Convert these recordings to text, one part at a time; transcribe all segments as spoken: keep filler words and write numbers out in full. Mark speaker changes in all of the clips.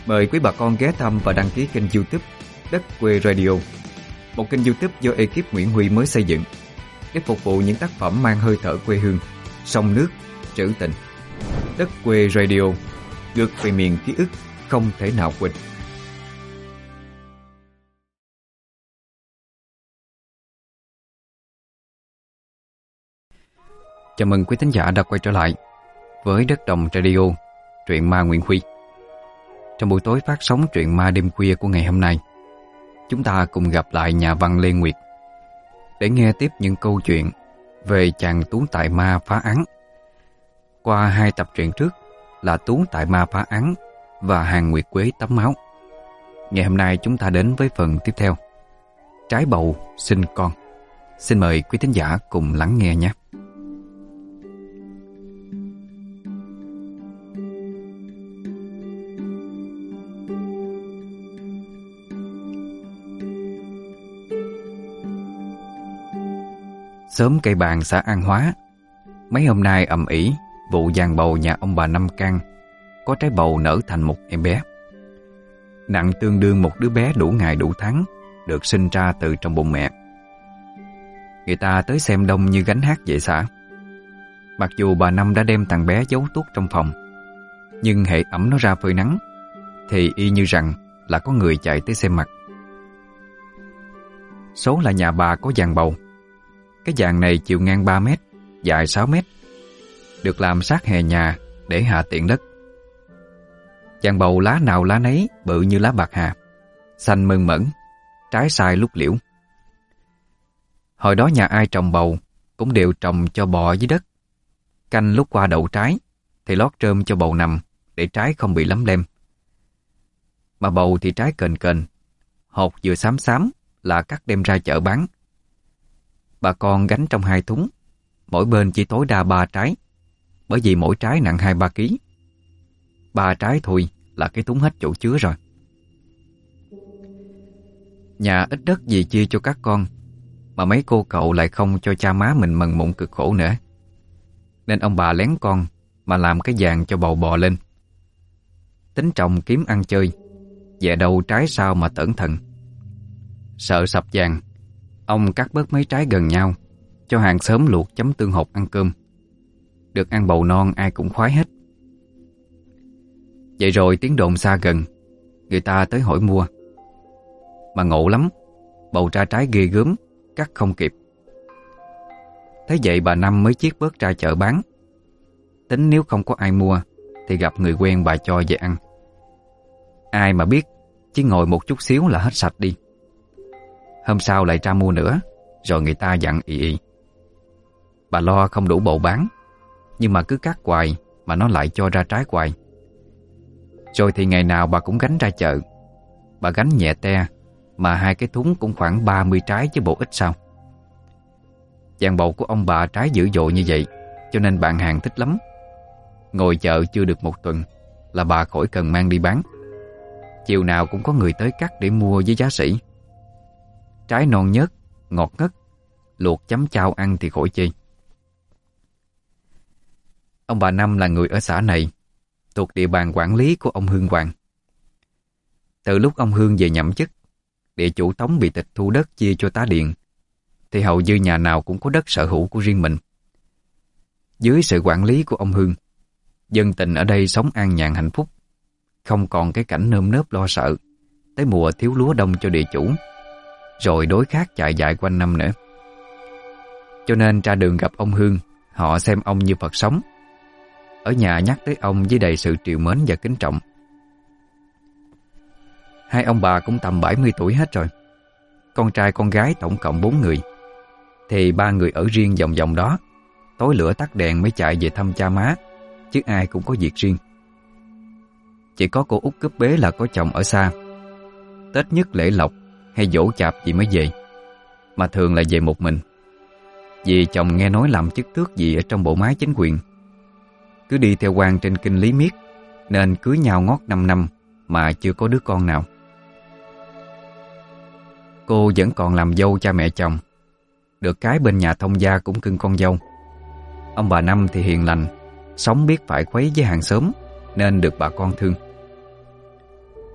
Speaker 1: Mời quý bà con ghé thăm và đăng ký kênh YouTube Đất Quê Radio, một kênh YouTube do ekip Nguyễn Huy mới xây dựng để phục vụ những tác phẩm mang hơi thở quê hương, sông nước, trữ tình. Đất Quê Radio, ngược về miền ký ức không thể nào quên. Chào mừng quý thính giả đã quay trở lại với Đất Đồng Radio, truyện ma Nguyễn Huy. Trong buổi tối phát sóng truyện ma đêm khuya của ngày hôm nay, chúng ta cùng gặp lại nhà văn Lê Nguyệt để nghe tiếp những câu chuyện về chàng Tú Tài Ma phá án. Qua hai tập truyện trước là Tú Tài Ma phá án và Hàng Nguyệt Quế tắm máu. Ngày hôm nay chúng ta đến với phần tiếp theo, Trái bầu sinh con. Xin mời quý thính giả cùng lắng nghe nhé. Xóm Cây Bàng xã An Hóa mấy hôm nay ầm ĩ vụ giàn bầu nhà ông bà Năm Can có trái bầu nở thành một em bé, nặng tương đương một đứa bé đủ ngày đủ tháng được sinh ra từ trong bụng mẹ. Người ta tới xem đông như gánh hát vậy xã. Mặc dù bà Năm đã đem thằng bé giấu tuốt trong phòng, nhưng hễ ẵm nó ra phơi nắng thì y như rằng là có người chạy tới xem mặt. Số là nhà bà có giàn bầu. Cái giàn này chiều ngang ba mét, dài sáu mét, được làm sát hè nhà để hạ tiện đất. Giàn bầu lá nào lá nấy bự như lá bạc hà, xanh mơn mởn, trái sai lúc liễu. Hồi đó nhà ai trồng bầu cũng đều trồng cho bò dưới đất. Canh lúc qua đậu trái thì lót rơm cho bầu nằm để trái không bị lấm lem. Mà bầu thì trái kền kền, hột vừa xám xám là cắt đem ra chợ bán. Bà con gánh trong hai thúng, mỗi bên chỉ tối đa ba trái, bởi vì mỗi trái nặng hai ba ký. Ba trái thôi là cái thúng hết chỗ chứa rồi. Nhà ít đất gì chia cho các con, mà mấy cô cậu lại không cho cha má mình mần mụn cực khổ nữa, nên ông bà lén con mà làm cái giàn cho bầu bò lên. Tính trồng kiếm ăn chơi, về đâu trái sao mà tởn thần. Sợ sập giàn, ông cắt bớt mấy trái gần nhau, cho hàng xóm luộc chấm tương hột ăn cơm. Được ăn bầu non ai cũng khoái hết. Vậy rồi tiếng đồn xa gần, người ta tới hỏi mua. Mà ngộ lắm, bầu ra trái ghê gớm, cắt không kịp. Thế vậy bà Năm mới chiết bớt ra chợ bán. Tính nếu không có ai mua thì gặp người quen bà cho về ăn. Ai mà biết, chỉ ngồi một chút xíu là hết sạch đi. Hôm sau lại ra mua nữa, rồi người ta dặn ì ì. Bà lo không đủ bầu bán, nhưng mà cứ cắt hoài mà nó lại cho ra trái hoài. Rồi thì ngày nào bà cũng gánh ra chợ. Bà gánh nhẹ te, mà hai cái thúng cũng khoảng ba mươi trái chứ bộ ít sao. Giàn bầu của ông bà trái dữ dội như vậy, cho nên bạn hàng thích lắm. Ngồi chợ chưa được một tuần là bà khỏi cần mang đi bán. Chiều nào cũng có người tới cắt để mua với giá sỉ. Trái non nhớt, ngọt ngất, luộc chấm chao ăn thì khỏi chê. Ông bà Năm là người ở xã này, thuộc địa bàn quản lý của ông Hương Hoàng. Từ lúc ông Hương về nhậm chức, địa chủ Tống bị tịch thu đất chia cho tá điền, thì hầu như nhà nào cũng có đất sở hữu của riêng mình. Dưới sự quản lý của ông Hương, dân tình ở đây sống an nhàn hạnh phúc, không còn cái cảnh nơm nớp lo sợ tới mùa thiếu lúa đông cho địa chủ, rồi đối khác chạy dại quanh năm nữa. Cho nên ra đường gặp ông Hương, họ xem ông như Phật sống. Ở nhà nhắc tới ông với đầy sự trìu mến và kính trọng. Hai ông bà cũng tầm bảy mươi tuổi hết rồi. Con trai con gái tổng cộng bốn người, thì ba người ở riêng vòng vòng đó, tối lửa tắt đèn mới chạy về thăm cha má, chứ ai cũng có việc riêng. Chỉ có cô út cúp bế là có chồng ở xa. Tết nhất lễ lộc hay dỗ chạp gì mới về, mà thường là về một mình. Vì chồng nghe nói làm chức tước gì ở trong bộ máy chính quyền, cứ đi theo quan trên kinh lý miết, nên cưới nhau ngót năm năm mà chưa có đứa con nào. Cô vẫn còn làm dâu cha mẹ chồng. Được cái bên nhà thông gia cũng cưng con dâu. Ông bà Năm thì hiền lành, sống biết phải khuấy với hàng xóm, nên được bà con thương.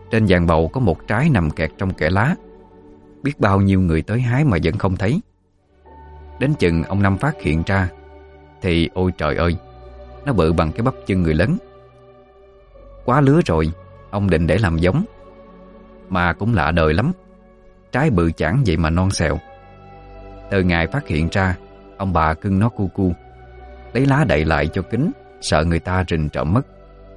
Speaker 1: Trên giàn bầu có một trái nằm kẹt trong kẽ lá. Biết bao nhiêu người tới hái mà vẫn không thấy. Đến chừng ông Năm phát hiện ra thì ôi trời ơi, nó bự bằng cái bắp chân người lớn. Quá lứa rồi, ông định để làm giống. Mà cũng lạ đời lắm, trái bự chảng vậy mà non xèo. Từ ngày phát hiện ra, ông bà cưng nó cu cu, lấy lá đậy lại cho kín, sợ người ta rình trộm mất.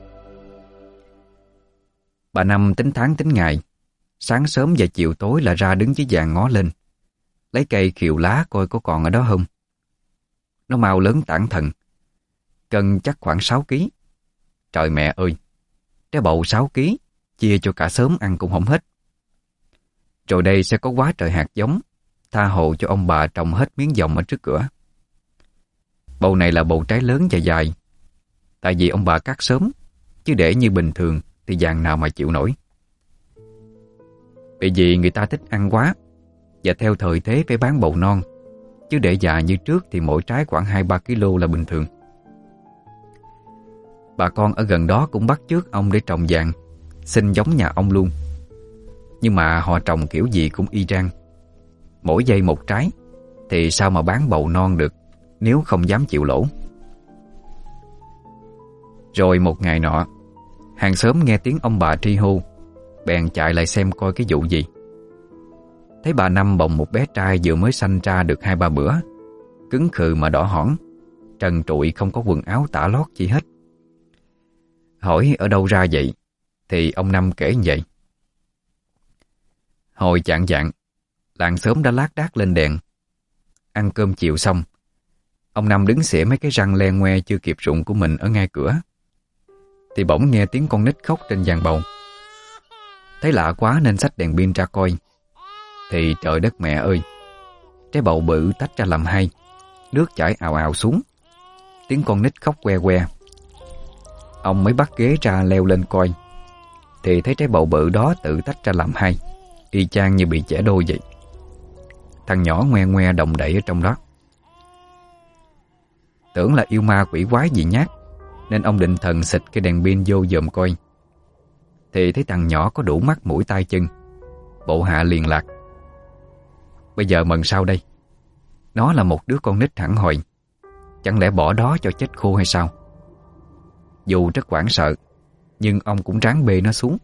Speaker 1: Bà Năm tính tháng tính ngày, sáng sớm và chiều tối là ra đứng dưới giàn ngó lên, lấy cây khều lá coi có còn ở đó không. Nó mau lớn tảng thần, cân chắc khoảng sáu ký. Trời mẹ ơi, trái bầu sáu ký, chia cho cả xóm ăn cũng không hết. Rồi đây sẽ có quá trời hạt giống, tha hồ cho ông bà trồng hết miếng dòng ở trước cửa. Bầu này là bầu trái lớn và dài, tại vì ông bà cắt sớm, chứ để như bình thường thì giàn nào mà chịu nổi. Bởi vì người ta thích ăn quá, và theo thời thế phải bán bầu non, chứ để già như trước thì mỗi trái khoảng hai ba ki lô là bình thường. Bà con ở gần đó cũng bắt chước ông để trồng giàn, xin giống nhà ông luôn. Nhưng mà họ trồng kiểu gì cũng y chang, mỗi giây một trái, thì sao mà bán bầu non được nếu không dám chịu lỗ. Rồi một ngày nọ, hàng xóm nghe tiếng ông bà tri hô, bèn chạy lại xem coi cái vụ gì. Thấy bà Năm bồng một bé trai vừa mới sanh ra được hai ba bữa, cứng khừ mà đỏ hỏn, trần trụi không có quần áo tả lót chi hết. Hỏi ở đâu ra vậy, thì ông Năm kể như vậy. Hồi chạng vạng, làng xóm đã lác đác lên đèn. Ăn cơm chiều xong, ông Năm đứng xỉa mấy cái răng le ngoe chưa kịp rụng của mình ở ngay cửa, thì bỗng nghe tiếng con nít khóc trên giàn bầu. Thấy lạ quá nên xách đèn pin ra coi, thì trời đất mẹ ơi, trái bầu bự tách ra làm hai, nước chảy ào ào xuống, tiếng con nít khóc que que. Ông mới bắt ghế ra leo lên coi, thì thấy trái bầu bự đó tự tách ra làm hai, y chang như bị chẻ đôi vậy. Thằng nhỏ ngoe ngoe động đậy ở trong đó. Tưởng là yêu ma quỷ quái gì nhát, nên ông định thần xịt cái đèn pin vô dòm coi, thì thấy thằng nhỏ có đủ mắt mũi tay chân, bộ hạ liền lạc. Bây giờ mần sao đây? Nó là một đứa con nít hẳn hồi, chẳng lẽ bỏ đó cho chết khô hay sao? Dù rất hoảng sợ, nhưng ông cũng ráng bê nó xuống.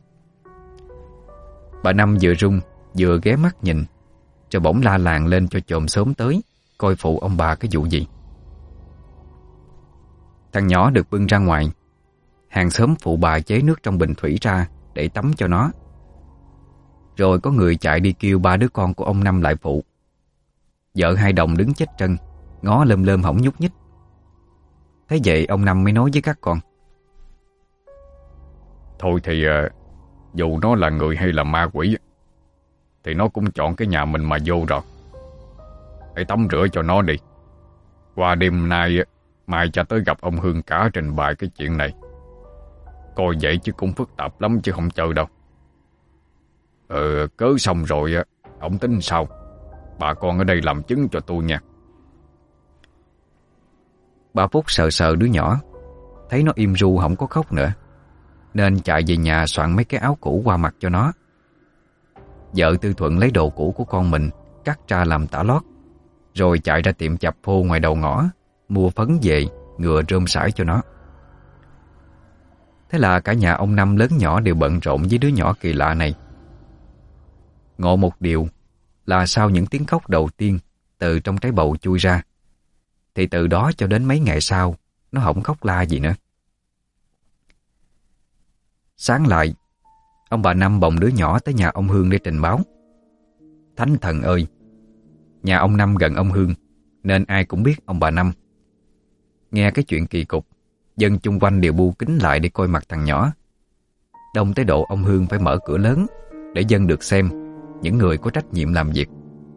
Speaker 1: Bà Năm vừa run vừa ghé mắt nhìn, rồi bỗng la làng lên cho chòm xóm tới coi phụ ông bà cái vụ gì. Thằng nhỏ được bưng ra ngoài, hàng xóm phụ bà chế nước trong bình thủy ra để tắm cho nó. Rồi có người chạy đi kêu ba đứa con của ông Năm lại phụ. Vợ hai đồng đứng chết trân, ngó lơm lơm hổng nhúc nhích. Thế vậy ông Năm mới nói với các con:
Speaker 2: Thôi thì uh, dù nó là người hay là ma quỷ, thì nó cũng chọn cái nhà mình mà vô rồi. Hãy tắm rửa cho nó đi. Qua đêm nay mai cha tới gặp ông Hương cả trình bày cái chuyện này. Coi vậy chứ cũng phức tạp lắm chứ không chơi đâu. Ờ cớ xong rồi ông tính sao? Bà con ở đây làm chứng cho tôi nha.
Speaker 1: Bà Phúc sờ sờ đứa nhỏ, thấy nó im ru không có khóc nữa, nên chạy về nhà soạn mấy cái áo cũ qua mặt cho nó. Vợ Tư Thuận lấy đồ cũ của con mình cắt ra làm tả lót, rồi chạy ra tiệm chập phô ngoài đầu ngõ mua phấn về ngừa rơm sải cho nó. Thế là cả nhà ông Năm lớn nhỏ đều bận rộn với đứa nhỏ kỳ lạ này. Ngộ một điều là sau những tiếng khóc đầu tiên từ trong trái bầu chui ra, thì từ đó cho đến mấy ngày sau nó không khóc la gì nữa. Sáng lại, ông bà Năm bồng đứa nhỏ tới nhà ông Hương để trình báo. Thánh thần ơi! Nhà ông Năm gần ông Hương, nên ai cũng biết ông bà Năm. Nghe cái chuyện kỳ cục, dân chung quanh đều bu kính lại để coi mặt thằng nhỏ. Đông tới độ ông Hương phải mở cửa lớn để dân được xem những người có trách nhiệm làm việc.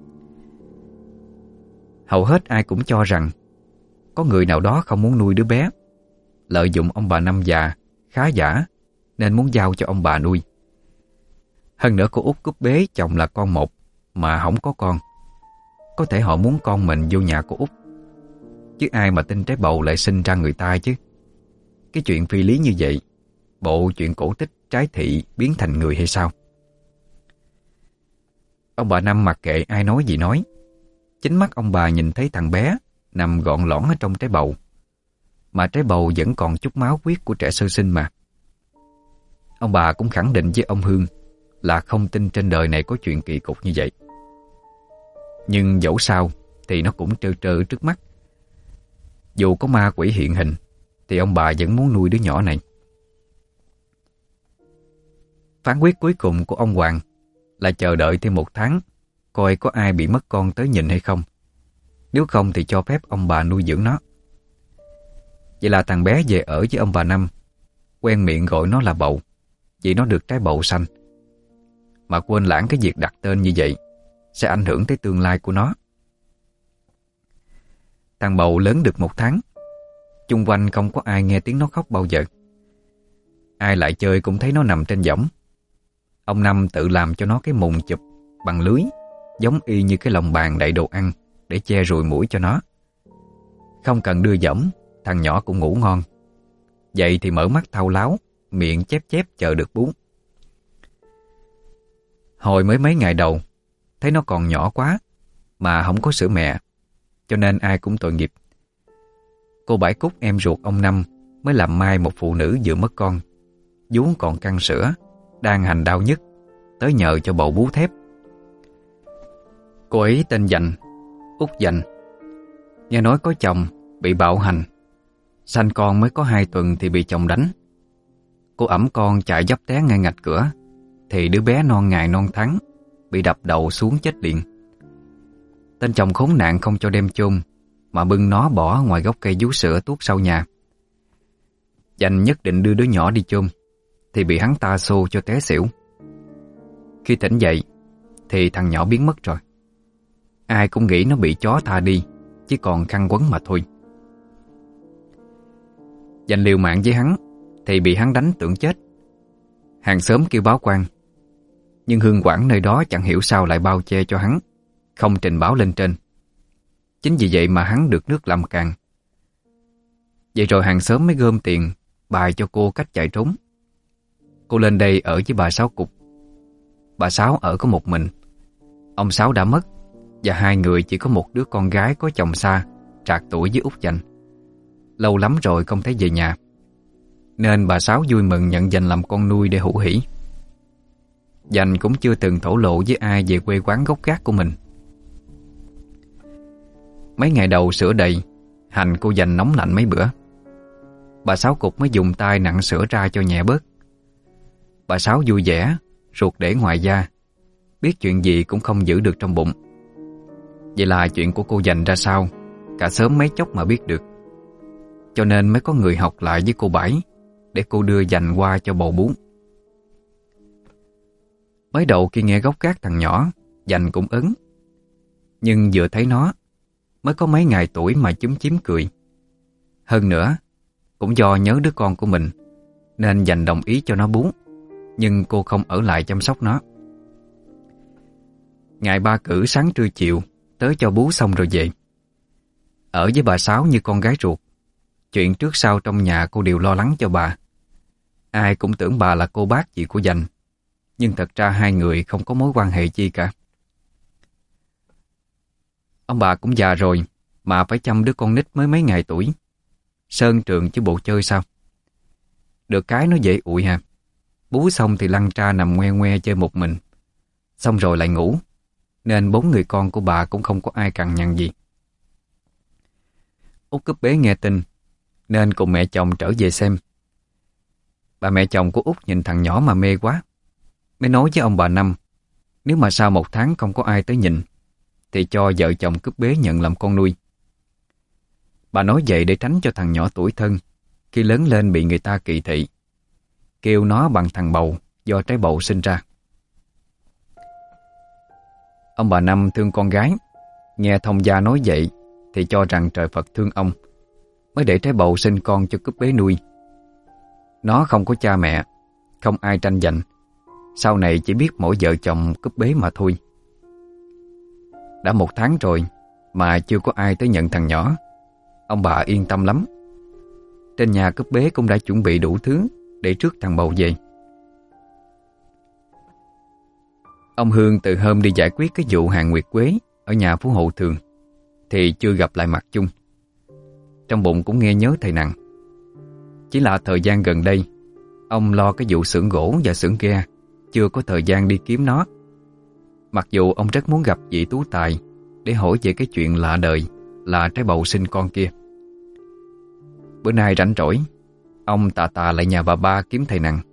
Speaker 1: Hầu hết ai cũng cho rằng có người nào đó không muốn nuôi đứa bé, lợi dụng ông bà Năm già, khá giả, nên muốn giao cho ông bà nuôi. Hơn nữa cô út cúp bế chồng là con một mà không có con. Có thể họ muốn con mình vô nhà cô út, chứ ai mà tin trái bầu lại sinh ra người ta chứ. Cái chuyện phi lý như vậy, bộ chuyện cổ tích trái thị biến thành người hay sao? Ông bà Năm mặc kệ ai nói gì nói. Chính mắt ông bà nhìn thấy thằng bé nằm gọn lõn ở trong trái bầu, mà trái bầu vẫn còn chút máu huyết của trẻ sơ sinh mà. Ông bà cũng khẳng định với ông Hương là không tin trên đời này có chuyện kỳ cục như vậy. Nhưng dẫu sao thì nó cũng trơ trơ trước mắt. Dù có ma quỷ hiện hình thì ông bà vẫn muốn nuôi đứa nhỏ này. Phán quyết cuối cùng của ông Hoàng là chờ đợi thêm một tháng, coi có ai bị mất con tới nhìn hay không. Nếu không thì cho phép ông bà nuôi dưỡng nó. Vậy là thằng bé về ở với ông bà Năm, quen miệng gọi nó là bầu, vì nó được trái bầu xanh. Mà quên lãng cái việc đặt tên như vậy sẽ ảnh hưởng tới tương lai của nó. Thằng bầu lớn được một tháng, chung quanh không có ai nghe tiếng nó khóc bao giờ. Ai lại chơi cũng thấy nó nằm trên võng. Ông Năm tự làm cho nó cái mùng chụp bằng lưới, giống y như cái lồng bàn đậy đồ ăn để che ruồi muỗi cho nó. Không cần đưa võng, thằng nhỏ cũng ngủ ngon. Vậy thì mở mắt thao láo, miệng chép chép chờ được bú. Hồi mới mấy ngày đầu, thấy nó còn nhỏ quá mà không có sữa mẹ, cho nên ai cũng tội nghiệp. Cô Bãi Cúc em ruột ông Năm mới làm mai một phụ nữ vừa mất con, vú còn căng sữa, đang hành đau nhức, tới nhờ cho bầu bú thép. Cô ấy tên Dành, Út Dành. Nghe nói có chồng bị bạo hành, sanh con mới có hai tuần thì bị chồng đánh. Cô ẵm con chạy dấp té ngay ngạch cửa, thì đứa bé non ngày non tháng bị đập đầu xuống chết liền. Tên chồng khốn nạn không cho đem chôn, mà bưng nó bỏ ngoài gốc cây vú sữa tuốt sau nhà. Dành nhất định đưa đứa nhỏ đi chôn, thì bị hắn ta xô cho té xỉu. Khi tỉnh dậy thì thằng nhỏ biến mất rồi. Ai cũng nghĩ nó bị chó tha đi, chỉ còn khăn quấn mà thôi. Dành liều mạng với hắn thì bị hắn đánh tưởng chết. Hàng xóm kêu báo quan, nhưng hương quản nơi đó chẳng hiểu sao lại bao che cho hắn, không trình báo lên trên. Chính vì vậy mà hắn được nước làm càng. Vậy rồi hàng xóm mới gom tiền bài cho cô cách chạy trốn. Cô lên đây ở với bà Sáu Cục. Bà Sáu ở có một mình. Ông Sáu đã mất, và hai người chỉ có một đứa con gái có chồng xa, trạc tuổi với Út Dành. Lâu lắm rồi không thấy về nhà, nên bà Sáu vui mừng nhận Dành làm con nuôi để hữu hỉ. Dành cũng chưa từng thổ lộ với ai về quê quán gốc gác của mình. Mấy ngày đầu sữa đầy, hành cô Dành nóng lạnh mấy bữa. Bà Sáu Cục mới dùng tay nặn sữa ra cho nhẹ bớt. Bà Sáu vui vẻ, ruột để ngoài da, biết chuyện gì cũng không giữ được trong bụng. Vậy là chuyện của cô Dành ra sao, cả xóm mấy chốc mà biết được. Cho nên mới có người học lại với cô Bãi, để cô đưa Dành qua cho bầu bú. Mới đầu khi nghe gốc gác thằng nhỏ, Dành cũng ấn. Nhưng vừa thấy nó, mới có mấy ngày tuổi mà chúm chím cười. Hơn nữa, cũng do nhớ đứa con của mình, nên Dành đồng ý cho nó bú, nhưng cô không ở lại chăm sóc nó. Ngày ba cử sáng trưa chiều, tới cho bú xong rồi về. Ở với bà Sáu như con gái ruột. Chuyện trước sau trong nhà cô đều lo lắng cho bà. Ai cũng tưởng bà là cô bác chị của Dành, nhưng thật ra hai người không có mối quan hệ chi cả. Ông bà cũng già rồi, mà phải chăm đứa con nít mới mấy ngày tuổi. Sơn trường chứ bộ chơi sao. Được cái nó dễ ụi ha. Bú xong thì lăn ra nằm ngoe ngoe chơi một mình, xong rồi lại ngủ, nên bốn người con của bà cũng không có ai cằn nhằn gì. Út cúp bế nghe tin, nên cùng mẹ chồng trở về xem. Bà mẹ chồng của Út nhìn thằng nhỏ mà mê quá, mới nói với ông bà Năm, nếu mà sau một tháng không có ai tới nhìn, thì cho vợ chồng cúp bế nhận làm con nuôi. Bà nói vậy để tránh cho thằng nhỏ tủi thân khi lớn lên bị người ta kỳ thị, kêu nó bằng thằng bầu do trái bầu sinh ra. Ông bà Năm thương con gái, nghe thông gia nói vậy thì cho rằng trời Phật thương ông, mới để trái bầu sinh con cho cúp bế nuôi. Nó không có cha mẹ, không ai tranh giành, sau này chỉ biết mỗi vợ chồng cúp bế mà thôi. Đã một tháng rồi mà chưa có ai tới nhận thằng nhỏ, ông bà yên tâm lắm. Trên nhà cúp bế cũng đã chuẩn bị đủ thứ để rước thằng bầu về. Ông Hương từ hôm đi giải quyết cái vụ hàng nguyệt quế ở nhà phú hộ thường thì chưa gặp lại mặt chung. Trong bụng cũng nghe nhớ thầy Nặng. Chỉ là thời gian gần đây ông lo cái vụ xưởng gỗ và xưởng ghe, chưa có thời gian đi kiếm nó. Mặc dù ông rất muốn gặp vị tú tài để hỏi về cái chuyện lạ đời là trái bầu sinh con kia. Bữa nay rảnh rỗi, ông tà tà lại nhà bà ba kiếm thầy Nặng.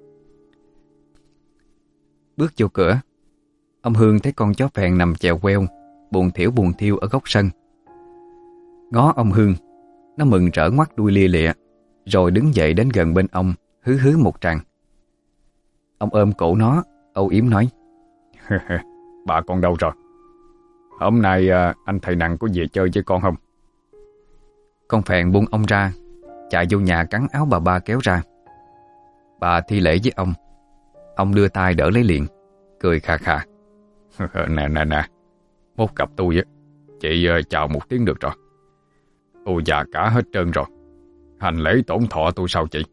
Speaker 1: Bước vô cửa, ông Hương thấy con chó phèn nằm chèo queo, buồn thiểu buồn thiêu ở góc sân. Ngó ông Hương, nó mừng rỡ ngoắt đuôi lia lịa, rồi đứng dậy đến gần bên ông, hứ hứ một tràng. Ông ôm cổ nó, âu yếm nói:
Speaker 2: Bà con đâu rồi? Hôm nay à, anh thầy Nặng có về chơi với con không?
Speaker 1: Con phèn buông ông ra, chạy vô nhà cắn áo bà ba kéo ra. Bà thi lễ với ông. Ông đưa tay đỡ lấy liền, cười khà khà:
Speaker 2: Nè nè nè, mốt gặp tôi á, chị uh, chào một tiếng được rồi. Tôi già cả hết trơn rồi, hành lễ tổn thọ tôi sao chị?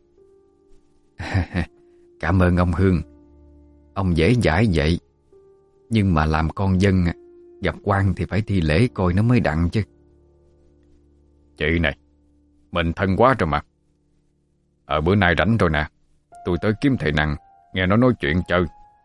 Speaker 1: Cảm ơn ông Hương. Ông dễ dãi vậy, nhưng mà làm con dân gặp quan thì phải thi lễ coi nó mới đặng chứ.
Speaker 2: Chị này, mình thân quá rồi mà. Ở bữa nay rảnh rồi nè, tôi tới kiếm thầy Nặng, nghe nó nói chuyện chơi.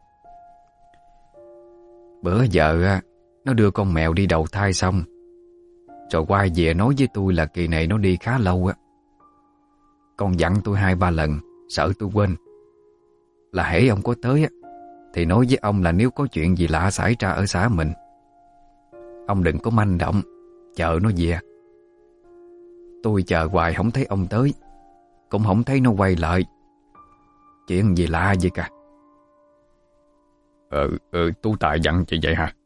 Speaker 1: Bữa giờ nó đưa con mèo đi đầu thai xong, rồi quay về nói với tôi là kỳ này nó đi khá lâu á. Con dặn tôi hai ba lần, sợ tôi quên, là hễ ông có tới á thì nói với ông là nếu có chuyện gì lạ xảy ra ở xã mình, ông đừng có manh động, chờ nó về. Tôi chờ hoài không thấy ông tới, cũng không thấy nó quay lại. Chuyện gì lạ vậy cả?
Speaker 2: Ờ, ờ tú tài dặn chị vậy hả?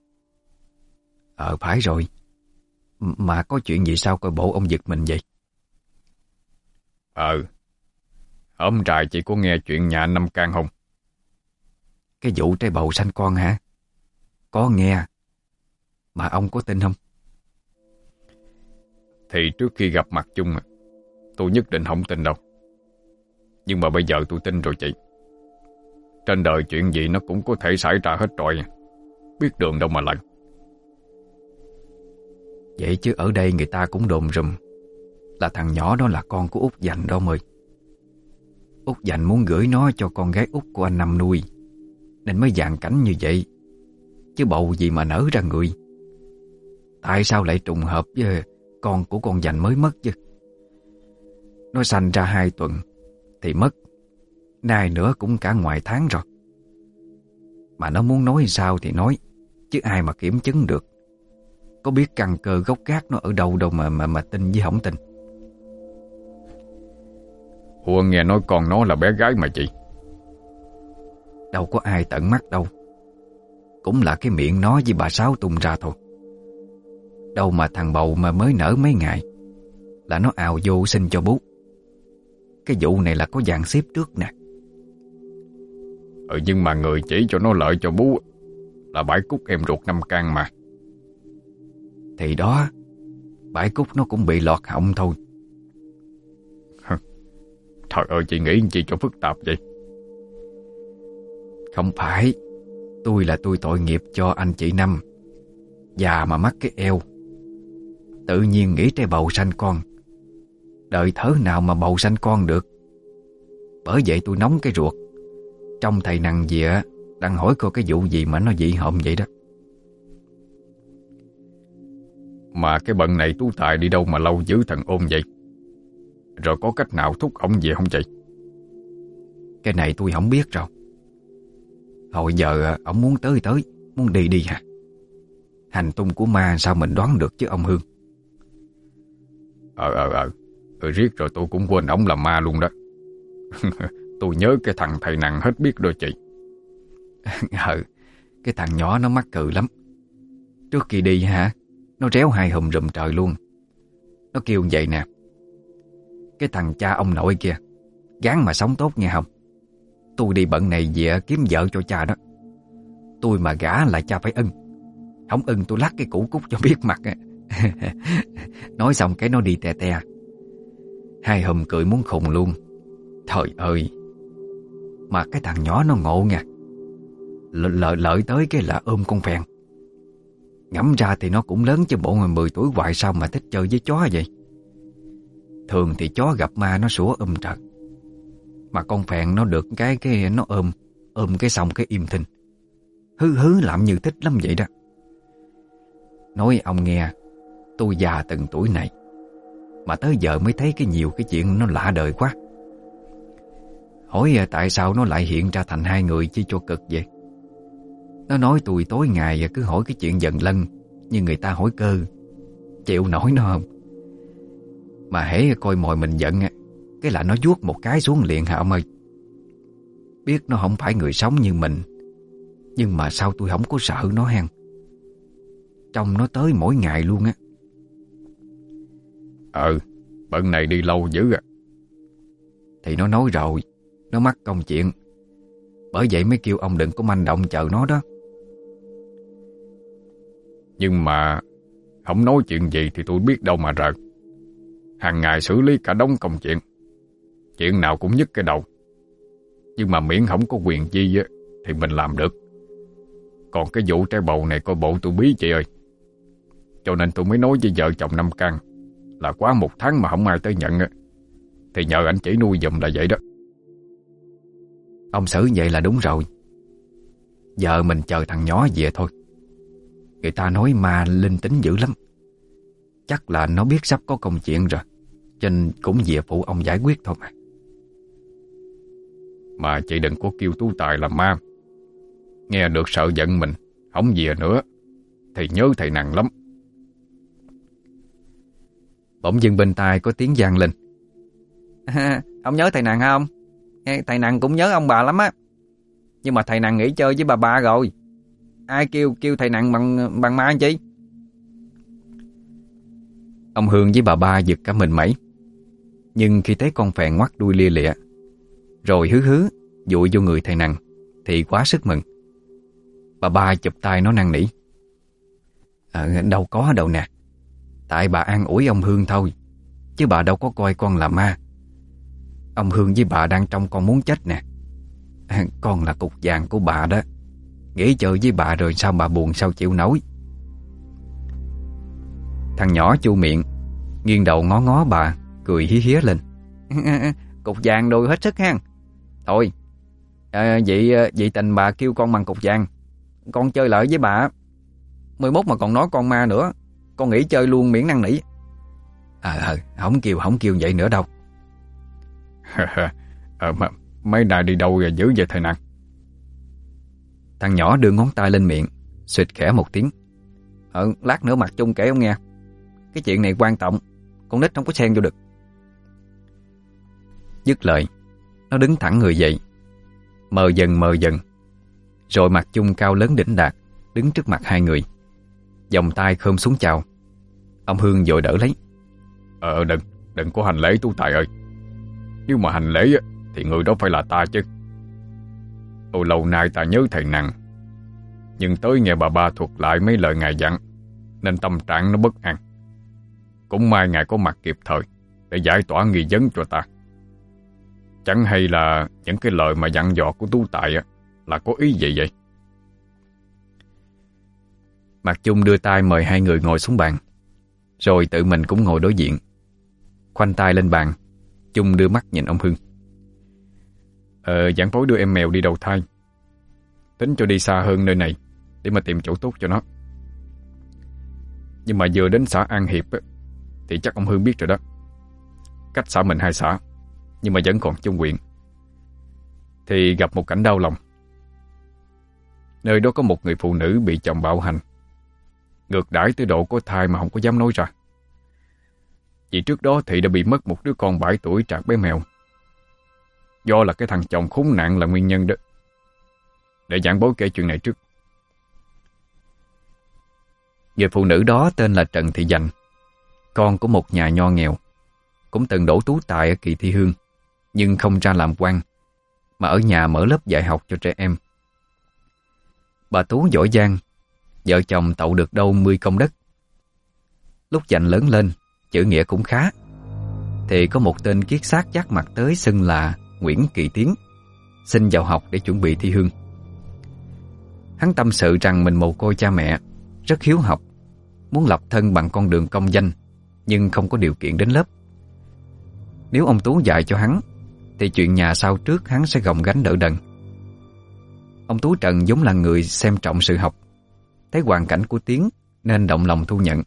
Speaker 1: Ờ phải rồi. Mà có chuyện gì sao coi bộ ông giật mình vậy?
Speaker 2: Ờ, hôm trài chị có nghe chuyện nhà Năm Can không?
Speaker 1: Cái vụ trái bầu sanh con hả? Có nghe. Mà ông có tin không?
Speaker 2: Thì trước khi gặp mặt chung, tôi nhất định không tin đâu. Nhưng mà bây giờ tôi tin rồi chị. Trên đời chuyện gì nó cũng có thể xảy ra hết rồi, biết đường đâu mà lần.
Speaker 1: Vậy chứ ở đây người ta cũng đồn rùm là thằng nhỏ đó là con của Út Dành đó mời. Út Dành muốn gửi nó cho con gái út của anh Năm nuôi, nên mới dàn cảnh như vậy. Chứ bầu gì mà nở ra người. Tại sao lại trùng hợp với con của con Dành mới mất chứ? Nó sanh ra hai tuần thì mất, nay nữa cũng cả ngoài tháng rồi. Mà nó muốn nói sao thì nói, chứ ai mà kiểm chứng được. Có biết căn cơ gốc gác nó ở đâu đâu mà mà mà tin với không tin.
Speaker 2: Ủa nghe nói con nó là bé gái mà chị.
Speaker 1: Đâu có ai tận mắt đâu. Cũng là cái miệng nó với bà Sáu tung ra thôi. Đâu mà thằng bầu mà mới nở mấy ngày là nó ào vô xin cho bú. Cái vụ này là có dàn xếp trước nè.
Speaker 2: Ừ nhưng mà người chỉ cho nó lợi cho bú là Bãi Cúc em ruột Năm Can mà.
Speaker 1: Thì đó, Bãi Cúc nó cũng bị lọt họng thôi.
Speaker 2: Trời ơi chị nghĩ gì cho phức tạp vậy?
Speaker 1: Không phải. Tôi là tôi tội nghiệp cho anh chị Năm, già mà mắc cái eo, tự nhiên nghĩ trái bầu sanh con. Đợi thớ nào mà bầu sanh con được. Bởi vậy tôi nóng cái ruột. Trong thầy Nặng gì á, đang hỏi coi cái vụ gì mà nó dị hợm vậy đó.
Speaker 2: Mà cái bận này tú tài đi đâu mà lâu dữ thần ôn vậy? Rồi có cách nào thúc ổng về không chị?
Speaker 1: Cái này tôi không biết rồi. Hồi giờ ổng muốn tới tới, muốn đi đi hả? Hành tung của ma sao mình đoán được chứ ông Hương.
Speaker 2: Ờ ờ ờ ừ, riết rồi tôi cũng quên ổng là ma luôn đó. Tôi nhớ cái thằng thầy Nặng hết biết rồi chị.
Speaker 1: Ừ, cái thằng nhỏ nó mắc cừ lắm. Trước khi đi hả, nó réo hai hùm rùm trời luôn. Nó kêu vậy nè: cái thằng cha ông nội kia, gán mà sống tốt nghe không? Tôi đi bận này về kiếm vợ cho cha đó. Tôi mà gả là cha phải ưng. Không ưng tôi lắc cái củ cúc cho biết mặt. Nói xong cái nó đi tè tè. Hai hùm cười muốn khùng luôn. Trời ơi. Mà cái thằng nhỏ nó ngộ nha. Lợi lợi tới cái là ôm con phèn. Ngẫm ra thì nó cũng lớn chứ bộ người mười tuổi hoài sao mà thích chơi với chó vậy. Thường thì chó gặp ma nó sủa um trời, mà con phèn nó được cái cái nó ôm Ôm cái xong cái im thinh, hứ hứ làm như thích lắm vậy đó. Nói ông nghe, tôi già từng tuổi này mà tới giờ mới thấy cái nhiều cái chuyện nó lạ đời quá. Hỏi tại sao nó lại hiện ra thành hai người chi cho cực vậy. Nó nói tôi tối ngày cứ hỏi cái chuyện dần lân như người ta hỏi cơ. Chịu nổi nó không? Mà hễ coi mồi mình giận cái là nó vuốt một cái xuống liền hả ông ơi. Biết nó không phải người sống như mình, nhưng mà sao tôi không có sợ nó hen. Trông nó tới mỗi ngày luôn á.
Speaker 2: Ừ, bận này đi lâu dữ à.
Speaker 1: Thì nó nói rồi, nó mắc công chuyện, bởi vậy mới kêu ông đừng có manh động chờ nó đó.
Speaker 2: Nhưng mà không nói chuyện gì thì tôi biết đâu mà rợn. Hàng ngày xử lý cả đống công chuyện, chuyện nào cũng nhức cái đầu. Nhưng mà miễn không có quyền chi á, thì mình làm được. Còn cái vụ trái bầu này coi bộ tôi bí chị ơi. Cho nên tôi mới nói với vợ chồng Năm Can là quá một tháng mà không ai tới nhận á, thì nhờ anh chỉ nuôi giùm là vậy đó.
Speaker 1: Ông xử vậy là đúng rồi. Giờ mình chờ thằng nhỏ về thôi. Người ta nói ma linh tính dữ lắm. Chắc là nó biết sắp có công chuyện rồi, cho nên cũng về phụ ông giải quyết thôi mà.
Speaker 2: Mà chị đừng có kêu Tú Tài là ma. Nghe được sợ giận mình, không về nữa thì nhớ thầy Nằng lắm.
Speaker 1: Bỗng dưng bên tai có tiếng vang lên. À, ông nhớ thầy Nằng không? Thầy Nằng cũng nhớ ông bà lắm á. Nhưng mà thầy Nằng nghỉ chơi với bà ba rồi. Ai kêu kêu thầy Nằng bằng bằng ma anh chị? Ông Hương với bà ba giật cả mình mẩy. Nhưng khi thấy con phèn ngoắt đuôi lia lịa rồi hứ hứ dụi vô người thầy Nằng thì quá sức mừng. Bà ba chụp tay nó năn nỉ. À, đâu có đâu nè. Tại bà an ủi ông Hương thôi, chứ bà đâu có coi con là ma. Ông Hương với bà đang trông con muốn chết nè. À, con là cục vàng của bà đó. Nghỉ chơi với bà rồi sao bà buồn sao chịu nổi. Thằng nhỏ chu miệng, nghiêng đầu ngó ngó bà, cười hí hía lên. Cục vàng đôi hết sức ha. Thôi à, vậy vậy tình bà kêu con bằng cục vàng, con chơi lợi với bà. Mười mốt mà còn nói con ma nữa, con nghỉ chơi luôn miễn năn nỉ. Ờ à, à, không kêu không kêu vậy nữa đâu.
Speaker 2: à, mà mấy nay đi đâu rồi dữ vậy thầy Nằng?
Speaker 1: Thằng nhỏ đưa ngón tay lên miệng, xịt khẽ một tiếng. Ờ lát nữa mặt chung kể ông nghe. Cái chuyện này quan trọng, con nít không có xen vô được. Dứt lời, nó đứng thẳng người dậy, mờ dần mờ dần, rồi mặt chung cao lớn đỉnh đạt đứng trước mặt hai người, vòng tay khom xuống chào. Ông Hương vội đỡ lấy.
Speaker 2: Ờ đừng, đừng có hành lễ Tú Tài ơi. Nếu mà hành lễ thì người đó phải là ta chứ. Ôi lâu nay ta nhớ thầy Nằng, nhưng tới nghe bà ba thuật lại mấy lời ngài dặn nên tâm trạng nó bất an. Cũng may ngài có mặt kịp thời để giải tỏa nghi vấn cho ta. Chẳng hay là những cái lời mà dặn dò của Tú Tài á là có ý gì vậy?
Speaker 1: Mạc Chung đưa tay mời hai người ngồi xuống bàn, rồi tự mình cũng ngồi đối diện. Khoanh tay lên bàn, Chung đưa mắt nhìn ông Hưng.
Speaker 2: Ờ, giảng phối đưa em mèo đi đầu thai. Tính cho đi xa hơn nơi này để mà tìm chỗ tốt cho nó. Nhưng mà vừa đến xã An Hiệp á, thì chắc ông Hưng biết rồi đó. Cách xã mình hai xã, nhưng mà vẫn còn chung huyện. Thì gặp một cảnh đau lòng. Nơi đó có một người phụ nữ bị chồng bạo hành, ngược đãi tới độ có thai mà không có dám nói ra. Vì trước đó thì đã bị mất một đứa con bảy tuổi trạc bé mèo. Do là cái thằng chồng khốn nạn là nguyên nhân đó. Để giảng bối kể chuyện này trước.
Speaker 1: Người phụ nữ đó tên là Trần Thị Dành, con của một nhà nho nghèo, cũng từng đỗ tú tài ở kỳ thi hương, nhưng không ra làm quan, mà ở nhà mở lớp dạy học cho trẻ em. Bà Tú giỏi giang, vợ chồng tậu được đâu mươi công đất. Lúc Dành lớn lên, chữ nghĩa cũng khá, thì có một tên kiết xác chắc mặt tới xưng là Nguyễn Kỳ Tiến, xin vào học để chuẩn bị thi hương. Hắn tâm sự rằng mình mồ côi cha mẹ, rất hiếu học, muốn lập thân bằng con đường công danh, nhưng không có điều kiện đến lớp. Nếu ông Tú dạy cho hắn thì chuyện nhà sau trước hắn sẽ gồng gánh đỡ đần. Ông Tú Trần giống là người xem trọng sự học, thấy hoàn cảnh của Tiến nên động lòng thu nhận.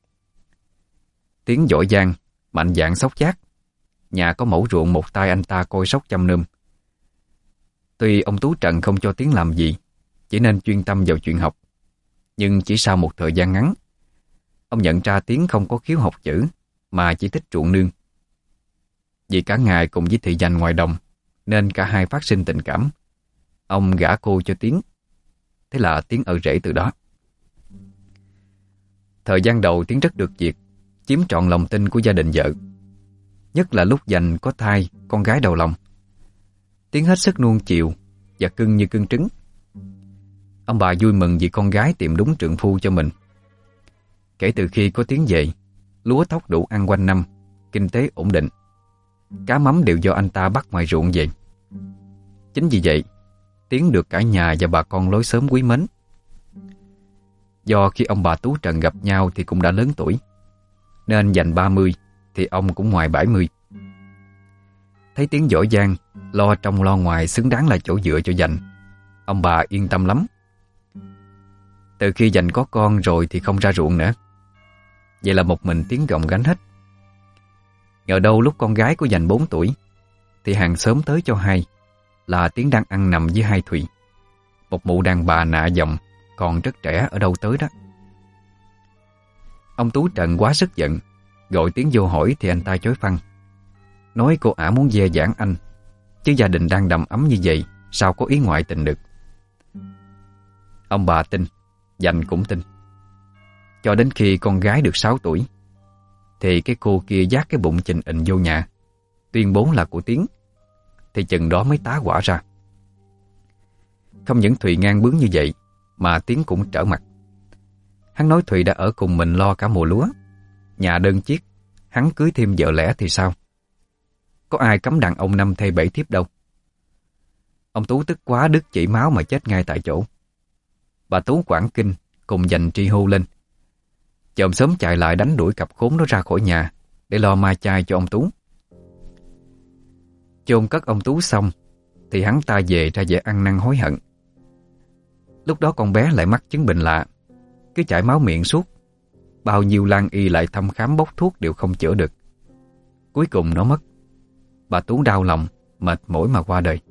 Speaker 1: Tiến giỏi giang, mạnh dạn xốc chác, nhà có mẫu ruộng một tay anh ta coi sóc chăm nom. Tuy ông Tú Trần không cho Tiến làm gì, chỉ nên chuyên tâm vào chuyện học, nhưng chỉ sau một thời gian ngắn, ông nhận ra Tiến không có khiếu học chữ mà chỉ thích ruộng nương. Vì cả ngày cùng với Thị Dành ngoài đồng nên cả hai phát sinh tình cảm. Ông gả cô cho Tiến, thế là Tiến ở rễ từ đó. Thời gian đầu Tiến rất được việc, chiếm trọn lòng tin của gia đình vợ, nhất là lúc Dành có thai con gái đầu lòng. Tiến hết sức nuông chiều và cưng như cưng trứng. Ông bà vui mừng vì con gái tìm đúng trượng phu cho mình. Kể từ khi có Tiến về, lúa thóc đủ ăn quanh năm, kinh tế ổn định. Cá mắm đều do anh ta bắt ngoài ruộng về. Chính vì vậy, Tiến được cả nhà và bà con lối xóm quý mến. Do khi ông bà Tú Trần gặp nhau thì cũng đã lớn tuổi, nên Dành ba mươi thì ông cũng ngoài bảy mươi. Thấy Tiến giỏi giang, lo trong lo ngoài xứng đáng là chỗ dựa cho Dành, ông bà yên tâm lắm. Từ khi Dành có con rồi thì không ra ruộng nữa. Vậy là một mình Tiến gồng gánh hết. Ngờ đâu lúc con gái của Dành bốn tuổi thì hàng xóm tới cho hay là Tiến đang ăn nằm với hai Thùy, một mụ đàn bà nạ dòng, còn rất trẻ ở đâu tới đó. Ông Tú Trần quá sức giận, gọi Tiến vô hỏi thì anh ta chối phăng, nói cô ả muốn dè dãn anh, chứ gia đình đang đầm ấm như vậy sao có ý ngoại tình được. Ông bà tin, Dành cũng tin. Cho đến khi con gái được sáu tuổi thì cái cô kia vác cái bụng chình ịnh vô nhà, tuyên bố là của Tiến, thì chừng đó mới tá quả ra. Không những Thùy ngang bướng như vậy mà Tiến cũng trở mặt. Hắn nói Thùy đã ở cùng mình lo cả mùa lúa, nhà đơn chiếc, hắn cưới thêm vợ lẽ thì sao? Có ai cấm đàn ông năm thê bảy thiếp đâu. Ông Tú tức quá đứt chỉ máu mà chết ngay tại chỗ. Bà Tú quảng kinh cùng Dành tri hô lên. Chòm sớm chạy lại đánh đuổi cặp khốn nó ra khỏi nhà để lo ma chay cho ông Tú. Chôn cất ông Tú xong thì hắn ta về ra vẻ ăn năn hối hận. Lúc đó con bé lại mắc chứng bệnh lạ, cứ chảy máu miệng suốt. Bao nhiêu lang y lại thăm khám bốc thuốc đều không chữa được. Cuối cùng nó mất. Bà Tú đau lòng, mệt mỏi mà qua đời.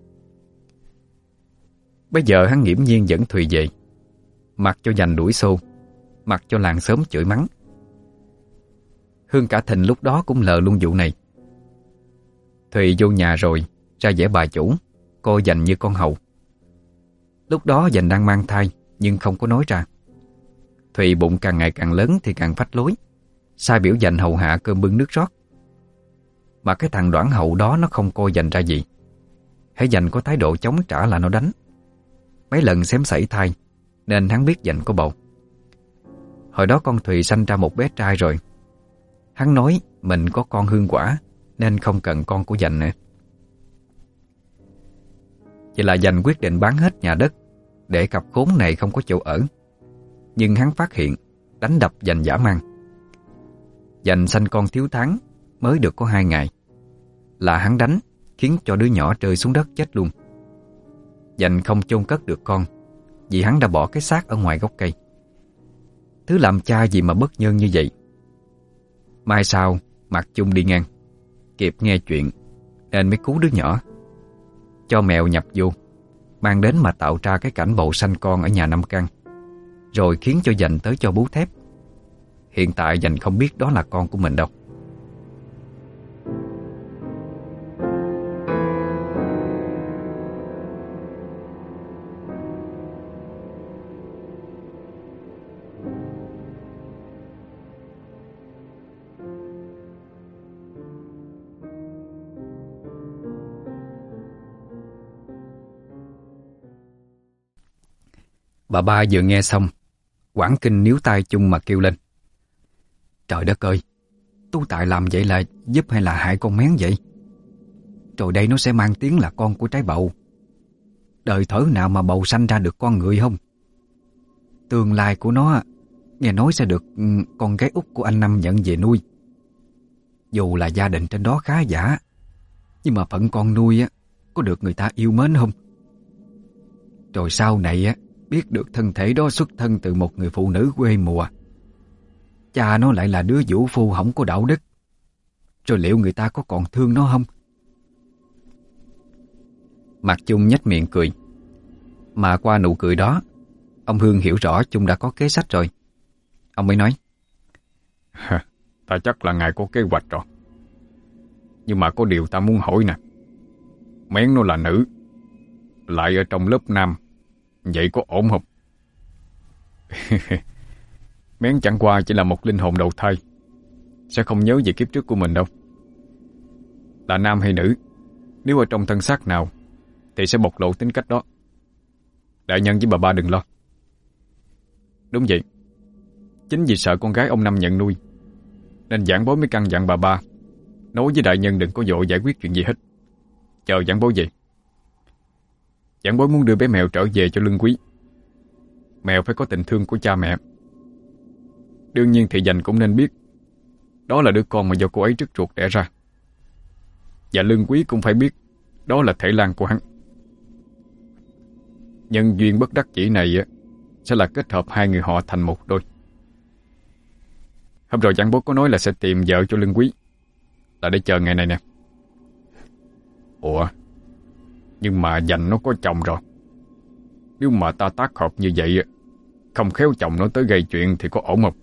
Speaker 1: Bây giờ hắn nghiễm nhiên dẫn Thùy về, mặc cho Dành đuổi xô, mặc cho làng xóm chửi mắng. Hương cả Thìn lúc đó cũng lờ luôn vụ này. Thùy vô nhà rồi ra vẻ bà chủ, coi Dành như con hầu. Lúc đó Dành đang mang thai nhưng không có nói ra. Thùy bụng càng ngày càng lớn thì càng phách lối, sai biểu Dành hầu hạ cơm bưng nước rót. Mà cái thằng đoản hậu đó nó không coi Dành ra gì. Hễ Dành có thái độ chống trả là nó đánh. Mấy lần xém sảy thai nên hắn biết Dành có bầu. Hồi đó con Thùy sanh ra một bé trai rồi. Hắn nói mình có con hương quả nên không cần con của Dành nữa. Vậy là Dành quyết định bán hết nhà đất để cặp khốn này không có chỗ ở. Nhưng hắn phát hiện đánh đập Dành dã man. Dành sanh con thiếu tháng mới được có hai ngày là hắn đánh, khiến cho đứa nhỏ rơi xuống đất chết luôn. Dành không chôn cất được con vì hắn đã bỏ cái xác ở ngoài gốc cây. Thứ làm cha gì mà bất nhân như vậy. Mai sau Mạc Chung đi ngang, kịp nghe chuyện nên mới cứu đứa nhỏ, cho mèo nhập vô, mang đến mà tạo ra cái cảnh bầu sanh con ở nhà năm căn, rồi khiến cho Dành tới cho bú thép. Hiện tại Dành không biết đó là con của mình đâu. Bà ba vừa nghe xong, quảng kinh níu tay chung mà kêu lên. Trời đất ơi, Tú Tài làm vậy là giúp hay là hại con mén vậy? Rồi đây nó sẽ mang tiếng là con của trái bầu. Đời thở nào mà bầu sanh ra được con người không? Tương lai của nó nghe nói sẽ được con gái út của anh Năm nhận về nuôi. Dù là gia đình trên đó khá giả, nhưng mà phận con nuôi á có được người ta yêu mến không? Rồi sau này á biết được thân thể đó xuất thân từ một người phụ nữ quê mùa, cha nó lại là đứa vũ phu không có đạo đức, rồi liệu người ta có còn thương nó không? Mạc Chung nhếch miệng cười. Mà qua nụ cười đó, ông Hương hiểu rõ Chung đã có kế sách rồi. Ông mới nói:
Speaker 2: Ta chắc là ngài có kế hoạch rồi. Nhưng mà có điều ta muốn hỏi nè. Mén nó là nữ, lại ở trong lớp nam, vậy có ổn không? Mén chẳng qua chỉ là một linh hồn đầu thai, sẽ không nhớ về kiếp trước của mình đâu. Là nam hay nữ, nếu ở trong thân xác nào thì sẽ bộc lộ tính cách đó. Đại nhân với bà ba đừng lo. Đúng vậy, chính vì sợ con gái ông Năm nhận nuôi, nên giảng bối mới căn dặn bà ba nói với đại nhân đừng có vội giải quyết chuyện gì hết, chờ giảng bối về. Giảng bối muốn đưa bé mèo trở về cho Lương Quý. Mèo phải có tình thương của cha mẹ. Đương nhiên Thị Dành cũng nên biết đó là đứa con mà do cô ấy trước ruột đẻ ra. Và Lương Quý cũng phải biết đó là thể lang của hắn. Nhân duyên bất đắc dĩ này sẽ là kết hợp hai người họ thành một đôi. Hôm rồi giảng bối có nói là sẽ tìm vợ cho Lương Quý, là để chờ ngày này nè. Ủa, nhưng mà Dành nó có chồng rồi. Nếu mà ta tác hợp như vậy, không khéo chồng nó tới gây chuyện thì có ổn không?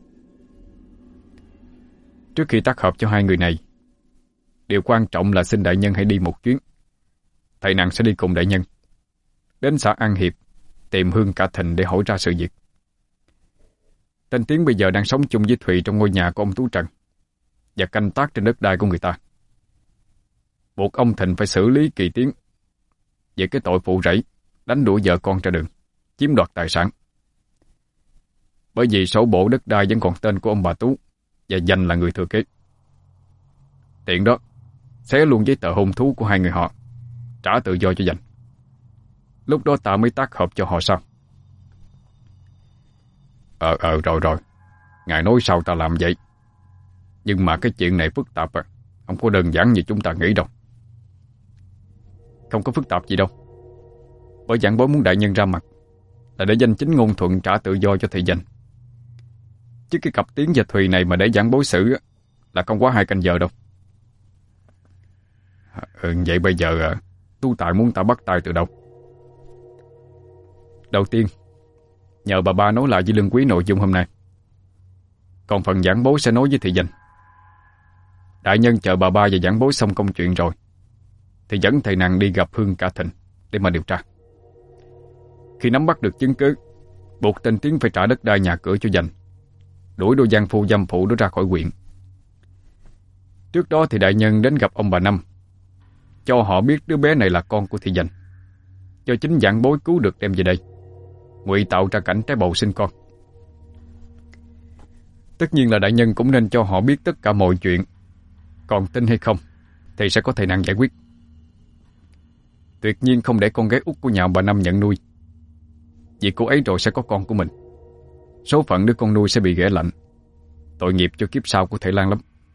Speaker 2: Trước khi tác hợp cho hai người này, điều quan trọng là xin đại nhân hãy đi một chuyến. Thầy nàng sẽ đi cùng đại nhân đến xã An Hiệp tìm Hương Cả Thịnh để hỏi ra sự việc. Tên Tiến bây giờ đang sống chung với Thùy trong ngôi nhà của ông Tú Trần và canh tác trên đất đai của người ta. Buộc ông Thịnh phải xử lý Kỳ Tiến về cái tội phụ rẫy, đánh đuổi vợ con ra đường, chiếm đoạt tài sản. Bởi vì sổ bộ đất đai vẫn còn tên của ông bà Tú và Dành là người thừa kế. Tiện đó, xé luôn giấy tờ hôn thú của hai người họ, trả tự do cho Dành. Lúc đó ta mới tác hợp cho họ sao? Ờ ờ rồi rồi, ngài nói sao ta làm vậy. Nhưng mà cái chuyện này phức tạp à, không có đơn giản như chúng ta nghĩ đâu. Không có phức tạp gì đâu. Bởi giảng bối muốn đại nhân ra mặt là để danh chính ngôn thuận trả tự do cho Thị Dành. Chứ cái cặp Tiến và Thùy này mà để giảng bối xử là không quá hai canh giờ đâu. Ừ, vậy bây giờ à, Tú Tài muốn ta bắt tay từ đâu? Đầu tiên, nhờ bà ba nói lại với Lương Quý nội dung hôm nay. Còn phần giảng bối sẽ nói với Thị Dành. Đại nhân chờ bà ba và giảng bối xong công chuyện rồi thì dẫn thầy nàng đi gặp Hương Cả Thịnh để mà điều tra. Khi nắm bắt được chứng cứ, buộc tên Tiến phải trả đất đai nhà cửa cho Dành, đuổi đôi giang phu dâm phụ đó ra khỏi huyện. Trước đó thì đại nhân đến gặp ông bà Năm, cho họ biết đứa bé này là con của Thị Dành, cho chính giảng bối cứu được đem về đây, ngụy tạo ra cảnh trái bầu sinh con. Tất nhiên là đại nhân cũng nên cho họ biết tất cả mọi chuyện. Còn tin hay không thì sẽ có thầy nàng giải quyết. Tuyệt nhiên không để con gái út của nhà bà Năm nhận nuôi, vì cô ấy rồi sẽ có con của mình. Số phận đứa con nuôi sẽ bị ghẻ lạnh, tội nghiệp cho kiếp sau của thầy Lan lắm.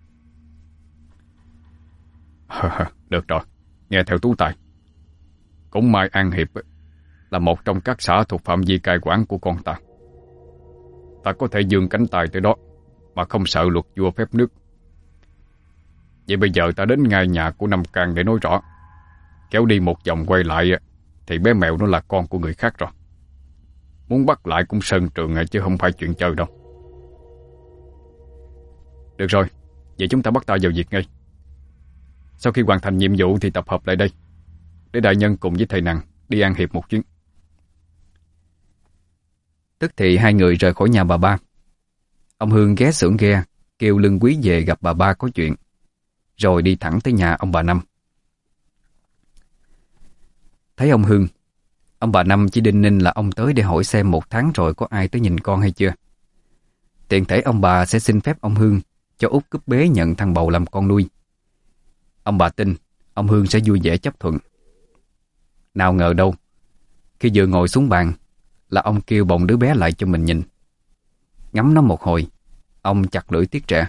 Speaker 2: Được rồi, nghe theo Tú Tài. Cũng may An Hiệp là một trong các xã thuộc phạm vi cai quản của con ta. Ta có thể giương cánh tay tới đó mà không sợ luật vua phép nước. Vậy bây giờ ta đến ngay nhà của Năm Can để nói rõ. Kéo đi một vòng quay lại thì bé mèo nó là con của người khác rồi. Muốn bắt lại cũng sơn trường chứ không phải chuyện chơi đâu. Được rồi, vậy chúng ta bắt tay vào việc ngay. Sau khi hoàn thành nhiệm vụ thì tập hợp lại đây để đại nhân cùng với thầy nàng đi An Hiệp một chuyến.
Speaker 1: Tức thì hai người rời khỏi nhà bà ba. Ông Hương ghé xưởng ghe kêu Lương Quý về gặp bà ba có chuyện, rồi đi thẳng tới nhà ông bà Năm. Thấy ông Hương, ông bà Năm chỉ đinh ninh là ông tới để hỏi xem một tháng rồi có ai tới nhìn con hay chưa. Tiện thể ông bà sẽ xin phép ông Hương cho út cúp bế nhận thằng bầu làm con nuôi. Ông bà tin ông Hương sẽ vui vẻ chấp thuận. Nào ngờ đâu, khi vừa ngồi xuống bàn, là ông kêu bồng đứa bé lại cho mình nhìn. Ngắm nó một hồi, ông chặt lưỡi tiếc rẻ.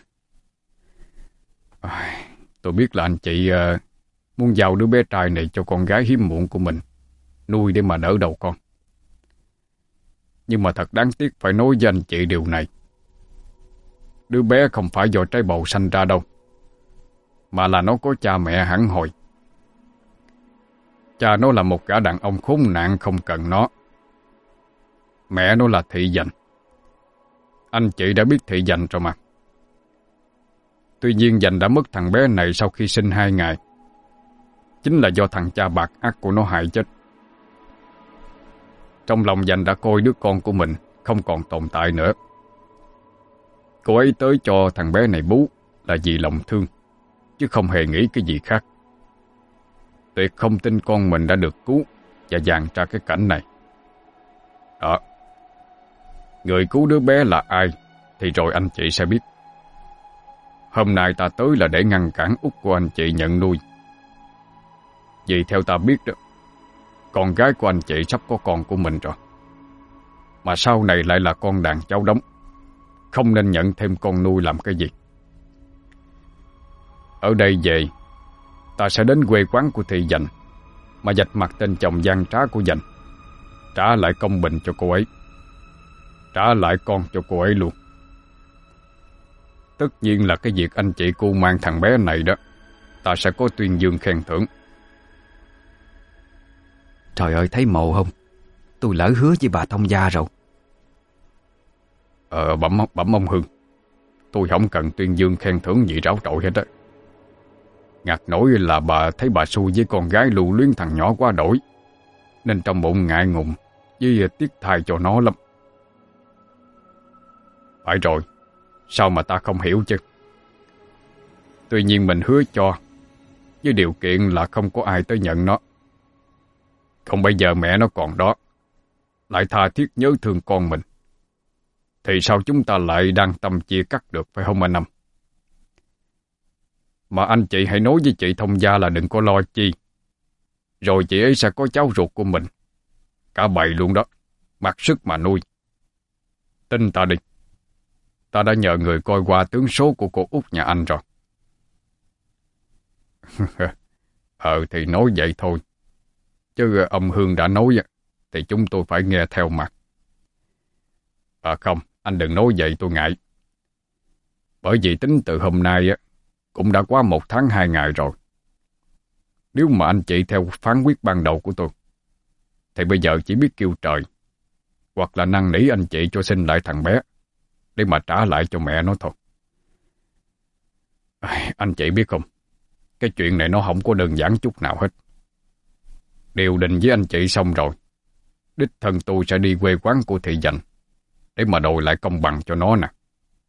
Speaker 2: À, tôi biết là anh chị uh, muốn giao đứa bé trai này cho con gái hiếm muộn của mình nuôi để mà đỡ đầu con. Nhưng mà thật đáng tiếc phải nói với anh chị điều này. Đứa bé không phải do trái bầu sanh ra đâu, mà là nó có cha mẹ hẳn hồi. Cha nó là một gã đàn ông khốn nạn không cần nó. Mẹ nó là Thị Dành. Anh chị đã biết Thị Dành rồi mà. Tuy nhiên Dành đã mất thằng bé này sau khi sinh hai ngày. Chính là do thằng cha bạc ác của nó hại chết. Trong lòng Dành đã coi đứa con của mình không còn tồn tại nữa. Cô ấy tới cho thằng bé này bú là vì lòng thương, chứ không hề nghĩ cái gì khác. Tuyệt không tin con mình đã được cứu và dàn ra cái cảnh này. Đó. Người cứu đứa bé là ai thì rồi anh chị sẽ biết. Hôm nay ta tới là để ngăn cản út của anh chị nhận nuôi. Vì theo ta biết đó, con gái của anh chị sắp có con của mình rồi. Mà sau này lại là con đàn cháu đống, không nên nhận thêm con nuôi làm cái gì. Ở đây về, ta sẽ đến quê quán của Thị Dành mà vạch mặt tên chồng gian trá của Dành, trả lại công bình cho cô ấy, trả lại con cho cô ấy luôn. Tất nhiên là cái việc anh chị cô mang thằng bé này đó, ta sẽ có tuyên dương khen thưởng.
Speaker 1: Trời ơi, thấy mồ không? Tôi lỡ hứa với bà thông gia rồi.
Speaker 2: Ờ, bẩm, bẩm ông Hương, tôi không cần tuyên dương khen thưởng gì ráo trội hết á. Ngặt nổi là bà thấy bà xui với con gái lưu luyến thằng nhỏ quá đổi, nên trong bụng ngại ngùng với tiếc thay cho nó lắm. Phải rồi, sao mà ta không hiểu chứ. Tuy nhiên mình hứa cho, với điều kiện là không có ai tới nhận nó. Không bây giờ mẹ nó còn đó, lại tha thiết nhớ thương con mình, thì sao chúng ta lại đang tâm chia cắt được, phải không anh Năm? Mà anh chị hãy nói với chị thông gia là đừng có lo chi. Rồi chị ấy sẽ có cháu ruột của mình, cả bầy luôn đó, mặc sức mà nuôi. Tin ta đi, ta đã nhờ người coi qua tướng số của cô út nhà anh rồi. Ờ thì nói vậy thôi, chứ ông Hương đã nói thì chúng tôi phải nghe theo mà. À không, anh đừng nói vậy tôi ngại. Bởi vì tính từ hôm nay cũng đã quá một tháng hai ngày rồi. Nếu mà anh chị theo phán quyết ban đầu của tôi, thì bây giờ chỉ biết kêu trời, hoặc là năn nỉ anh chị cho sinh lại thằng bé, để mà trả lại cho mẹ nó thôi. À, anh chị biết không, cái chuyện này nó không có đơn giản chút nào hết. Điều định với anh chị xong rồi, đích thân tôi sẽ đi quê quán của Thị Dành để mà đòi lại công bằng cho nó nè.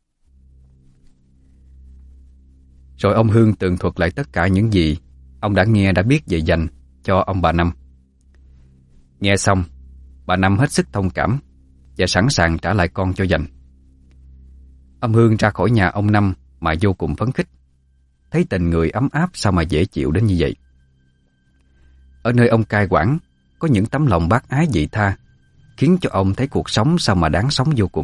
Speaker 1: Rồi ông Hương tường thuật lại tất cả những gì ông đã nghe đã biết về Dành cho ông bà Năm. Nghe xong, bà Năm hết sức thông cảm và sẵn sàng trả lại con cho Dành. Ông Hương ra khỏi nhà ông Năm mà vô cùng phấn khích. Thấy tình người ấm áp sao mà dễ chịu đến như vậy. Ở nơi ông cai quản có những tấm lòng bác ái vị tha, khiến cho ông thấy cuộc sống sao mà đáng sống vô cùng.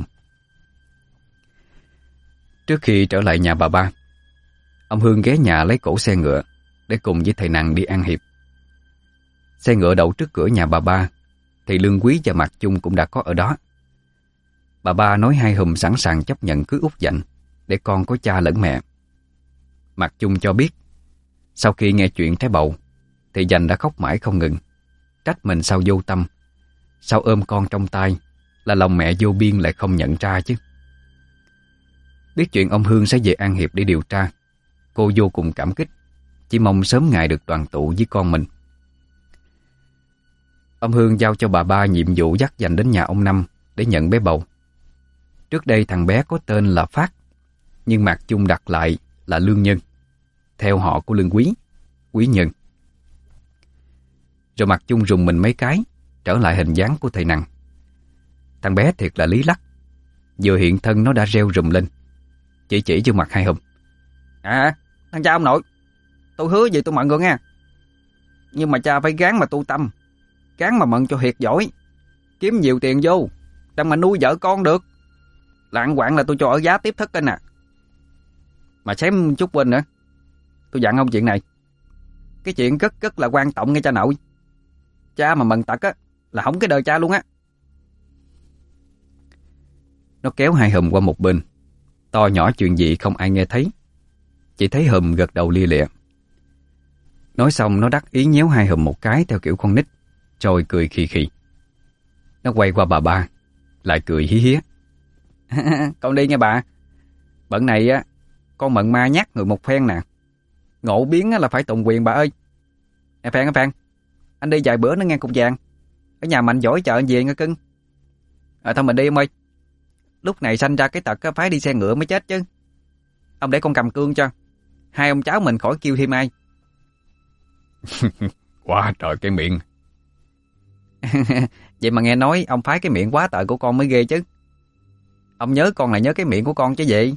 Speaker 1: Trước khi trở lại nhà bà ba, ông Hương ghé nhà lấy cỗ xe ngựa để cùng với thầy Nằng đi ăn hiệp. Xe ngựa đậu trước cửa nhà bà ba thì Lương Quý và Mạc Chung cũng đã có ở đó. Bà ba nói hai hùm sẵn sàng chấp nhận cưới út Dạnh để con có cha lẫn mẹ. Mạc Chung cho biết sau khi nghe chuyện trái bầu thì Dành đã khóc mãi không ngừng, trách mình sao vô tâm, sao ôm con trong tay là lòng mẹ vô biên lại không nhận ra chứ. Biết chuyện ông Hương sẽ về An Hiệp để điều tra, cô vô cùng cảm kích, chỉ mong sớm ngày được đoàn tụ với con mình. Ông Hương giao cho bà ba nhiệm vụ dắt Dành đến nhà ông Năm để nhận bé bầu. Trước đây thằng bé có tên là Phát, nhưng Mạc Chung đặt lại là Lương Nhân, theo họ của Lương Quý, Quý Nhân. Rồi Mạc Chung rùng mình mấy cái, trở lại hình dáng của thầy Nằng. Thằng bé thiệt là lý lắc, vừa hiện thân nó đã reo rùm lên, chỉ chỉ vô mặt hai hùm. À, thằng cha ông nội, tôi hứa gì tôi mận rồi nha. Nhưng mà cha phải gán mà tu tâm, gán mà mận cho thiệt giỏi, kiếm nhiều tiền vô, đang mà nuôi vợ con được. Lạng quạng là tôi cho ở giá tiếp thất kênh à. Mà xém chút quên nữa, tôi dặn ông chuyện này. Cái chuyện rất rất là quan trọng nghe cha nội. Cha mà mần tật á là hỏng cái đời cha luôn á. Nó kéo hai Hùm qua một bên. To nhỏ chuyện gì không ai nghe thấy, chỉ thấy Hùm gật đầu lia lịa. Nói xong nó đắc ý nhéo hai Hùm một cái theo kiểu con nít, rồi cười khì khì. Nó quay qua bà ba, lại cười hí hía. Con đi nghe bà. Bận này á, con mận ma nhắc người một phen nè. Ngộ biến là phải tùng quyền bà ơi. Nè Phan, Phan, anh đi vài bữa nó nghe cục vàng. Ở nhà mạnh giỏi chờ anh về nghe cưng. Ờ thôi mình đi em ơi. Lúc này sanh ra cái tật phải đi xe ngựa mới chết chứ. Ông để con cầm cương cho, hai ông cháu mình khỏi kêu thêm ai.
Speaker 2: Quá trời cái miệng.
Speaker 1: Vậy mà nghe nói ông phái cái miệng quá tệ của con mới ghê chứ. Ông nhớ con là nhớ cái miệng của con chứ gì.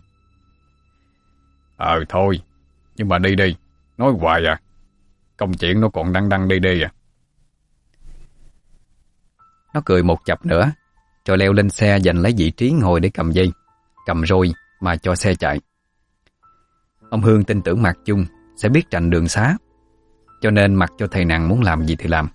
Speaker 2: Ờ thôi, nhưng mà đi đi, nói hoài à. Công chuyện nó còn đăng đăng đi đi à.
Speaker 1: Nó cười một chập nữa, rồi leo lên xe giành lấy vị trí ngồi để cầm dây, cầm roi mà cho xe chạy. Ông Hương tin tưởng Mạc Chung sẽ biết rành đường xá, cho nên mặc cho thầy nàng muốn làm gì thì làm.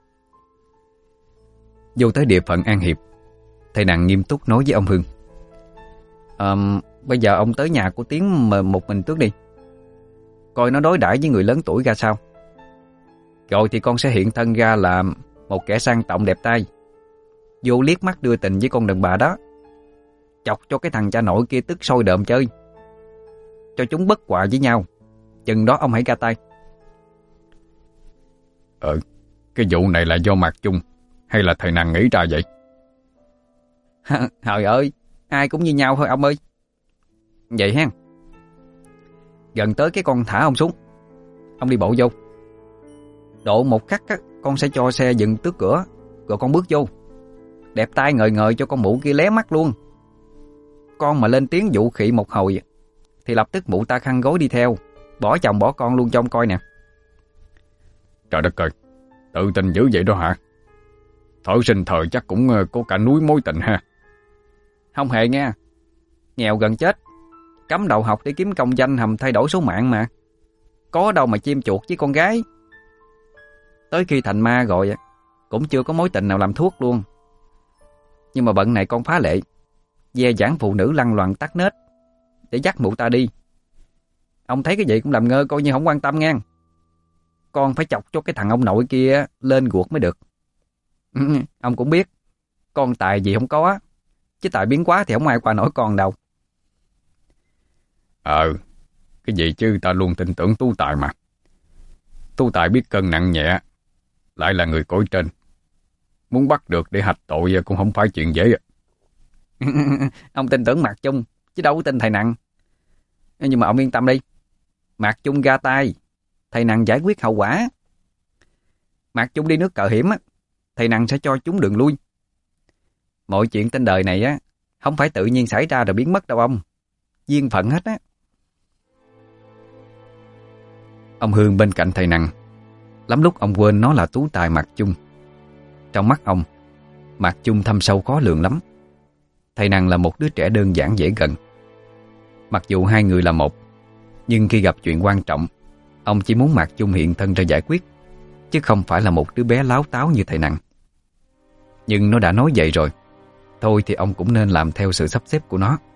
Speaker 1: Vô tới địa phận An Hiệp, thầy nàng nghiêm túc nói với ông Hương. À, bây giờ ông tới nhà của Tiến mà một mình trước đi, coi nó đối đãi với người lớn tuổi ra sao. Rồi thì con sẽ hiện thân ra là một kẻ sang trọng đẹp trai, vô liếc mắt đưa tình với con đàn bà đó, chọc cho cái thằng cha nội kia tức sôi đờm chơi, cho chúng bất hòa với nhau. Chừng đó ông hãy ra tay.
Speaker 2: Ờ, cái vụ này là do Mạc Chung hay là thầy nàng nghĩ ra vậy?
Speaker 1: Trời ơi, ai cũng như nhau thôi ông ơi. Vậy ha, gần tới cái con thả ông xuống, ông đi bộ vô. Độ một khắc á, con sẽ cho xe dừng trước cửa, rồi con bước vô, đẹp tai ngời ngời cho con mụ kia lé mắt luôn. Con mà lên tiếng dụ khị một hồi thì lập tức mụ ta khăn gối đi theo, bỏ chồng bỏ con luôn cho ông coi nè.
Speaker 2: Trời đất ơi, tự tin dữ vậy đó hả? Thở sinh thời chắc cũng có cả núi mối tình ha.
Speaker 1: Không hề nghe. Nghèo gần chết, cắm đầu học để kiếm công danh hầm thay đổi số mạng mà. Có đâu mà chim chuột với con gái. Tới khi thành ma rồi cũng chưa có mối tình nào làm thuốc luôn. Nhưng mà bận này con phá lệ, ve vãn phụ nữ lăng loàn tắt nết để dắt mụ ta đi. Ông thấy cái gì cũng làm ngơ coi như không quan tâm ngang. Con phải chọc cho cái thằng ông nội kia lên guộc mới được. Ông cũng biết con tài gì không có, chứ tài biến quá thì không ai qua nổi con đâu.
Speaker 2: Ờ, cái gì chứ ta luôn tin tưởng Tú Tài mà. Tú Tài biết cân nặng nhẹ, lại là người cõi trên. Muốn bắt được để hạch tội cũng không phải chuyện dễ.
Speaker 1: Ông tin tưởng Mạc Chung chứ đâu có tin thầy Nặng. Nhưng mà ông yên tâm đi, Mạc Chung ra tay, thầy Nặng giải quyết hậu quả. Mạc Chung đi nước cờ hiểm á, thầy Nặng sẽ cho chúng đường lui. Mọi chuyện trên đời này á không phải tự nhiên xảy ra rồi biến mất đâu ông, duyên phận hết á. Ông Hương bên cạnh thầy Nặng, lắm lúc ông quên nó là Tú Tài Mạc Chung. Trong mắt ông, Mạc Chung thâm sâu khó lường lắm. Thầy Nặng là một đứa trẻ đơn giản dễ gần. Mặc dù hai người là một, nhưng khi gặp chuyện quan trọng, ông chỉ muốn Mạc Chung hiện thân ra giải quyết, chứ không phải là một đứa bé láo táo như thầy Nặng. Nhưng nó đã nói vậy rồi, thôi thì ông cũng nên làm theo sự sắp xếp của nó.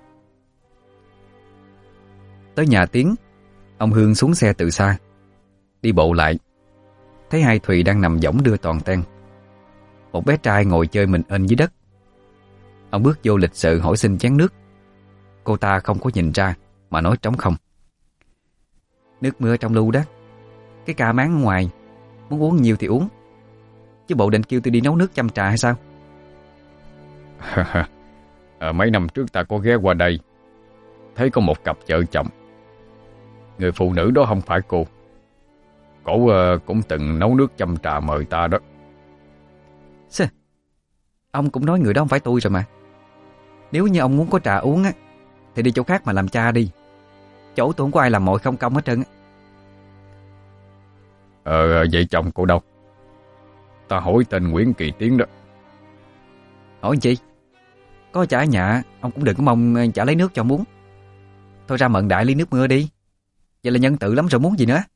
Speaker 1: Tới nhà Tiến, ông Hương xuống xe từ xa, đi bộ lại, thấy hai Thùy đang nằm võng đưa toàn ten. Một bé trai ngồi chơi mình ên dưới đất. Ông bước vô lịch sự hỏi xin chén nước. Cô ta không có nhìn ra mà nói trống không. Nước mưa trong lu đó, cái ca máng ngoài, muốn uống nhiều thì uống, chứ bộ định kêu tôi đi nấu nước chăm trà hay sao?
Speaker 2: à, Mấy năm trước ta có ghé qua đây, thấy có một cặp vợ chồng. Người phụ nữ đó không phải cô. Cổ uh, cũng từng nấu nước chăm trà mời ta đó.
Speaker 1: Sao? Ông cũng nói người đó không phải tôi rồi mà. Nếu như ông muốn có trà uống á, thì đi chỗ khác mà làm cha đi. Chỗ tôi không có ai làm mọi không công hết trơn á.
Speaker 2: Ờ vậy chồng cô đâu? Ta hỏi tên Nguyễn Kỳ Tiến đó.
Speaker 1: Hỏi chi? Có chả ở nhà, ông cũng đừng có mong chả lấy nước cho ông uống. Thôi ra mận đại ly nước mưa đi. Vậy là nhân từ lắm rồi muốn gì nữa.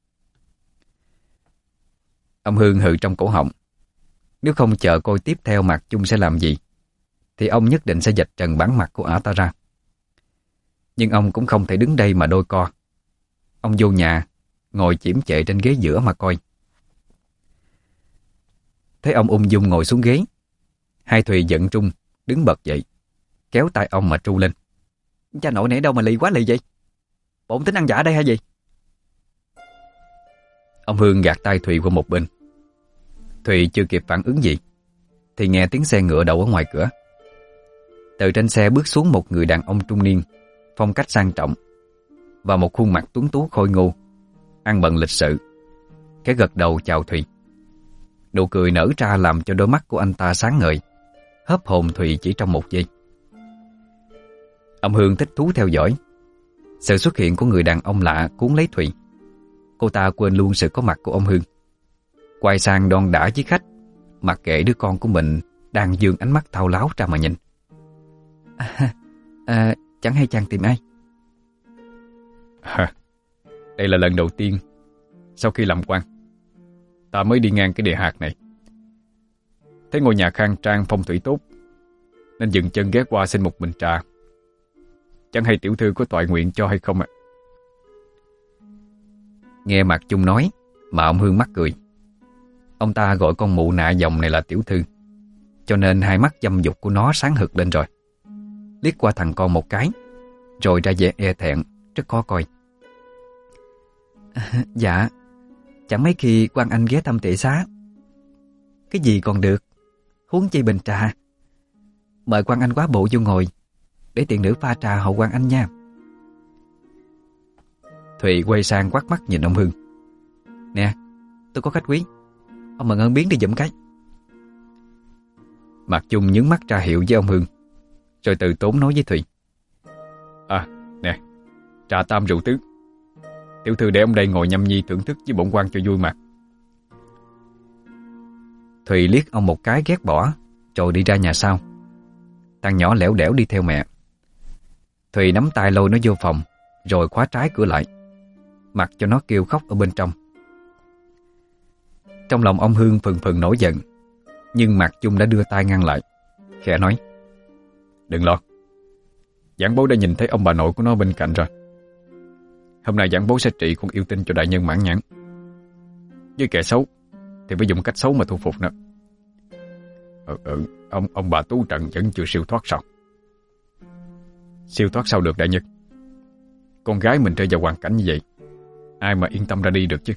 Speaker 1: Ông Hương hừ trong cổ họng. Nếu không chờ coi tiếp theo Mạc Chung sẽ làm gì, thì ông nhất định sẽ vạch trần bản mặt của ả ta ra. Nhưng ông cũng không thể đứng đây mà đôi co. Ông vô nhà, ngồi chiếm chệ trên ghế giữa mà coi. Thấy ông ung dung ngồi xuống ghế, hai Thùy giận trung đứng bật dậy, kéo tay ông mà tru lên. Cha nội nãy đâu mà lì quá lì vậy? Bộ ông tính ăn vạ đây hay gì? Ông Hương gạt tay Thùy qua một bên. Thùy chưa kịp phản ứng gì thì nghe tiếng xe ngựa đậu ở ngoài cửa. Từ trên xe bước xuống một người đàn ông trung niên, phong cách sang trọng và một khuôn mặt tuấn tú khôi ngô, ăn bận lịch sự. Cái gật đầu chào Thùy. Nụ cười nở ra làm cho đôi mắt của anh ta sáng ngời, hớp hồn Thùy chỉ trong một giây. Ông Hương thích thú theo dõi. Sự xuất hiện của người đàn ông lạ cuốn lấy Thùy. Cô ta quên luôn sự có mặt của ông Hương, quay sang đon đả với khách, mặc kệ đứa con của mình đang dương ánh mắt thao láo ra mà nhìn. À, à, chẳng hay chàng tìm ai?
Speaker 2: À, đây là lần đầu tiên sau khi làm quan ta mới đi ngang cái địa hạt này. Thấy ngôi nhà khang trang phong thủy tốt nên dừng chân ghé qua xin một bình trà. Chẳng hay tiểu thư có toại nguyện cho hay không ạ?
Speaker 1: Nghe Mạc Chung nói mà ông Hương mắc cười. Ông ta gọi con mụ nạ dòng này là tiểu thư, cho nên hai mắt dâm dục của nó sáng hực lên rồi. Liếc qua thằng con một cái, rồi ra vẻ e thẹn, rất khó coi. À, dạ, chẳng mấy khi quan anh ghé thăm tệ xá. Cái gì còn được, huống chi bình trà. Mời quan anh quá bộ vô ngồi, để tiện nữ pha trà hậu quan anh nha. Thùy quay sang quát mắt nhìn ông Hương. Nè, tôi có khách quý, ông mừng ơn biến đi giùm cái. Mạc Chung nhướng mắt ra hiệu với ông Hương, rồi từ tốn nói với Thùy.
Speaker 2: À, nè, trà tam rượu tứ. Tiểu thư để ông đây ngồi nhâm nhi thưởng thức với bổn quan cho vui mà.
Speaker 1: Thùy liếc ông một cái ghét bỏ, rồi đi ra nhà sau. Thằng nhỏ lẻo đẻo đi theo mẹ. Thùy nắm tay lôi nó vô phòng, rồi khóa trái cửa lại, mặc cho nó kêu khóc ở bên trong. Trong lòng ông Hương phừng phừng nổi giận, nhưng Mạc Chung đã đưa tay ngăn lại, khẽ nói. Đừng lo, giảng bối đã nhìn thấy ông bà nội của nó bên cạnh rồi. Hôm nay giảng bối sẽ trị con yêu tinh cho đại nhân mãn nhãn. Với kẻ xấu thì phải dùng cách xấu mà thu phục nữa. Ừ, ừ, ông, ông bà Tú Trần vẫn chưa siêu thoát sao? Siêu thoát sao được đại nhân? Con gái mình rơi vào hoàn cảnh như vậy, ai mà yên tâm ra đi được chứ?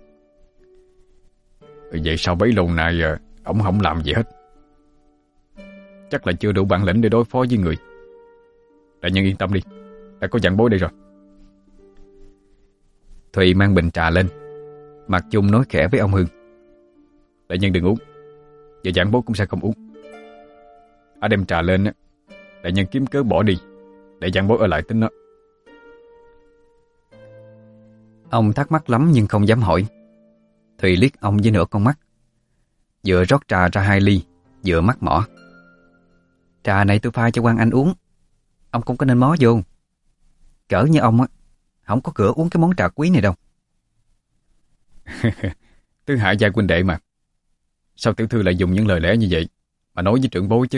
Speaker 1: Vậy sao bấy lâu nay ổng không làm gì hết? Chắc là chưa đủ bản lĩnh để đối phó với người. Đại nhân yên tâm đi, đã có giảng bối đây rồi. Thùy mang bình trà lên. Mạc Chung nói khẽ với ông Hương.
Speaker 2: Đại nhân đừng uống, và giảng bối cũng sẽ không uống. À, đem trà lên, đại nhân kiếm cớ bỏ đi, để giảng bối ở lại tính nó.
Speaker 1: Ông thắc mắc lắm nhưng không dám hỏi. Thùy liếc ông với nửa con mắt, vừa rót trà ra hai ly, vừa mắc mỏ. Trà này tôi pha cho quan anh uống, ông không có nên mó vô. Cỡ như ông á, không có cửa uống cái món trà quý này đâu.
Speaker 2: Tứ hạ gia huynh đệ mà, sao tiểu thư lại dùng những lời lẽ như vậy mà nói với trưởng bối chứ?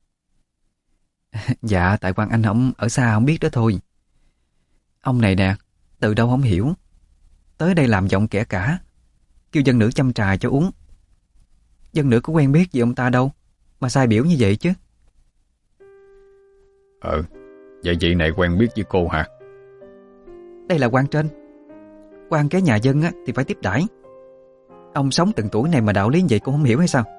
Speaker 1: Dạ, tại quan anh không ở xa không biết đó thôi. Ông này nè, từ đâu không hiểu, tới đây làm giọng kẻ cả, kêu dân nữ chăm trà cho uống. Dân nữ có quen biết gì ông ta đâu mà sai biểu như vậy chứ.
Speaker 2: Ờ, vậy chị này quen biết với cô hả?
Speaker 1: Đây là quan trên, quan kế nhà dân á thì phải tiếp đãi. Ông sống từng tuổi này mà đạo lý vậy cũng không hiểu hay sao?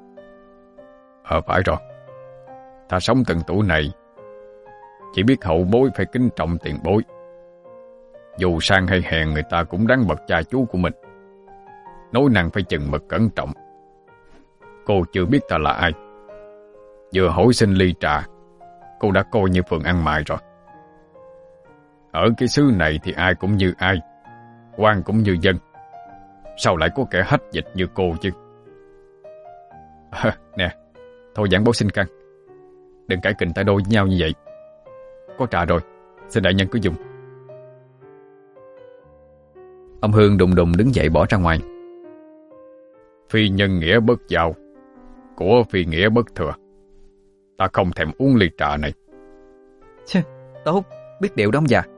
Speaker 2: Ờ phải rồi, ta sống từng tuổi này chỉ biết hậu bối phải kính trọng tiền bối. Dù sang hay hèn người ta cũng đáng bậc cha chú của mình, nói năng phải chừng mực cẩn trọng. Cô chưa biết ta là ai, vừa hỏi xin ly trà cô đã coi như phường ăn mày rồi. Ở cái xứ này thì ai cũng như ai, quan cũng như dân, sao lại có kẻ hách dịch như cô chứ? À, nè, Thôi giảng bối xin căn, đừng cãi kình tay đôi với nhau như vậy. Có trà rồi, xin đại nhân cứ dùng.
Speaker 1: Ông Hương đùng đùng đứng dậy bỏ ra ngoài.
Speaker 2: Phi nhân nghĩa bất giao, của phi nghĩa bất thừa. Ta không thèm uống ly trà này.
Speaker 1: Chê, tốt, biết điều đó ông già.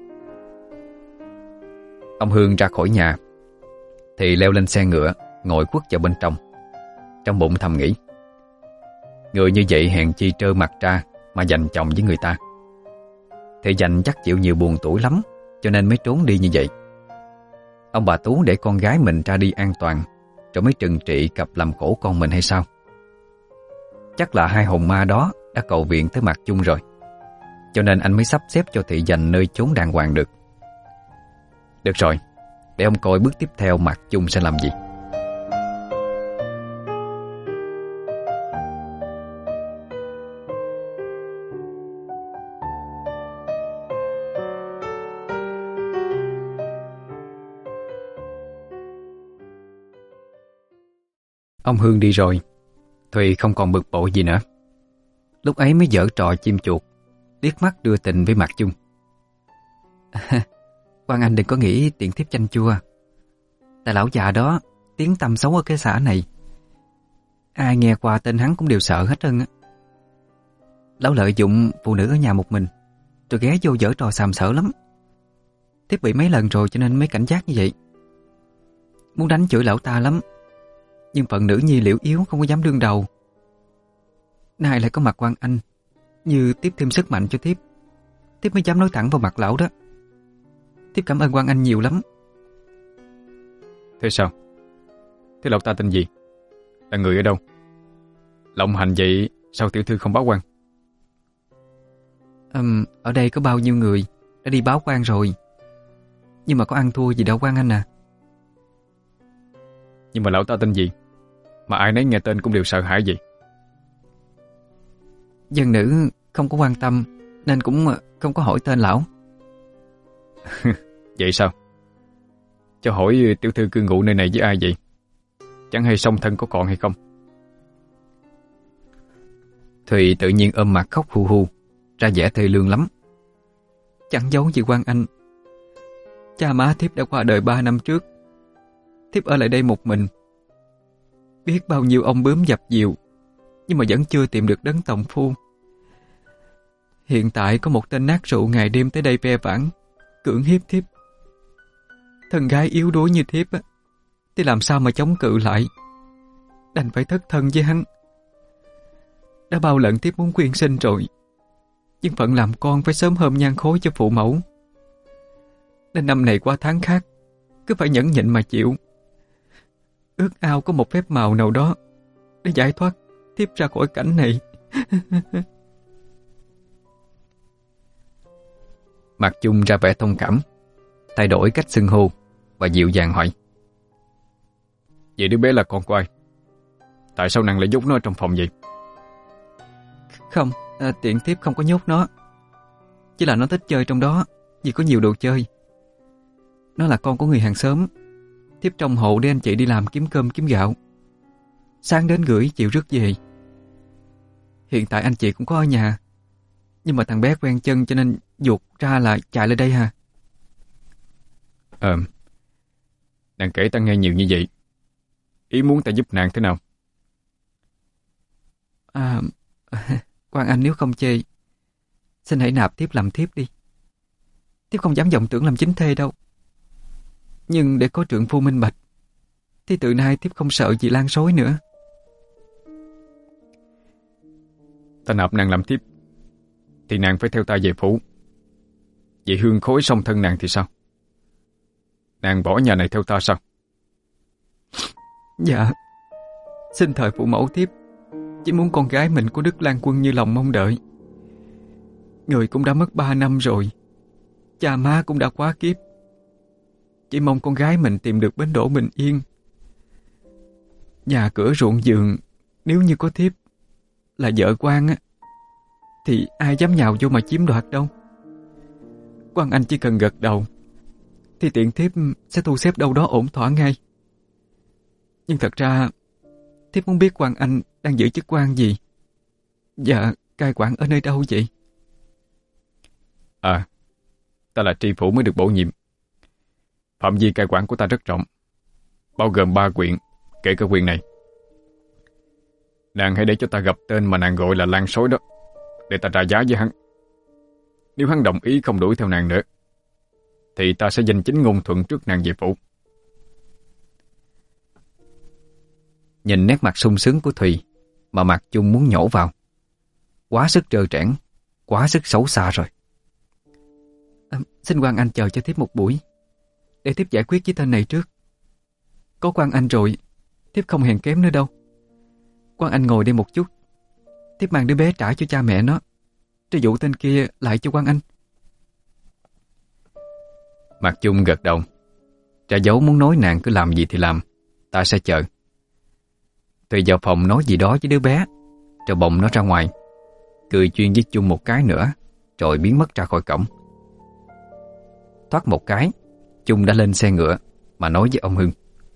Speaker 1: Ông Hương ra khỏi nhà thì leo lên xe ngựa, ngồi quất vào bên trong. Trong bụng thầm nghĩ, người như vậy hèn chi trơ mặt ra mà giành chồng với người ta. Thì giành chắc chịu nhiều buồn tủi lắm, cho nên mới trốn đi như vậy. Ông bà Tú để con gái mình ra đi an toàn, rồi mới trừng trị cặp làm khổ con mình hay sao? Chắc là hai hồn ma đó đã cầu viện tới Mạc Chung rồi, cho nên anh mới sắp xếp cho thị dành nơi chốn đàng hoàng được. Được rồi, để ông coi bước tiếp theo Mạc Chung sẽ làm gì. Ông Hương đi rồi, Thùy không còn bực bội gì nữa. Lúc ấy mới giở trò chim chuột, liếc mắt đưa tình với Mạc Chung. Quan anh đừng có nghĩ tiện thiếp chanh chua. Tại lão già đó tiếng tăm xấu ở cái xã này, ai nghe qua tên hắn cũng đều sợ hết trơn á. Lão lợi dụng phụ nữ ở nhà một mình, rồi ghé vô giở trò xàm xỡ lắm. Thiếp bị mấy lần rồi cho nên mới cảnh giác như vậy. Muốn đánh chửi lão ta lắm, nhưng phận nữ nhi liễu yếu không có dám đương đầu. Nay lại có mặt quan anh, như tiếp thêm sức mạnh cho thiếp, thiếp mới dám nói thẳng vào mặt lão đó. Thiếp cảm ơn quan anh nhiều lắm.
Speaker 2: Thế sao? Thế lão ta tên gì? Là người ở đâu? Lộng hành vậy sao tiểu thư không báo quan?
Speaker 1: um, Ở đây có bao nhiêu người đã đi báo quan rồi, nhưng mà có ăn thua gì đâu quan anh à.
Speaker 2: Nhưng mà lão ta tên gì mà ai nấy nghe tên cũng đều sợ hãi vậy?
Speaker 1: Dân nữ không có quan tâm nên cũng không có hỏi tên lão.
Speaker 2: Vậy sao? Cho hỏi tiểu thư cư ngụ nơi này với ai vậy? Chẳng hay song thân có còn hay không?
Speaker 1: Thùy tự nhiên ôm mặt khóc hu hu, ra vẻ thê lương lắm. Chẳng giấu gì quan anh, cha má thiếp đã qua đời ba năm trước. Thiếp ở lại đây một mình, biết bao nhiêu ông bướm dập dìu, nhưng mà vẫn chưa tìm được đấng tòng phu. Hiện tại có một tên nát rượu ngày đêm tới đây ve vãn, cưỡng hiếp thiếp. Thân gái yếu đuối như thiếp á, thì làm sao mà chống cự lại, đành phải thất thân với hắn. Đã bao lần thiếp muốn quyên sinh rồi, nhưng phận làm con phải sớm hôm nhang khối cho phụ mẫu, nên năm này qua tháng khác cứ phải nhẫn nhịn mà chịu. Ước ao có một phép màu nào đó để giải thoát thiếp ra khỏi cảnh này. Mạc Chung ra vẻ thông cảm, thay đổi cách xưng hô và dịu dàng hỏi:
Speaker 2: Vậy đứa bé là con của ai? Tại sao nàng lại nhốt nó trong phòng vậy?
Speaker 1: Không, à, tiện thiếp không có nhốt nó, chỉ là nó thích chơi trong đó vì có nhiều đồ chơi. Nó là con của người hàng xóm, thiếp trong hộ để anh chị đi làm kiếm cơm kiếm gạo, sáng đến gửi chiều rước về. Hiện tại anh chị cũng có ở nhà, nhưng mà thằng bé quen chân cho nên dục ra là chạy lên đây ha.
Speaker 2: Ờ, nàng kể ta nghe nhiều như vậy, ý muốn ta giúp nàng thế nào?
Speaker 1: À, quan anh nếu không chê, xin hãy nạp thiếp làm thiếp đi. Thiếp không dám vọng tưởng làm chính thê đâu, nhưng để có trượng phu minh bạch thì từ nay thiếp không sợ gì lan sói nữa.
Speaker 2: Ta nạp nàng làm thiếp thì nàng phải theo ta về phủ. Vậy hương khối song thân nàng thì sao? Nàng bỏ nhà này theo ta sao?
Speaker 1: Dạ, xin thời phụ mẫu thiếp chỉ muốn con gái mình của Đức Lan Quân như lòng mong đợi. Người cũng đã mất ba năm rồi, cha má cũng đã quá kiếp, chỉ mong con gái mình tìm được bến đỗ bình yên. Nhà cửa ruộng vườn nếu như có thiếp là vợ quan á, thì ai dám nhào vô mà chiếm đoạt đâu. Quan anh chỉ cần gật đầu thì tiện thiếp sẽ thu xếp đâu đó ổn thỏa ngay. Nhưng thật ra thiếp muốn biết quan anh
Speaker 3: đang giữ chức quan gì? Và cai quản ở nơi đâu vậy?
Speaker 2: À, ta là tri phủ mới được bổ nhiệm. Phạm vi cai quản của ta rất rộng, bao gồm ba huyện, kể cả huyện này. Nàng hãy để cho ta gặp tên mà nàng gọi là Lan Sói đó, để ta trả giá với hắn. Nếu hắn đồng ý không đuổi theo nàng nữa, thì ta sẽ danh chính ngôn thuận trước nàng về phủ.
Speaker 1: Nhìn nét mặt sung sướng của Thùy mà Mạc Chung muốn nhổ vào. Quá sức trơ trẽn, quá sức xấu xa rồi.
Speaker 3: À, xin quan anh chờ cho thiếp một buổi, để thiếp giải quyết với tên này trước. Có quan anh rồi, thiếp không hèn kém nữa đâu. Quan anh ngồi đây một chút, thiếp mang đứa bé trả cho cha mẹ nó, rồi dụ tên kia lại cho quan anh.
Speaker 1: Mạc Chung gật đầu, ra dấu muốn nói nàng cứ làm gì thì làm, ta sẽ chờ. Thùy vào phòng nói gì đó với đứa bé, rồi bồng nó ra ngoài, cười chuyên với Chung một cái nữa, rồi biến mất ra khỏi cổng. Thoát một cái, Chung đã lên xe ngựa mà nói với ông Hưng.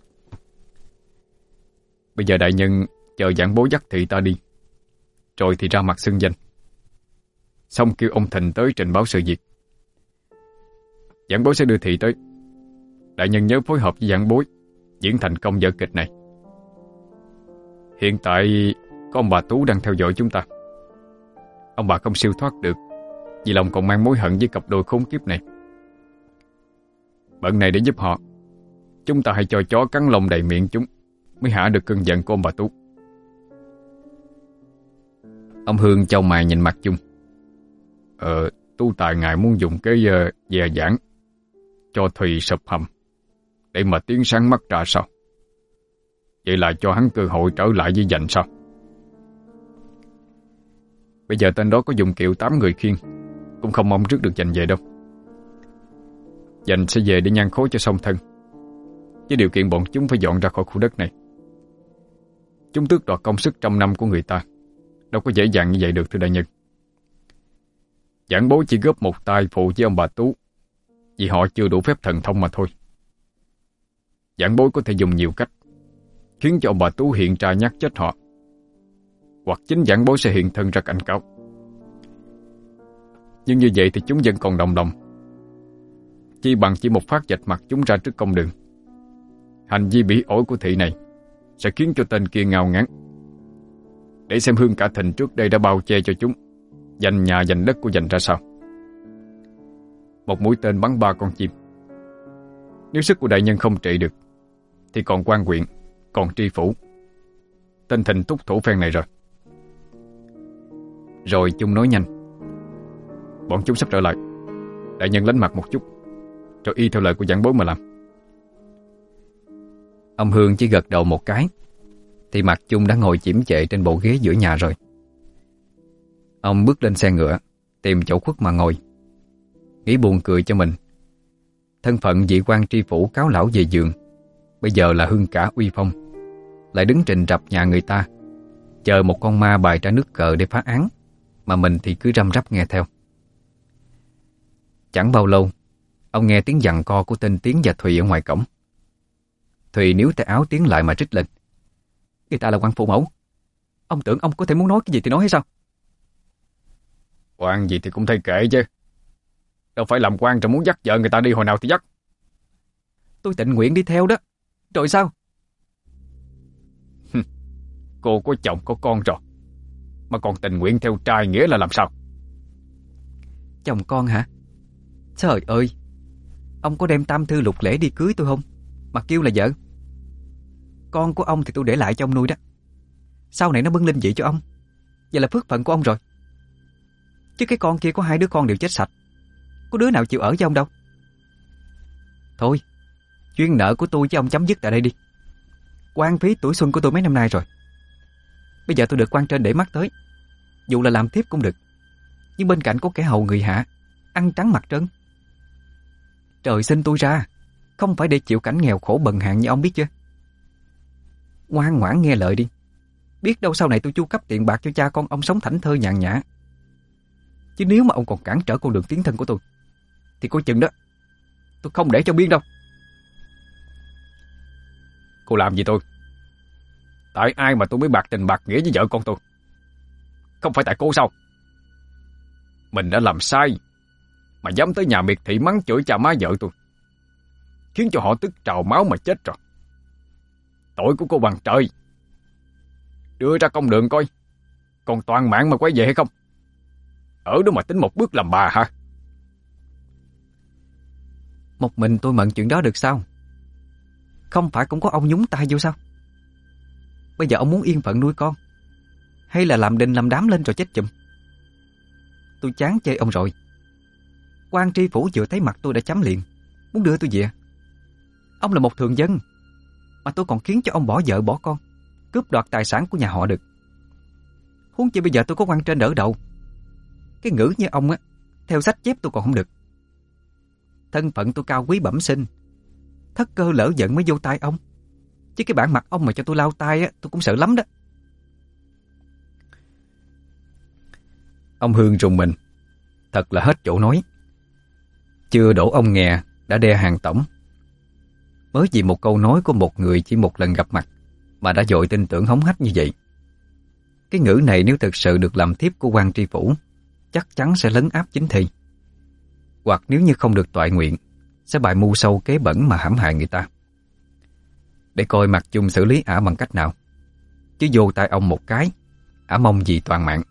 Speaker 2: Bây giờ đại nhân chờ giảng bối dắt thị ta đi, rồi thì ra mặt xưng danh. Xong kêu ông Thịnh tới trình báo sự việc. Giảng bối sẽ đưa thị tới. Đại nhân nhớ phối hợp với giảng bối diễn thành công vở kịch này. Hiện tại có ông bà Tú đang theo dõi chúng ta. Ông bà không siêu thoát được, vì lòng còn mang mối hận với cặp đôi khốn kiếp này. Bận này để giúp họ, chúng ta hãy cho chó cắn lông đầy miệng chúng, mới hả được cơn giận của ông bà Tú.
Speaker 1: Ông Hương chau mày nhìn Mạc Chung.
Speaker 2: Ờ, tu tài ngài muốn dùng cái uh, dè dãn cho Thùy sụp hầm để mà tiến sáng mắt ra sao? Vậy là cho hắn cơ hội trở lại với giành sao? Bây giờ tên đó có dùng kiệu tám người khiêng, cũng không mong trước được giành về đâu. Giành sẽ về để nhan khối cho song thân, với điều kiện bọn chúng phải dọn ra khỏi khu đất này. Chúng tước đoạt công sức trăm năm của người ta, đâu có dễ dàng như vậy được thưa đại nhân. Giảng bối chỉ góp một tay phụ với ông bà Tú, vì họ chưa đủ phép thần thông mà thôi. Giảng bối có thể dùng nhiều cách, khiến cho ông bà Tú hiện ra nhát chết họ, hoặc chính giảng bối sẽ hiện thân ra cảnh cáo. Nhưng như vậy thì chúng vẫn còn đồng lòng, chi bằng chỉ một phát vạch mặt chúng ra trước công đường. Hành vi bỉ ổi của thị này sẽ khiến cho tên kia ngao ngán. Để xem Hương Cả Thịnh trước đây đã bao che cho chúng, giành nhà giành đất của giành ra sao. Một mũi tên bắn ba con chim. Nếu sức của đại nhân không trị được, thì còn quan huyện, còn tri phủ. Tên Thịnh túc thủ phen này rồi.
Speaker 1: Rồi Chung nói nhanh.
Speaker 2: Bọn chúng sắp trở lại. Đại nhân lánh mặt một chút, rồi y theo lời của giảng bối mà làm.
Speaker 1: Ông Hương chỉ gật đầu một cái, thì Mạc Chung đã ngồi chiếm chệ trên bộ ghế giữa nhà rồi. Ông bước lên xe ngựa, tìm chỗ khuất mà ngồi, nghĩ buồn cười cho mình. Thân phận vị quan tri phủ cáo lão về giường, bây giờ là Hưng Cả uy phong, lại đứng trình rập nhà người ta, chờ một con ma bày ra nước cờ để phá án, mà mình thì cứ răm rắp nghe theo. Chẳng bao lâu, ông nghe tiếng giằng co của tên Tiến và Thùy ở ngoài cổng. Thùy níu tay áo Tiến lại mà trích lên.
Speaker 3: Người ta là quan phụ mẫu, ông tưởng ông có thể muốn nói cái gì thì nói hay sao?
Speaker 2: Quan gì thì cũng thay kệ chứ, đâu phải làm quan rồi muốn dắt vợ người ta đi hồi nào thì dắt.
Speaker 3: Tôi tình nguyện đi theo đó. Rồi sao?
Speaker 2: Cô có chồng có con rồi, mà còn tình nguyện theo trai nghĩa là làm sao?
Speaker 3: Chồng con hả? Trời ơi, ông có đem tam thư lục lễ đi cưới tôi không mà kêu là vợ? Con của ông thì tôi để lại cho ông nuôi đó. Sau này nó bưng linh vị cho ông, vậy là phước phận của ông rồi. Chứ cái con kia có hai đứa con đều chết sạch, có đứa nào chịu ở với ông đâu. Thôi, duyên nợ của tôi với ông chấm dứt tại đây đi. Quan phí tuổi xuân của tôi mấy năm nay rồi. Bây giờ tôi được quan trên để mắt tới, dù là làm thiếp cũng được, nhưng bên cạnh có kẻ hầu người hạ, ăn trắng mặt trơn. Trời sinh tôi ra không phải để chịu cảnh nghèo khổ bần hạn như ông biết chưa. Ngoan ngoãn nghe lời đi, biết đâu sau này tôi chu cấp tiền bạc cho cha con ông sống thảnh thơi nhàn nhã. Chứ nếu mà ông còn cản trở con đường tiến thân của tôi, thì coi chừng đó, tôi không để cho biên đâu.
Speaker 2: Cô làm gì tôi? Tại ai mà tôi mới bạc tình bạc nghĩa với vợ con tôi? Không phải tại cô sao? Mình đã làm sai mà dám tới nhà miệt thị mắng chửi cha má vợ tôi, khiến cho họ tức trào máu mà chết rồi. Tội của cô bằng trời. Đưa ra công đường coi, còn toàn mạng mà quay về hay không? Ở đó mà tính một bước làm bà hả?
Speaker 3: Một mình tôi mận chuyện đó được sao? Không phải cũng có ông nhúng tay vô sao? Bây giờ ông muốn yên phận nuôi con, hay là làm đình làm đám lên rồi chết chùm? Tôi chán chê ông rồi. Quan tri phủ vừa thấy mặt tôi đã chấm liền, muốn đưa tôi về. Ông là một thường dân, mà tôi còn khiến cho ông bỏ vợ bỏ con, cướp đoạt tài sản của nhà họ được. Huống chi bây giờ tôi có quan trên đỡ đầu. Cái ngữ như ông á, theo sách chép tôi còn không được. Thân phận tôi cao quý bẩm sinh, thất cơ lỡ giận mới vô tay ông. Chứ cái bản mặt ông mà cho tôi lao tay á, tôi cũng sợ lắm đó.
Speaker 1: Ông Hương rùng mình, thật là hết chỗ nói. Chưa đổ ông nghè đã đe hàng tổng. Mới vì một câu nói của một người chỉ một lần gặp mặt mà đã dội tin tưởng hống hách như vậy. Cái ngữ này nếu thực sự được làm thiếp của quan tri phủ, chắc chắn sẽ lấn áp chính thi. Hoặc nếu như không được toại nguyện, sẽ bày mưu sâu kế bẩn mà hãm hại người ta. Để coi Mạc Chung xử lý ả bằng cách nào. Chứ vô tay ông một cái, ả mong gì toàn mạng.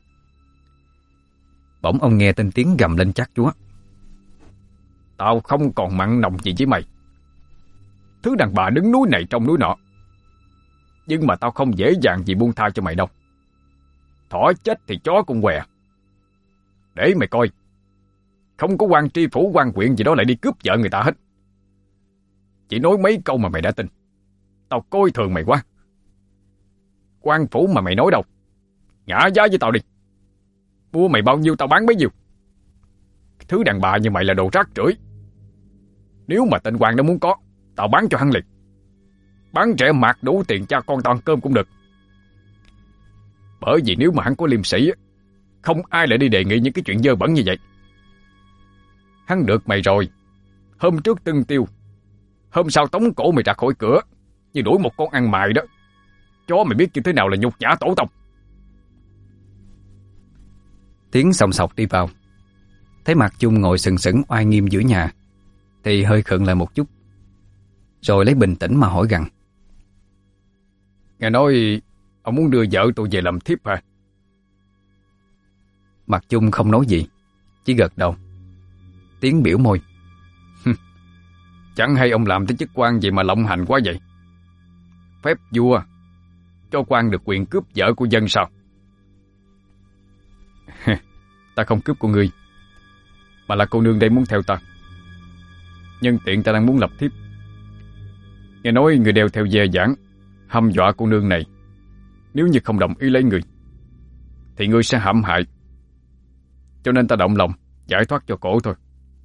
Speaker 1: Bỗng ông nghe tên tiếng gầm lên chát chúa.
Speaker 2: Tao không còn mặn nồng gì với mày. Thứ đàn bà đứng núi này trong núi nọ. Nhưng mà tao không dễ dàng gì buông tha cho mày đâu. Thỏ chết thì chó cũng què. Để mày coi, không có quan tri phủ quan quyện gì đó lại đi cướp vợ người ta hết. Chỉ nói mấy câu mà mày đã tin. Tao coi thường mày quá. Quan phủ mà mày nói đâu, ngã giá với tao đi. Mua mày bao nhiêu tao bán bấy nhiêu. Thứ đàn bà như mày là đồ rác rưởi. Nếu mà tên quan đó muốn có, tao bán cho hắn liền. Bán rẻ mạt đủ tiền cha con tao ăn cơm cũng được. Bởi vì nếu mà hắn có liêm sĩ, không ai lại đi đề nghị những cái chuyện dơ bẩn như vậy. Hắn được mày rồi, hôm trước tưng tiêu, hôm sau tống cổ mày ra khỏi cửa, như đuổi một con ăn mày đó. Chó mày biết như thế nào là nhục nhã tổ tông.
Speaker 1: Tiếng sòng sọc đi vào. Thấy Mạc Chung ngồi sừng sững oai nghiêm giữa nhà, thì hơi khựng lại một chút, rồi lấy bình tĩnh mà hỏi gằn.
Speaker 2: Nghe nói ông muốn đưa vợ tôi về làm thiếp hả?
Speaker 1: Mạc Chung không nói gì, chỉ gật đầu. Tiếng biểu môi.
Speaker 2: Chẳng hay ông làm tới chức quan gì mà lộng hành quá vậy. Phép vua cho quan được quyền cướp vợ của dân sao? Ta không cướp của ngươi, mà là cô nương đây muốn theo ta. Nhân tiện ta đang muốn lập thiếp. Nghe nói người đeo theo dè dãn hăm dọa cô nương này, nếu như không đồng ý lấy người thì ngươi sẽ hãm hại. Cho nên ta động lòng giải thoát cho cổ thôi.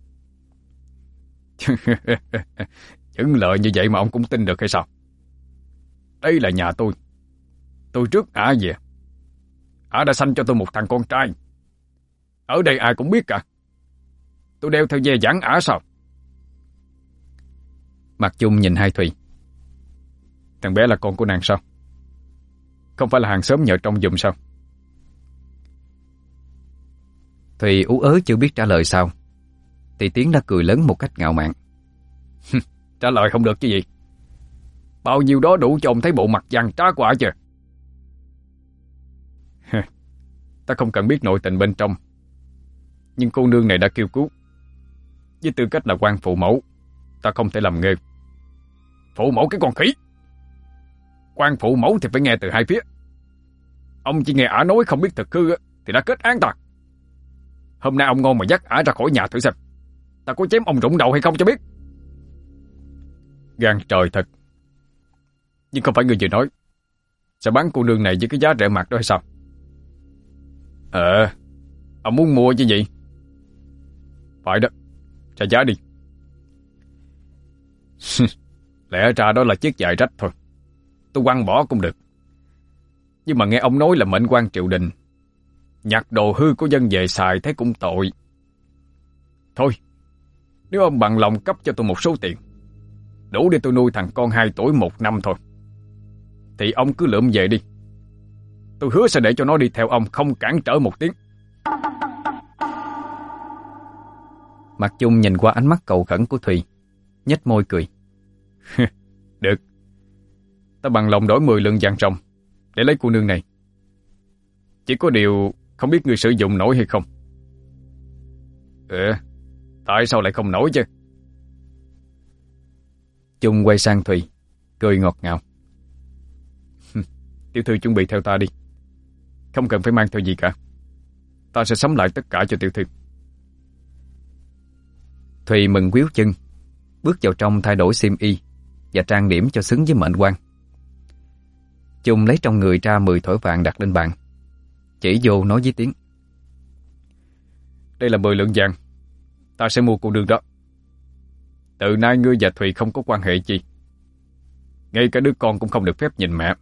Speaker 2: Những lời như vậy mà ông cũng tin được hay sao? Đây là nhà tôi. Tôi trước ả về. Ả đã sanh cho tôi một thằng con trai. Ở đây ai cũng biết cả. Tôi đeo theo dè dãn ả sao?
Speaker 1: Mạc Chung nhìn Hai Thùy.
Speaker 2: Thằng bé là con của nàng sao? Không phải là hàng xóm nhờ trông giùm sao?
Speaker 1: Thùy ú ớ chưa biết trả lời sao, thì Tiến đã cười lớn một cách ngạo mạn.
Speaker 2: Trả lời không được chứ gì. Bao nhiêu đó đủ cho ông thấy bộ mặt giằng trá của ả chưa? Ta không cần biết nội tình bên trong, nhưng cô nương này đã kêu cứu. Với tư cách là quan phụ mẫu, ta không thể làm ngơ. Phụ mẫu cái con khỉ. Quan phụ mẫu thì phải nghe từ hai phía. Ông chỉ nghe ả nói không biết thực hư thì đã kết án ta. Hôm nay ông ngon mà dắt ả ra khỏi nhà thử xem, ta có chém ông rụng đầu hay không cho biết. Gan trời thật. Nhưng không phải người vừa nói sẽ bán cô nương này với cái giá rẻ mạt đó hay sao? Ờ, ông muốn mua chứ gì? Phải đó, trả giá đi. Lẽ ra đó là chiếc dài rách thôi, tôi quăng bỏ cũng được. Nhưng mà nghe ông nói là mệnh quan triều đình, nhặt đồ hư của dân về xài thấy cũng tội. Thôi, nếu ông bằng lòng cấp cho tôi một số tiền, đủ để tôi nuôi thằng con hai tuổi một năm thôi. thì ông cứ lượm về đi. Tôi hứa sẽ để cho nó đi theo ông, không cản trở một tiếng.
Speaker 1: Mặt Chung nhìn qua ánh mắt cầu khẩn của Thùy, nhếch môi cười.
Speaker 2: Được, ta bằng lòng đổi mười lượng vàng ròng để lấy cô nương này. Chỉ có điều không biết người sử dụng nổi hay không. Ừ, tại sao lại không nổi chứ?
Speaker 1: Chung quay sang Thùy, cười ngọt ngào.
Speaker 2: Tiểu thư chuẩn bị theo ta đi, không cần phải mang theo gì cả. Ta sẽ sắm lại tất cả cho tiểu thư.
Speaker 1: Thùy mừng quíu chân, bước vào trong thay đổi xiêm y và trang điểm cho xứng với mệnh quan. Chung lấy trong người ra mười thỏi vàng đặt lên bàn, chỉ vô nói với Tiến.
Speaker 2: Đây là mười lượng vàng, ta sẽ mua cô nương đó. Từ nay ngươi và Thùy không có quan hệ gì, ngay cả đứa con cũng không được phép nhìn mẹ.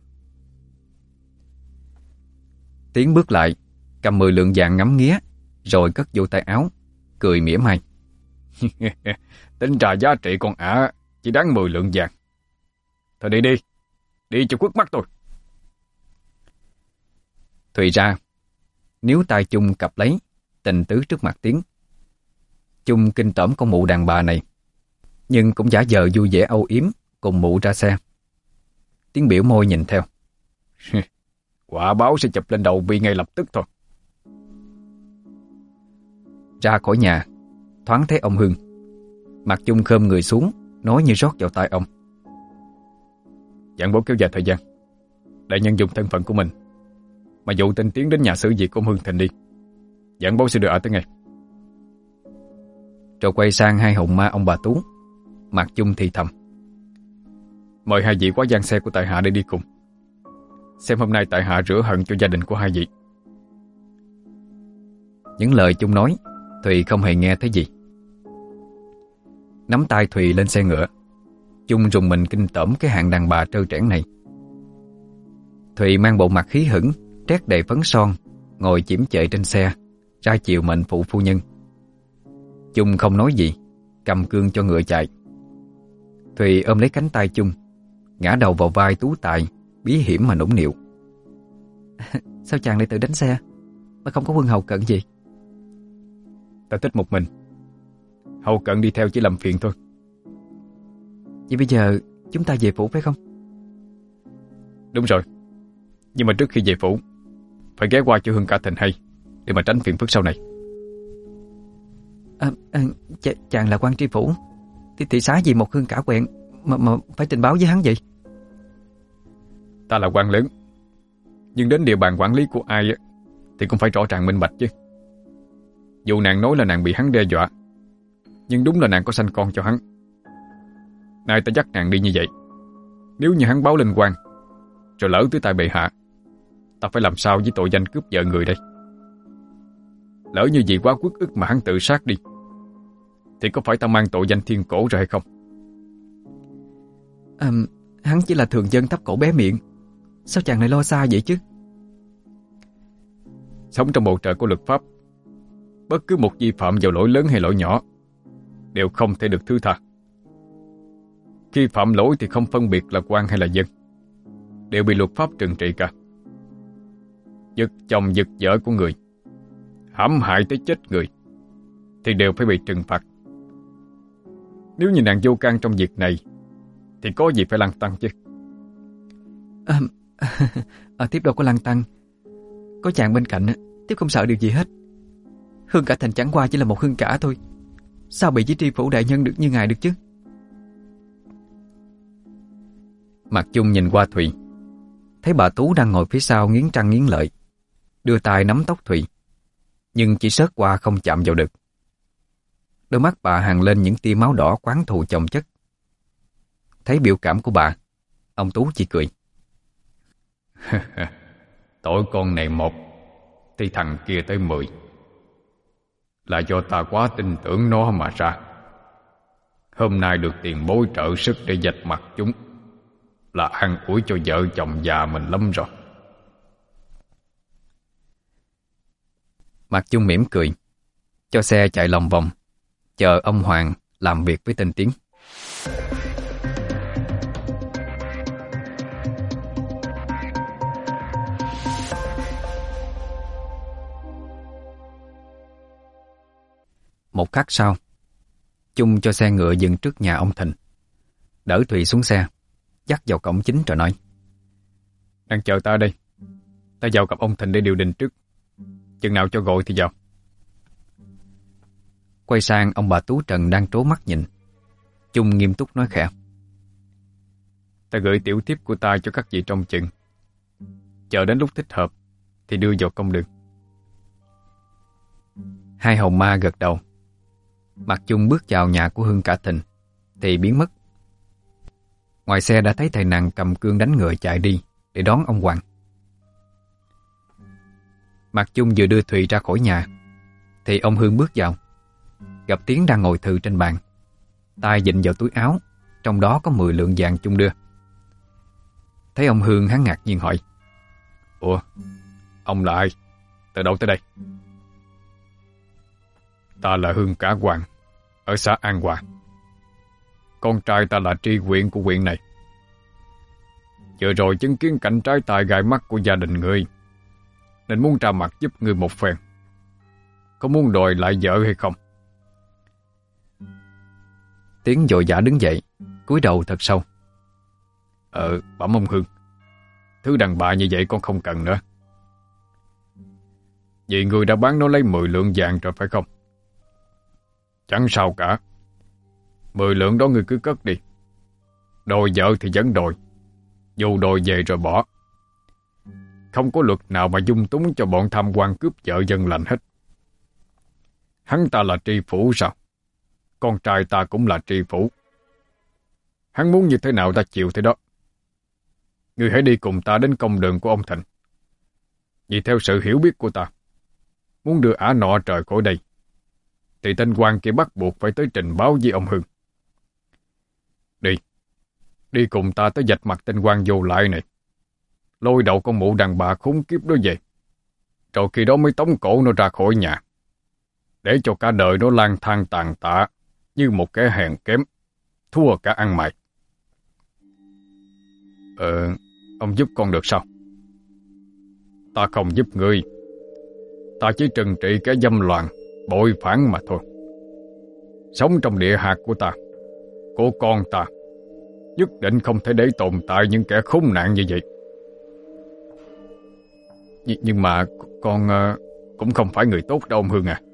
Speaker 1: Tiến bước lại, cầm mười lượng vàng ngắm nghía, rồi cất vô tay áo, cười mỉa mai.
Speaker 2: Tính ra giá trị con ả chỉ đáng mười lượng vàng. Thôi đi đi, đi cho quất mắt tôi.
Speaker 1: Thùy ra, níu tay Chung cặp lấy, tình tứ trước mặt Tiến. Chung kinh tởm con mụ đàn bà này, nhưng cũng giả vờ vui vẻ âu yếm cùng mụ ra xe. Tiến biểu môi nhìn theo.
Speaker 2: Quả báo sẽ chụp lên đầu Bi ngay lập tức thôi.
Speaker 1: Ra khỏi nhà, thoáng thấy ông Hưng. Mặt Chung khom người xuống, nói như rót vào tai ông.
Speaker 2: Giảng bố kéo dài thời gian, đại nhân dùng thân phận của mình mà dụ tên Tiến đến nhà xử việc của ông Hưng Thành đi. Giảng bố sẽ đưa ả tới ngay.
Speaker 1: Rồi quay sang hai hồn ma ông bà Tú. Mặt Chung thì thầm.
Speaker 2: Mời hai vị quá giang xe của tại hạ để đi cùng, xem hôm nay tại hạ rửa hận cho gia đình của hai vị.
Speaker 1: Những lời Chung nói, Thùy không hề nghe thấy gì. Nắm tay Thùy lên xe ngựa, Chung rùng mình kinh tởm cái hạng đàn bà trơ trẽn này. Thùy mang bộ mặt khí hửng, trét đầy phấn son, ngồi chiếm chệ trên xe, ra chiều mệnh phụ phu nhân. Chung không nói gì, cầm cương cho ngựa chạy. Thùy ôm lấy cánh tay Chung, ngã đầu vào vai Tú Tài, bí hiểm mà nũng nịu. Sao chàng lại tự đánh xe, mà không có quân hầu cận gì?
Speaker 2: Ta thích một mình, hầu cận đi theo chỉ làm phiền thôi.
Speaker 1: Vậy bây giờ chúng ta về phủ phải không?
Speaker 2: Đúng rồi, nhưng mà trước khi về phủ phải ghé qua cho Hương Cả Thành hay, để mà tránh phiền phức sau này.
Speaker 1: À, à, ch chàng là quan tri phủ thì thị xá gì một Hương Cả quẹn mà, mà phải trình báo với hắn vậy?
Speaker 2: Ta là quan lớn, nhưng đến địa bàn quản lý của ai thì cũng phải rõ ràng minh bạch chứ. Dù nàng nói là nàng bị hắn đe dọa, nhưng đúng là nàng có sanh con cho hắn. Nay ta dắt nàng đi như vậy, nếu như hắn báo lên quan rồi lỡ tới tai bệ hạ, ta phải làm sao với tội danh cướp vợ người đây? Lỡ như vì quá uất ức mà hắn tự sát đi, thì có phải ta mang tội danh thiên cổ rồi hay không?
Speaker 1: À, hắn chỉ là thường dân thấp cổ bé miệng, sao chàng lại lo xa vậy chứ?
Speaker 2: Sống trong bầu trời của luật pháp, bất cứ một vi phạm vào lỗi lớn hay lỗi nhỏ đều không thể được thứ tha. Khi phạm lỗi thì không phân biệt là quan hay là dân, đều bị luật pháp trừng trị cả. Giật chồng giật vợ của người, hãm hại tới chết người, thì đều phải bị trừng phạt. Nếu như nàng vô can trong việc này thì có gì phải lăn tăn chứ?
Speaker 1: À, à, tiếp đâu có lăn tăn, có chàng bên cạnh, tiếp không sợ điều gì hết. Hương Cả Thành chẳng qua chỉ là một Hương Cả thôi, sao bị với tri phủ đại nhân được như ngài được chứ? Mặt Chung nhìn qua Thùy, thấy bà Tú đang ngồi phía sau nghiến răng nghiến lợi, đưa tay nắm tóc Thùy, nhưng chỉ sớt qua không chạm vào được. Đôi mắt bà hằn lên những tia máu đỏ quán thù chồng chất. Thấy biểu cảm của bà, ông Tú chỉ cười.
Speaker 2: Tội con này một thì thằng kia tới mười, là do ta quá tin tưởng nó mà ra. Hôm nay được tiền bối trợ sức để vạch mặt chúng, là an ủi cho vợ chồng già mình lắm rồi.
Speaker 1: Mặt Chung mỉm cười, cho xe chạy lòng vòng, chờ ông Hoàng làm việc với tên Tiến. Một khắc sau, Chung cho xe ngựa dừng trước nhà ông Thịnh, đỡ Thùy xuống xe, dắt vào cổng chính rồi nói:
Speaker 2: Đang chờ ta đây. Ta vào gặp ông Thịnh để điều đình trước. Chừng nào cho gọi thì vào.
Speaker 1: Quay sang ông bà Tú Trần đang trố mắt nhìn, Chung nghiêm túc nói khẽ:
Speaker 2: Ta gửi tiểu thiếp của ta cho các vị trong chừng. Chờ đến lúc thích hợp thì đưa vào công đường.
Speaker 1: Hai hồn ma gật đầu. Mặt Chung bước vào nhà của Hương Cả Thịnh thì biến mất. Ngoài xe đã thấy thầy nàng cầm cương đánh ngựa chạy đi để đón ông Hoàng. Mặt Chung vừa đưa Thùy ra khỏi nhà thì ông Hương bước vào, gặp Tiến đang ngồi thừ trên bàn, tay vịn vào túi áo, trong đó có mười lượng vàng Chung đưa. Thấy ông Hương, hắn ngạc nhiên hỏi:
Speaker 2: Ủa, ông là ai? Từ đâu tới đây? Ta là Hương Cả Hoàng, ở xã An Hòa. Con trai ta là tri huyện của huyện này. Vừa rồi chứng kiến cảnh trái tài gai mắt của gia đình ngươi, nên muốn ra mặt giúp ngươi một phen. Có muốn đòi lại vợ hay không?
Speaker 1: Tiến vội vã đứng dậy, cúi đầu thật sâu.
Speaker 2: Ờ, bẩm ông Hương, thứ đàn bà như vậy con không cần nữa. Vì ngươi đã bán nó lấy mười lượng vàng rồi phải không? Chẳng sao cả. Mười lượng đó ngươi cứ cất đi. Đòi vợ thì vẫn đòi, dù đòi về rồi bỏ. Không có luật nào mà dung túng cho bọn tham quan cướp vợ dân lành hết. Hắn ta là tri phủ sao? Con trai ta cũng là tri phủ. Hắn muốn như thế nào ta chịu thế đó. Ngươi hãy đi cùng ta đến công đường của ông Thịnh. Vì theo sự hiểu biết của ta, muốn đưa ả nọ trời khỏi đây, thì tên quan kia bắt buộc phải tới trình báo với ông Hưng. Đi, đi cùng ta tới vạch mặt tên quan vô lại này, lôi đầu con mụ đàn bà khốn kiếp đó về, rồi khi đó mới tống cổ nó ra khỏi nhà, để cho cả đời nó lang thang tàn tạ như một kẻ hèn kém, thua cả ăn mày. Ờ, ông giúp con được sao? Ta không giúp ngươi. Ta chỉ trừng trị kẻ dâm loạn, bội phản mà thôi. Sống trong địa hạt của ta, của con ta, nhất định không thể để tồn tại những kẻ khốn nạn như vậy. Nh- Nhưng mà con uh, cũng không phải người tốt đâu ông Hương à.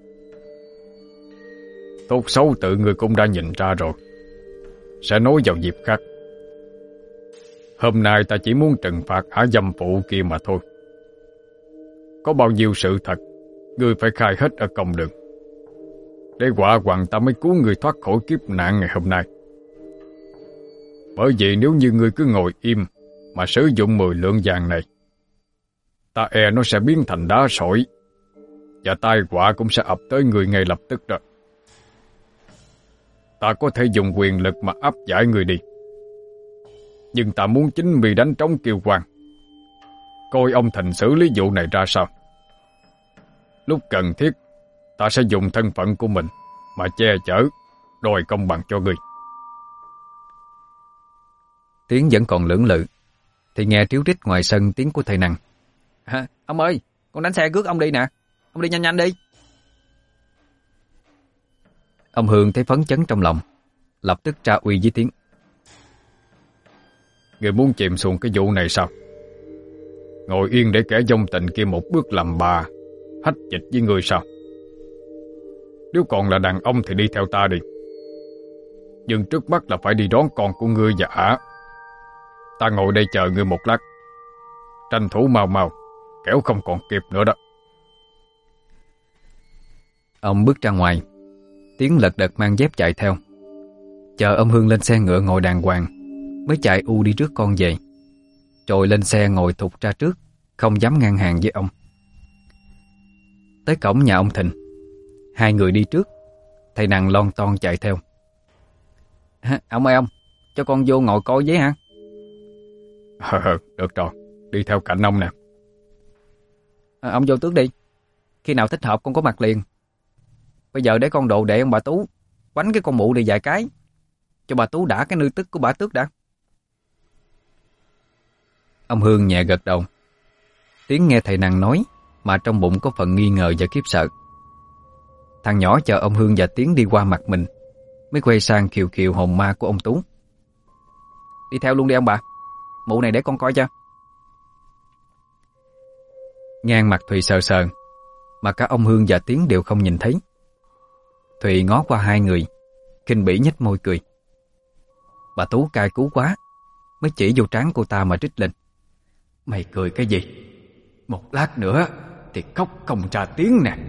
Speaker 2: Tốt xấu tự người cũng đã nhìn ra rồi. Sẽ nói vào dịp khác. Hôm nay ta chỉ muốn trừng phạt ả dâm phụ kia mà thôi. Có bao nhiêu sự thật, ngươi phải khai hết ở công đường, để quả hoàng ta mới cứu ngươi thoát khỏi kiếp nạn ngày hôm nay. Bởi vì nếu như ngươi cứ ngồi im mà sử dụng mười lượng vàng này, ta e nó sẽ biến thành đá sỏi, và tai họa cũng sẽ ập tới người ngay lập tức đó. Ta có thể dùng quyền lực mà áp giải người đi, nhưng ta muốn chính vì đánh trống kêu quan, coi ông Thịnh xử lý vụ này ra sao. Lúc cần thiết, ta sẽ dùng thân phận của mình mà che chở, đòi công bằng cho ngươi.
Speaker 1: Tiến vẫn còn lưỡng lự thì nghe tríu rít ngoài sân tiếng của thầy Năng.
Speaker 3: À, ông ơi, con đánh xe rước ông đi nè. Ông đi nhanh nhanh đi.
Speaker 1: Ông Hương thấy phấn chấn trong lòng, lập tức tra uy với Tiến.
Speaker 2: Ngươi muốn chìm xuồng cái vụ này sao? Ngồi yên để kẻ dông tình kia một bước làm bà, hách dịch với ngươi sao? Nếu còn là đàn ông thì đi theo ta đi. Nhưng trước mắt là phải đi đón con của ngươi và ả. Ta ngồi đây chờ ngươi một lát. Tranh thủ mau mau, kẻo không còn kịp nữa đó.
Speaker 1: Ông bước ra ngoài, Tiến lật đật mang dép chạy theo. Chờ ông Hương lên xe ngựa ngồi đàng hoàng, mới chạy u đi trước con về, rồi lên xe ngồi thụt ra trước, không dám ngang hàng với ông. Tới cổng nhà ông Thịnh, hai người đi trước, thầy Năng lon ton chạy theo.
Speaker 3: À, ông ơi ông, cho con vô ngồi coi với hả?
Speaker 2: Ờ, được rồi, đi theo cạnh ông nè.
Speaker 3: À, ông vô trước đi. Khi nào thích hợp con có mặt liền. Bây giờ để con đồ đệ ông bà Tú quánh cái con mụ này vài cái, cho bà Tú đã cái nư tức của bà Tước đã.
Speaker 1: Ông Hương nhẹ gật đầu. Tiến nghe thầy Năng nói mà trong bụng có phần nghi ngờ và khiếp sợ. Thằng nhỏ chờ ông Hương và Tiến đi qua mặt mình, mới quay sang khiều khiều hồn ma của ông Tú. Đi theo luôn đi ông bà, mụ này để con coi cho. Ngang mặt Thùy sờ sờ, mà cả ông Hương và Tiến đều không nhìn thấy. Thùy ngó qua hai người, khinh bỉ nhếch môi cười. Bà Tú cay cú quá, mới chỉ vô trán cô ta mà trích lên. Mày cười cái gì? Một lát nữa thì khóc không ra tiếng nè.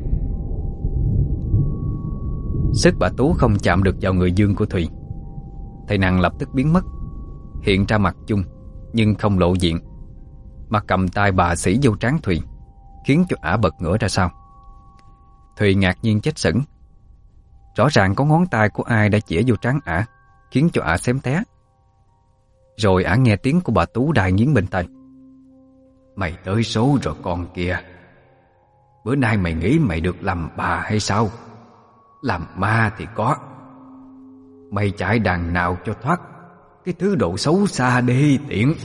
Speaker 1: Sức bà Tú không chạm được vào người dương của Thùy. Thầy nàng lập tức biến mất, hiện ra mặt chung nhưng không lộ diện, mà cầm tay bà xỉ vô trán Thùy, khiến cho ả bật ngửa ra sau. Thùy ngạc nhiên chết sững. Rõ ràng có ngón tay của ai đã chĩa vô trán ả, khiến cho ả xém té. Rồi ả nghe tiếng của bà Tú đài nghiến bên tai. Mày tới số rồi con kia. Bữa nay mày nghĩ mày được làm bà hay sao? Làm ma thì có. Mày chạy đằng nào cho thoát cái thứ độ xấu xa đê tiện.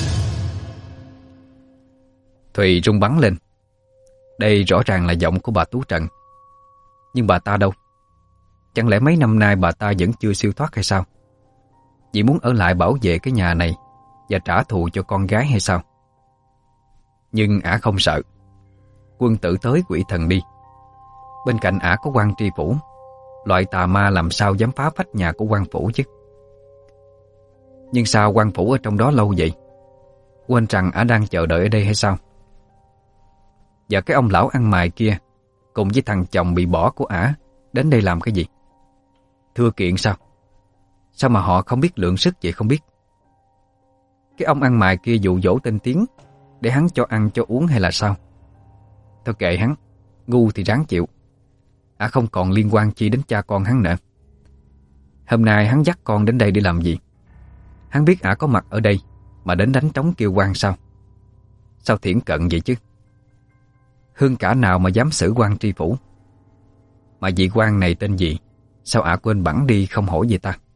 Speaker 1: Thùy rung bắn lên. Đây rõ ràng là giọng của bà Tú Trần. Nhưng bà ta đâu? Chẳng lẽ mấy năm nay bà ta vẫn chưa siêu thoát hay sao? Chỉ muốn ở lại bảo vệ cái nhà này và trả thù cho con gái hay sao? Nhưng ả không sợ. Quân tử tới quỷ thần đi. Bên cạnh ả có quan tri phủ. Loại tà ma làm sao dám phá phách nhà của quan phủ chứ? Nhưng sao quan phủ ở trong đó lâu vậy? Quên rằng ả đang chờ đợi ở đây hay sao? Và cái ông lão ăn mày kia cùng với thằng chồng bị bỏ của ả đến đây làm cái gì? Thưa kiện sao? Sao mà họ không biết lượng sức vậy không biết? Cái ông ăn mày kia dụ dỗ tên Tiến để hắn cho ăn cho uống hay là sao? Thôi kệ hắn, ngu thì ráng chịu. Ả không còn liên quan chi đến cha con hắn nữa. Hôm nay hắn dắt con đến đây để làm gì? Hắn biết ả có mặt ở đây mà đến đánh trống kêu quan sao? Sao thiển cận vậy chứ? Hương cả nào mà dám xử quan tri phủ? Mà vị quan này tên gì? Sao ả quên bẵng đi không hỏi về ta?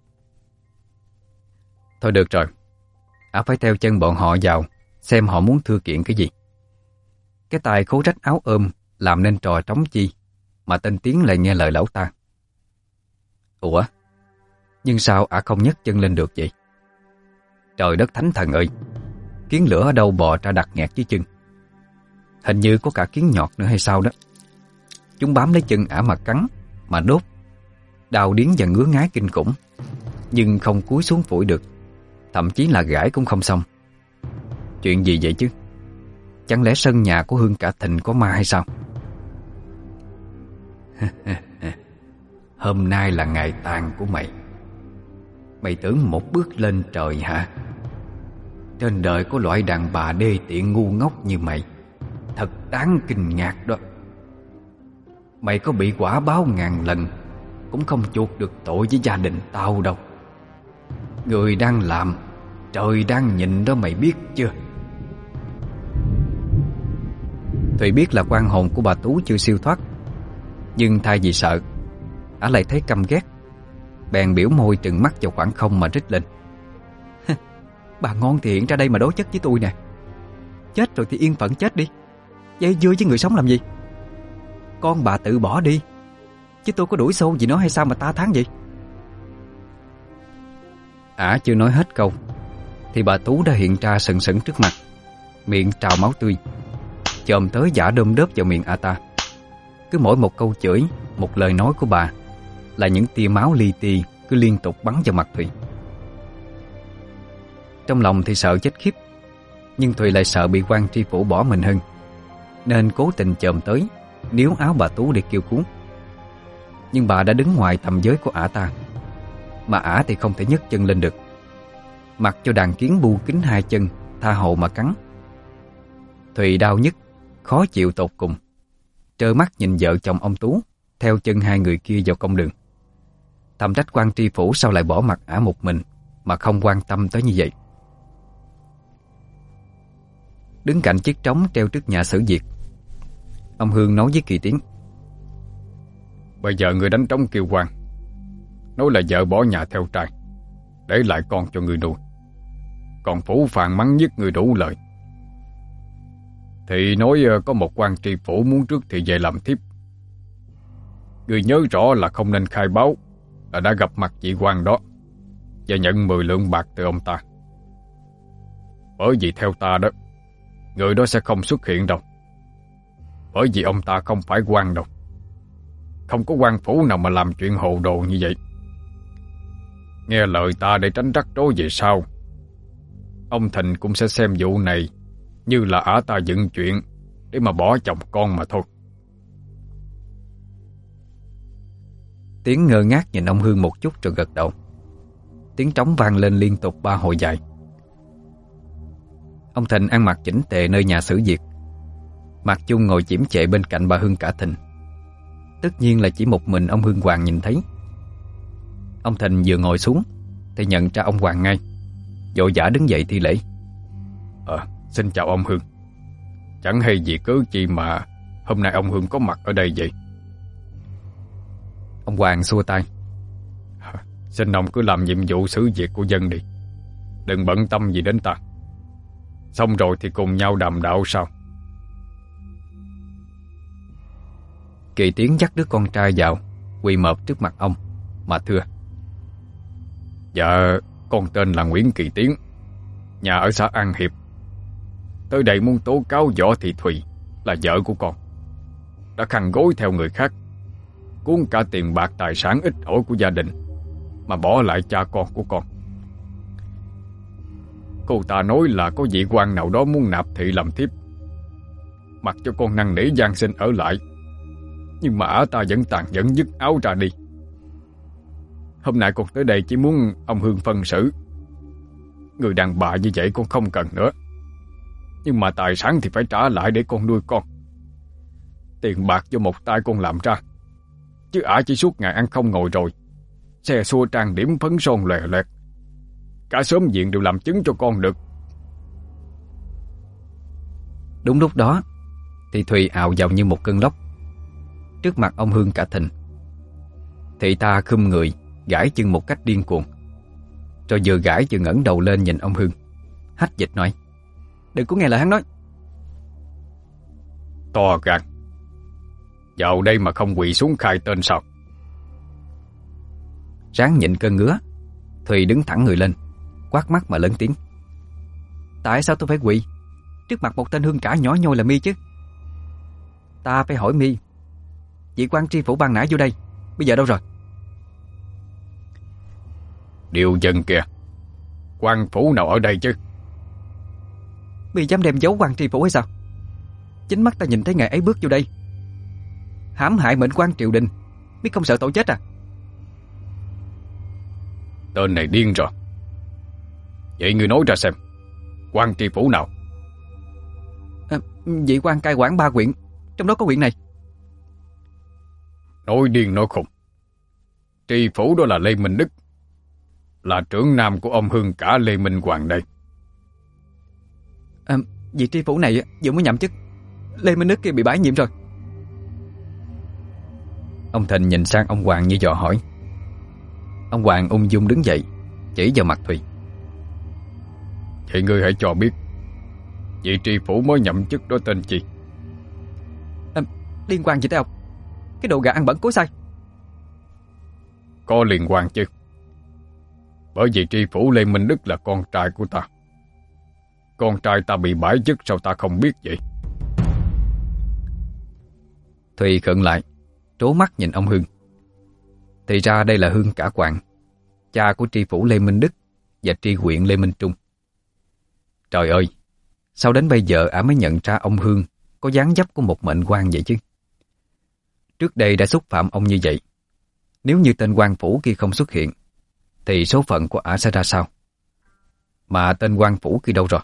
Speaker 1: Thôi được rồi, ả phải theo chân bọn họ vào xem họ muốn thưa kiện cái gì. Cái tài khố rách áo ôm làm nên trò trống chi mà tên Tiến lại nghe lời lão ta. Ủa, nhưng sao ả không nhấc chân lên được vậy? Trời đất thánh thần ơi, kiến lửa ở đâu bò ra đặt nghẹt dưới chân. Hình như có cả kiến nhọt nữa hay sao đó. Chúng bám lấy chân ả mà cắn, mà đốt, đau điếng và ngứa ngái kinh khủng, nhưng không cúi xuống phủi được. Thậm chí là gãi cũng không xong. Chuyện gì vậy chứ? Chẳng lẽ sân nhà của Hương Cả Thịnh có ma hay sao? Hôm nay là ngày tàn của mày. Mày tưởng một bước lên trời hả? Trên đời có loại đàn bà đê tiện ngu ngốc như mày, thật đáng kinh ngạc đó. Mày có bị quả báo ngàn lần cũng không chuộc được tội với gia đình tao đâu. Người đang làm, trời đang nhìn đó, mày biết chưa? Thùy biết là quan hồn của bà Tú chưa siêu thoát, nhưng thay vì sợ, ả lại thấy căm ghét. Bèn biểu môi trừng mắt vào khoảng không mà rít lên. Bà ngon thì hiện ra đây mà đối chất với tôi nè. Chết rồi thì yên phận chết đi, dây dưa với người sống làm gì? Con bà tự bỏ đi, chứ tôi có đuổi xô gì nó hay sao mà ta thán vậy? Ả chưa nói hết câu thì bà Tú đã hiện ra sừng sững trước mặt, miệng trào máu tươi, chồm tới giả đơm đớp vào miệng ả ta. Cứ mỗi một câu chửi, một lời nói của bà là những tia máu li ti cứ liên tục bắn vào mặt Thùy. Trong lòng thì sợ chết khiếp, nhưng Thùy lại sợ bị quan tri phủ bỏ mình hơn, nên cố tình chồm tới níu áo bà Tú để kêu cứu. Nhưng bà đã đứng ngoài tầm giới của ả ta, mà ả thì không thể nhấc chân lên được, mặc cho đàn kiến bu kín hai chân tha hồ mà cắn. Thùy đau nhức, khó chịu tột cùng, trơ mắt nhìn vợ chồng ông Tú theo chân hai người kia vào công đường, thầm trách quan tri phủ sao lại bỏ mặc ả một mình mà không quan tâm tới như vậy. Đứng cạnh chiếc trống treo trước nhà sử việc, ông Hương nói với Kỳ Tiến.
Speaker 2: Bây giờ người đánh trống kêu quan, nói là vợ bỏ nhà theo trai, để lại con cho người nuôi, còn phủ phàng mắng nhất người đủ lời. Thì nói có một quan tri phủ muốn trước thì về làm thiếp. Ngươi nhớ rõ là không nên khai báo là đã gặp mặt vị quan đó và nhận mười lượng bạc từ ông ta. Bởi vì theo ta đó, người đó sẽ không xuất hiện đâu. Bởi vì ông ta không phải quan đâu. Không có quan phủ nào mà làm chuyện hồ đồ như vậy. Nghe lời ta để tránh rắc rối về sau. Ông Thịnh cũng sẽ xem vụ này như là ả ta dựng chuyện để mà bỏ chồng con mà thôi.
Speaker 1: Tiến ngơ ngác nhìn ông Hương một chút rồi gật đầu. Tiếng trống vang lên liên tục ba hồi dài. Ông Thịnh ăn mặc chỉnh tề nơi nhà xử việc. Mạc Chung ngồi chiếm chệ bên cạnh bà Hương cả Thịnh. Tất nhiên là chỉ một mình ông Hương Hoàng nhìn thấy. Ông Thịnh vừa ngồi xuống thì nhận ra ông Hoàng ngay, vội vã đứng dậy thi lễ.
Speaker 2: Ờ, xin chào ông Hương. Chẳng hay gì cớ chi mà hôm nay ông Hương có mặt ở đây vậy?
Speaker 1: Ông Hoàng xua tay.
Speaker 2: Xin ông cứ làm nhiệm vụ xử việc của dân đi, đừng bận tâm gì đến ta. Xong rồi thì cùng nhau đàm đạo sau.
Speaker 1: Kỳ Tiến dắt đứa con trai vào, quỳ mọp trước mặt ông mà thưa.
Speaker 2: Dạ, con tên là Nguyễn Kỳ Tiến, nhà ở xã An Hiệp. Tới đây muốn tố cáo Võ Thị Thùy là vợ của con đã khăn gối theo người khác, cuốn cả tiền bạc tài sản ít ỏi của gia đình mà bỏ lại cha con của con. Cô ta nói là có vị quan nào đó muốn nạp thị làm thiếp, mặc cho con năn nỉ van xin ở lại, nhưng mà ả ta vẫn tàn nhẫn dứt áo ra đi. Hôm nay con tới đây chỉ muốn ông Hương phân xử. Người đàn bà như vậy con không cần nữa, nhưng mà tài sản thì phải trả lại để con nuôi con. Tiền bạc do một tay con làm ra, chứ ả chỉ suốt ngày ăn không ngồi rồi, xe xua trang điểm phấn son lòe loẹt. Cả xóm diện đều làm chứng cho con được.
Speaker 1: Đúng lúc đó thì Thùy ào vào như một cơn lốc trước mặt ông Hương cả Thịnh. Thị ta khum người, gãi chân một cách điên cuồng, rồi vừa gãi vừa ngẩng đầu lên nhìn ông Hương, hách dịch nói: "Đừng có nghe lời hắn nói."
Speaker 2: To gan, vào đây mà không quỳ xuống khai tên sao?
Speaker 1: Ráng nhịn cơn ngứa, Thùy đứng thẳng người lên, quát mắt mà lớn tiếng: "Tại sao tôi phải quỳ trước mặt một tên hương cả nhỏ nhoi là mi chứ? Ta phải hỏi mi, vị quan tri phủ ban nãy vô đây bây giờ đâu rồi?"
Speaker 2: Điều dân kìa, quan phủ nào ở đây chứ?
Speaker 1: Mi dám đem giấu quan tri phủ hay sao? Chính mắt ta nhìn thấy ngày ấy bước vô đây, hãm hại mệnh quan triều đình, biết không sợ tội chết à?
Speaker 2: Tên này điên rồi. Vậy người nói ra xem, quan tri phủ nào?
Speaker 1: À, vị quan cai quản ba huyện, trong đó có huyện này.
Speaker 2: Nói điên nói khùng. Tri phủ đó là Lê Minh Đức, là trưởng nam của ông Hương cả Lê Minh Hoàng đây.
Speaker 1: À, vị tri phủ này vừa mới nhậm chức, Lê Minh Đức kia bị bãi nhiệm rồi. Ông Thịnh nhìn sang ông Hoàng như dò hỏi. Ông Hoàng ung dung đứng dậy, chỉ vào mặt Thùy.
Speaker 2: Vậy ngươi hãy cho biết, vị tri phủ mới nhậm chức đó tên gì?
Speaker 1: À, liên quan gì tới ông? Cái đồ gà ăn bẩn cối xay.
Speaker 2: Có liên quan chứ. Bởi vì tri phủ Lê Minh Đức là con trai của ta. Con trai ta bị bãi chức sao ta không biết vậy?
Speaker 1: Thùy khựng lại, trố mắt nhìn ông Hương. Thì ra đây là Hương cả Hoàng, cha của tri phủ Lê Minh Đức và tri huyện Lê Minh Trung. Trời ơi, sao đến bây giờ ả mới nhận ra ông Hương có dáng dấp của một mệnh quan vậy chứ? Trước đây đã xúc phạm ông như vậy, nếu như tên quan phủ kia không xuất hiện thì số phận của ả sẽ ra sao? Mà tên quan phủ kia đâu rồi?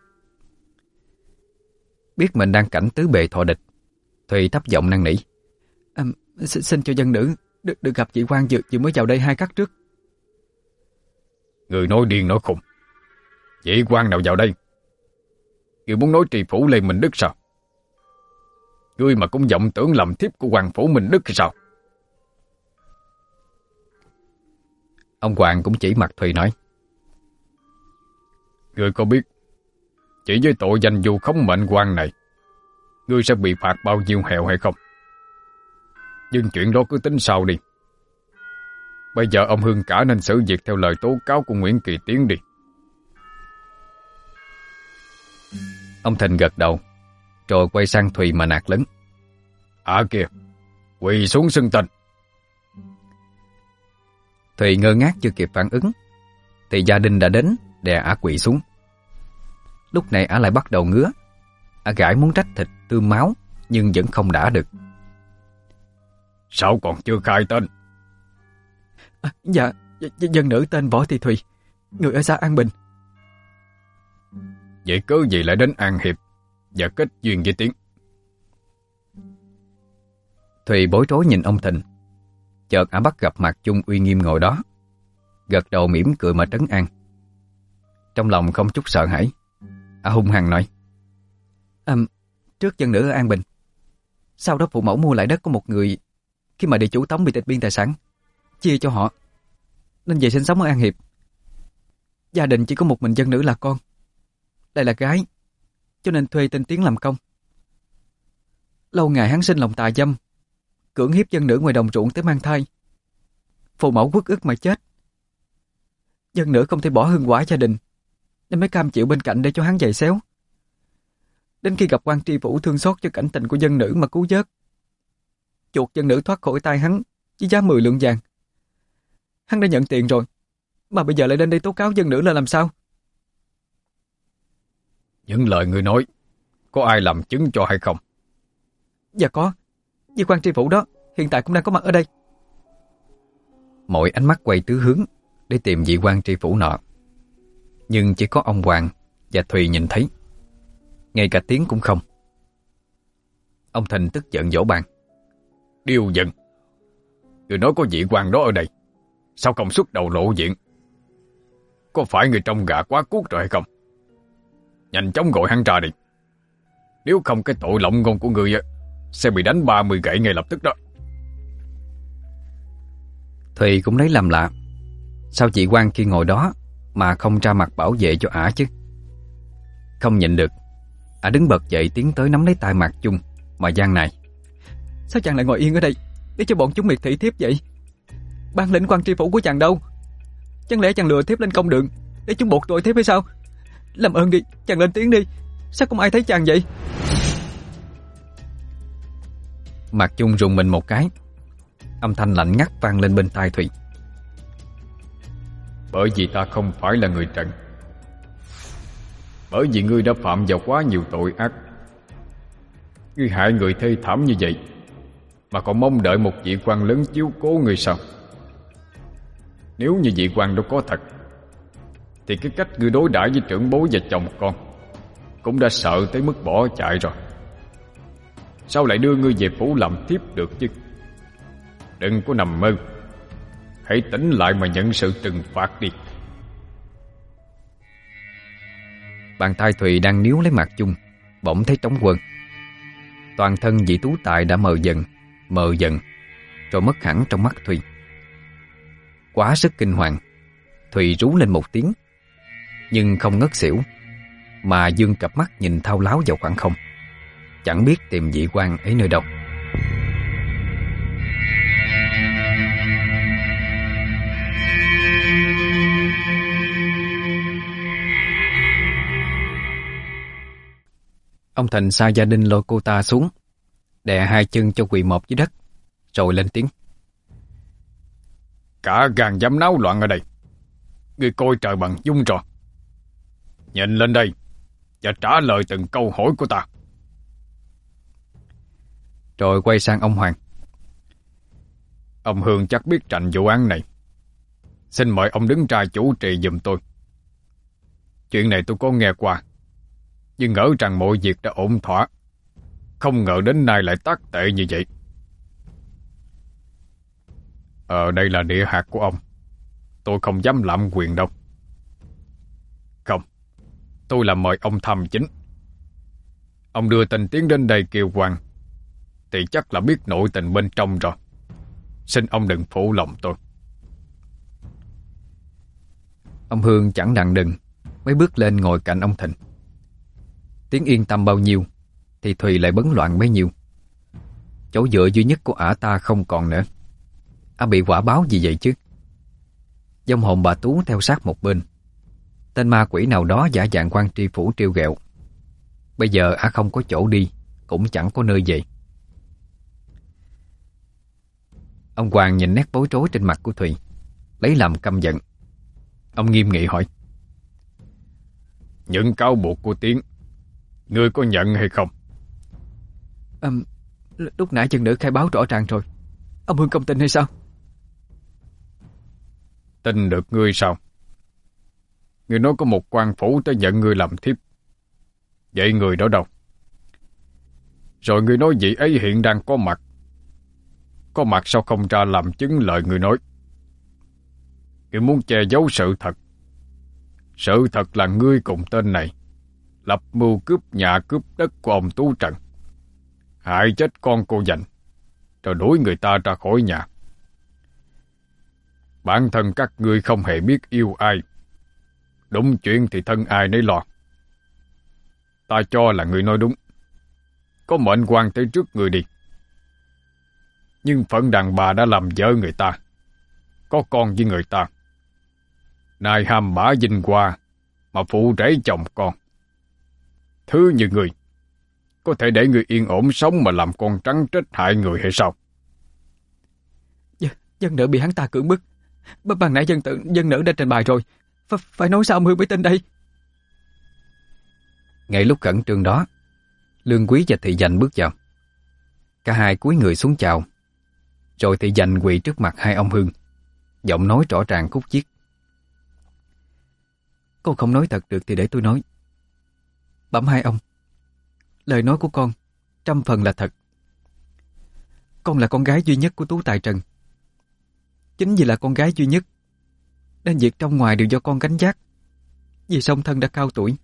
Speaker 1: Biết mình đang cảnh tứ bề thọ địch, Thùy thấp giọng năn nỉ: à, xin, xin cho dân nữ được, được gặp vị quan vừa, vừa mới vào đây hai khắc trước.
Speaker 2: Người nói điên nói khùng. Vị quan nào vào đây? Người muốn nói tri phủ Lê Minh Đức sao? Ngươi mà cũng vọng tưởng làm thiếp của hoàng phủ Minh Đức hay sao?
Speaker 1: Ông Hoàng cũng chỉ mặt Thùy nói:
Speaker 2: Ngươi có biết chỉ với tội danh vu khống mệnh quan này, ngươi sẽ bị phạt bao nhiêu hẹo hay không? Nhưng chuyện đó cứ tính sau đi. Bây giờ ông Hương cả nên xử việc theo lời tố cáo của Nguyễn Kỳ Tiến đi.
Speaker 1: Ông Thịnh gật đầu, rồi quay sang Thùy mà nạt lớn.
Speaker 2: À kìa, quỳ xuống xưng tên.
Speaker 1: Thùy ngơ ngác chưa kịp phản ứng thì gia đình đã đến đè ả quỵ xuống. Lúc này ả lại bắt đầu ngứa. Ả gãi muốn trách thịt tươm máu nhưng vẫn không đả được.
Speaker 2: Sao còn chưa khai tên?
Speaker 3: À, dạ, dân nữ tên Võ Thị Thùy, người ở xã An Bình.
Speaker 2: Vậy cớ gì lại đến An Hiệp và kết duyên với Tiến?
Speaker 1: Thùy bối rối nhìn ông Thịnh. Chợt ả bắt gặp Mạc Chung uy nghiêm ngồi đó, gật đầu mỉm cười mà trấn an. Trong lòng không chút sợ hãi, ả hung hăng nói:
Speaker 3: à, Trước dân nữ ở An Bình, sau đó phụ mẫu mua lại đất của một người khi mà địa chủ Tống bị tịch biên tài sản, chia cho họ, nên về sinh sống ở An Hiệp. Gia đình chỉ có một mình dân nữ là con, lại là gái, cho nên thuê tên Tiến làm công. Lâu ngày hắn sinh lòng tà dâm, cưỡng hiếp dân nữ ngoài đồng ruộng tới mang thai. Phụ mẫu uất ức mà chết. Dân nữ không thể bỏ hương quả gia đình, nên mới cam chịu bên cạnh để cho hắn giày xéo. Đến khi gặp quan tri phủ thương xót cho cảnh tình của dân nữ mà cứu vớt, chuộc dân nữ thoát khỏi tay hắn với giá mười lượng vàng. Hắn đã nhận tiền rồi, mà bây giờ lại lên đây tố cáo dân nữ là làm sao?
Speaker 2: Những lời người nói, có ai làm chứng cho hay không?
Speaker 3: Dạ có, vì quan tri phủ đó hiện tại cũng đang có mặt ở đây.
Speaker 1: Mọi ánh mắt quay tứ hướng để tìm vị quan tri phủ nọ, nhưng chỉ có ông Hoàng và Thùy nhìn thấy. Ngay cả tiếng cũng không. Ông Thành tức giận vỗ bàn:
Speaker 2: Điêu giận! Người nói có vị quan đó ở đây, sao không xuất đầu lộ diện? Có phải người trong gà quá cuốc rồi hay không? Nhanh chóng gọi hắn ra đi. Nếu không cái tội lộng ngôn của người sẽ bị đánh ba mươi gậy ngay lập tức đó.
Speaker 1: Thùy cũng lấy làm lạ, sao chị quan kia ngồi đó mà không ra mặt bảo vệ cho ả chứ? Không nhịn được, ả đứng bật dậy tiến tới nắm lấy tay Mạc Chung mà gian nài:
Speaker 3: Sao chàng lại ngồi yên ở đây để cho bọn chúng miệt thị thiếp vậy? Ban lĩnh quan tri phủ của chàng đâu? Chẳng lẽ chàng lừa thiếp lên công đường để chúng buộc tội thiếp hay sao? Làm ơn đi, chàng lên tiếng đi. Sao không ai thấy chàng vậy?
Speaker 1: Mạc Chung rùng mình một cái. Âm thanh lạnh ngắt vang lên bên tai Thùy:
Speaker 2: Bởi vì ta không phải là người Trần. Bởi vì ngươi đã phạm vào quá nhiều tội ác. Ngươi hại người thê thảm như vậy mà còn mong đợi một vị quan lớn chiếu cố ngươi sao? Nếu như vị quan đó có thật, thì cái cách ngươi đối đãi với trưởng bối và chồng con cũng đã sợ tới mức bỏ chạy rồi. Sao lại đưa ngươi về phủ làm thiếp được chứ? Đừng có nằm mơ. Hãy tỉnh lại mà nhận sự trừng phạt đi.
Speaker 1: Bàn tay Thùy đang níu lấy Mạc Chung bỗng thấy trống quên. Toàn thân vị tú tài đã mờ dần, mờ dần, rồi mất hẳn trong mắt Thùy. Quá sức kinh hoàng, Thùy rú lên một tiếng, nhưng không ngất xỉu, mà dương cặp mắt nhìn thao láo vào khoảng không, chẳng biết tìm vị quan ấy nơi đâu. Ông Thành sai gia đình lôi cô ta xuống, đè hai chân cho quỳ mọp dưới đất, rồi lên tiếng:
Speaker 2: Cả gan dám náo loạn ở đây, ngươi coi trời bằng dung rồi. Nhìn lên đây và trả lời từng câu hỏi của ta.
Speaker 1: Rồi quay sang ông Hoàng:
Speaker 2: Ông Hương chắc biết rành vụ án này, xin mời ông đứng ra chủ trì giùm tôi. Chuyện này tôi có nghe qua, nhưng ngỡ rằng mọi việc đã ổn thỏa, không ngờ đến nay lại tác tệ như vậy. Ở đây là địa hạt của ông, tôi không dám lạm quyền đâu. Không, tôi là mời ông tham chính. Ông đưa tên Tiến đến đây kêu quan thì chắc là biết nội tình bên trong rồi. Xin ông đừng phụ lòng tôi.
Speaker 1: Ông Hương chẳng đặng đừng mới bước lên ngồi cạnh ông Thịnh. Tiến yên tâm bao nhiêu thì Thùy lại bấn loạn bấy nhiêu. chỗ dựa duy nhất của ả ta không còn nữa. Ả bị quả báo gì vậy chứ? Vong hồn bà Tú theo sát một bên. Tên ma quỷ nào đó giả dạng quan tri phủ trêu ghẹo. Bây giờ ả không có chỗ đi, cũng chẳng có nơi về. Ông Hoàng nhìn nét bối rối trên mặt của Thùy, lấy làm căm giận. Ông nghiêm nghị hỏi:
Speaker 2: Những cáo buộc của Tiến, ngươi có nhận hay không?
Speaker 3: À, lúc nãy chân nữ khai báo rõ ràng rồi. Ông Hương không tin hay sao?
Speaker 2: Tin được ngươi sao? Ngươi nói có một quan phủ tới nhận ngươi làm thiếp. Vậy người đó đâu? Rồi ngươi nói vị ấy hiện đang có mặt. Có mặt sao không ra làm chứng lời ngươi nói? Ngươi muốn che giấu sự thật. Sự thật là ngươi cùng tên này lập mưu cướp nhà cướp đất của ông Tú Trần, hại chết con cô Dành, rồi đuổi người ta ra khỏi nhà. Bản thân các ngươi không hề biết yêu ai. Đúng chuyện thì thân ai nấy lo. Ta cho là ngươi nói đúng. Có mệnh quan tới trước người đi. Nhưng phận đàn bà đã làm vợ người ta, có con với người ta, nay ham bả vinh hoa mà phụ rể chồng con. Thứ như người có thể để người yên ổn sống mà làm con trắng trách hại người hay sao?
Speaker 3: Dân, dân nữ bị hắn ta cưỡng bức. Bằng nãy dân tự dân nữ đã trình bày rồi. Ph phải nói sao ông Hương mới tin đây?
Speaker 1: Ngay lúc khẩn trương đó, Lương Quý và Thị Dành bước vào. Cả hai cúi người xuống chào. Rồi Thị Dành quỳ trước mặt hai ông Hương, giọng nói rõ ràng khúc chiết:
Speaker 3: Con không nói thật được thì để tôi nói. Bẩm hai ông, lời nói của con trăm phần là thật. Con là con gái duy nhất của Tú Tài Trần. Chính vì là con gái duy nhất nên việc trong ngoài đều do con gánh vác. Vì song thân đã cao tuổi.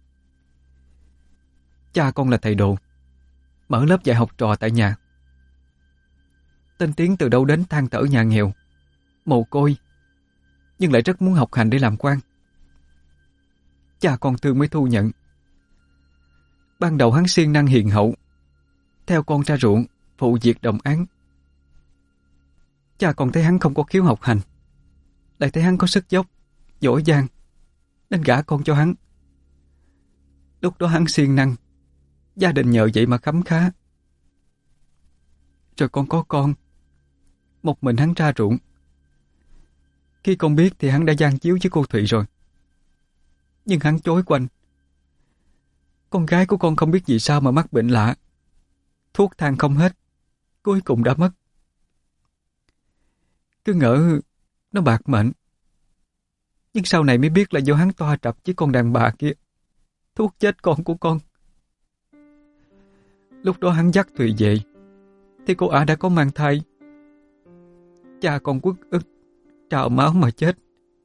Speaker 3: Cha con là thầy đồ, mở lớp dạy học trò tại nhà. Tên Tiến từ đâu đến than thở nhà nghèo, mồ côi, nhưng lại rất muốn học hành để làm quan. Cha con thương mới thu nhận. Ban đầu hắn siêng năng hiền hậu, theo con ra ruộng, phụ việc đồng áng. Cha con thấy hắn không có khiếu học hành, lại thấy hắn có sức dốc, giỏi giang, nên gả con cho hắn. Lúc đó hắn siêng năng, gia đình nhờ vậy mà khấm khá. Rồi con có con, một mình hắn ra ruộng. Khi con biết thì hắn đã gian chiếu với cô Thụy rồi. Nhưng hắn chối quanh. Con gái của con không biết vì sao mà mắc bệnh lạ. Thuốc thang không hết, cuối cùng đã mất. Cứ ngỡ nó bạc mệnh. Nhưng sau này mới biết là do hắn toa trập với con đàn bà kia, thuốc chết con của con. Lúc đó hắn dắt Thùy về thì cô ả đã có mang thai. Cha con uất ức, trào máu mà chết.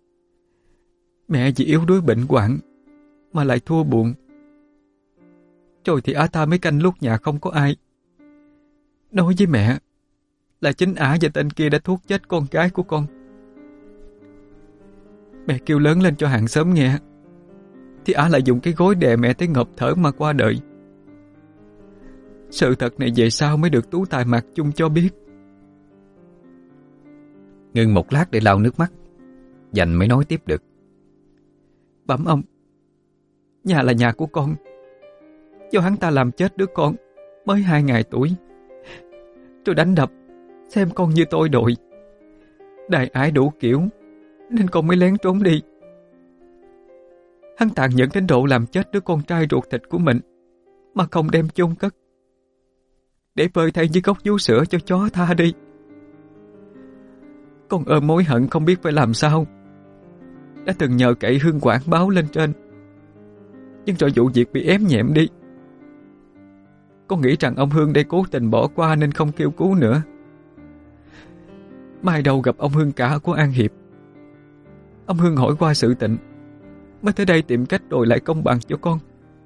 Speaker 3: Mẹ vì yếu đuối bệnh hoạn mà lại thua buồn. Rồi thì ả ta mới canh lúc nhà không có ai, nói với mẹ là chính ả và tên kia đã thuốc chết con gái của con. Mẹ kêu lớn lên cho hàng xóm nghe, thì ả lại dùng cái gối đè mẹ tới ngộp thở mà qua đời. Sự thật này về sau mới được Tú Tài Mạc Chung cho biết.
Speaker 1: Ngưng một lát để lau nước mắt, Dành mới nói tiếp được:
Speaker 3: Bẩm ông, nhà là nhà của con. Do hắn ta làm chết đứa con mới hai ngày tuổi, rồi đánh đập, xem con như tôi đội, đài ải đủ kiểu, nên con mới lén trốn đi. Hắn tàn nhẫn đến độ làm chết đứa con trai ruột thịt của mình mà không đem chôn cất, để phơi thay với gốc vú sữa cho chó tha đi. Con ôm mối hận không biết phải làm sao, đã từng nhờ cậy Hương Quảng báo lên trên, nhưng rồi vụ việc bị ém nhẹm đi. Con nghĩ rằng ông Hương đây cố tình bỏ qua nên không kêu cứu nữa. Mai đầu gặp ông Hương cả của An Hiệp. Ông Hương hỏi qua sự tình, mới tới đây tìm cách đòi lại công bằng cho con.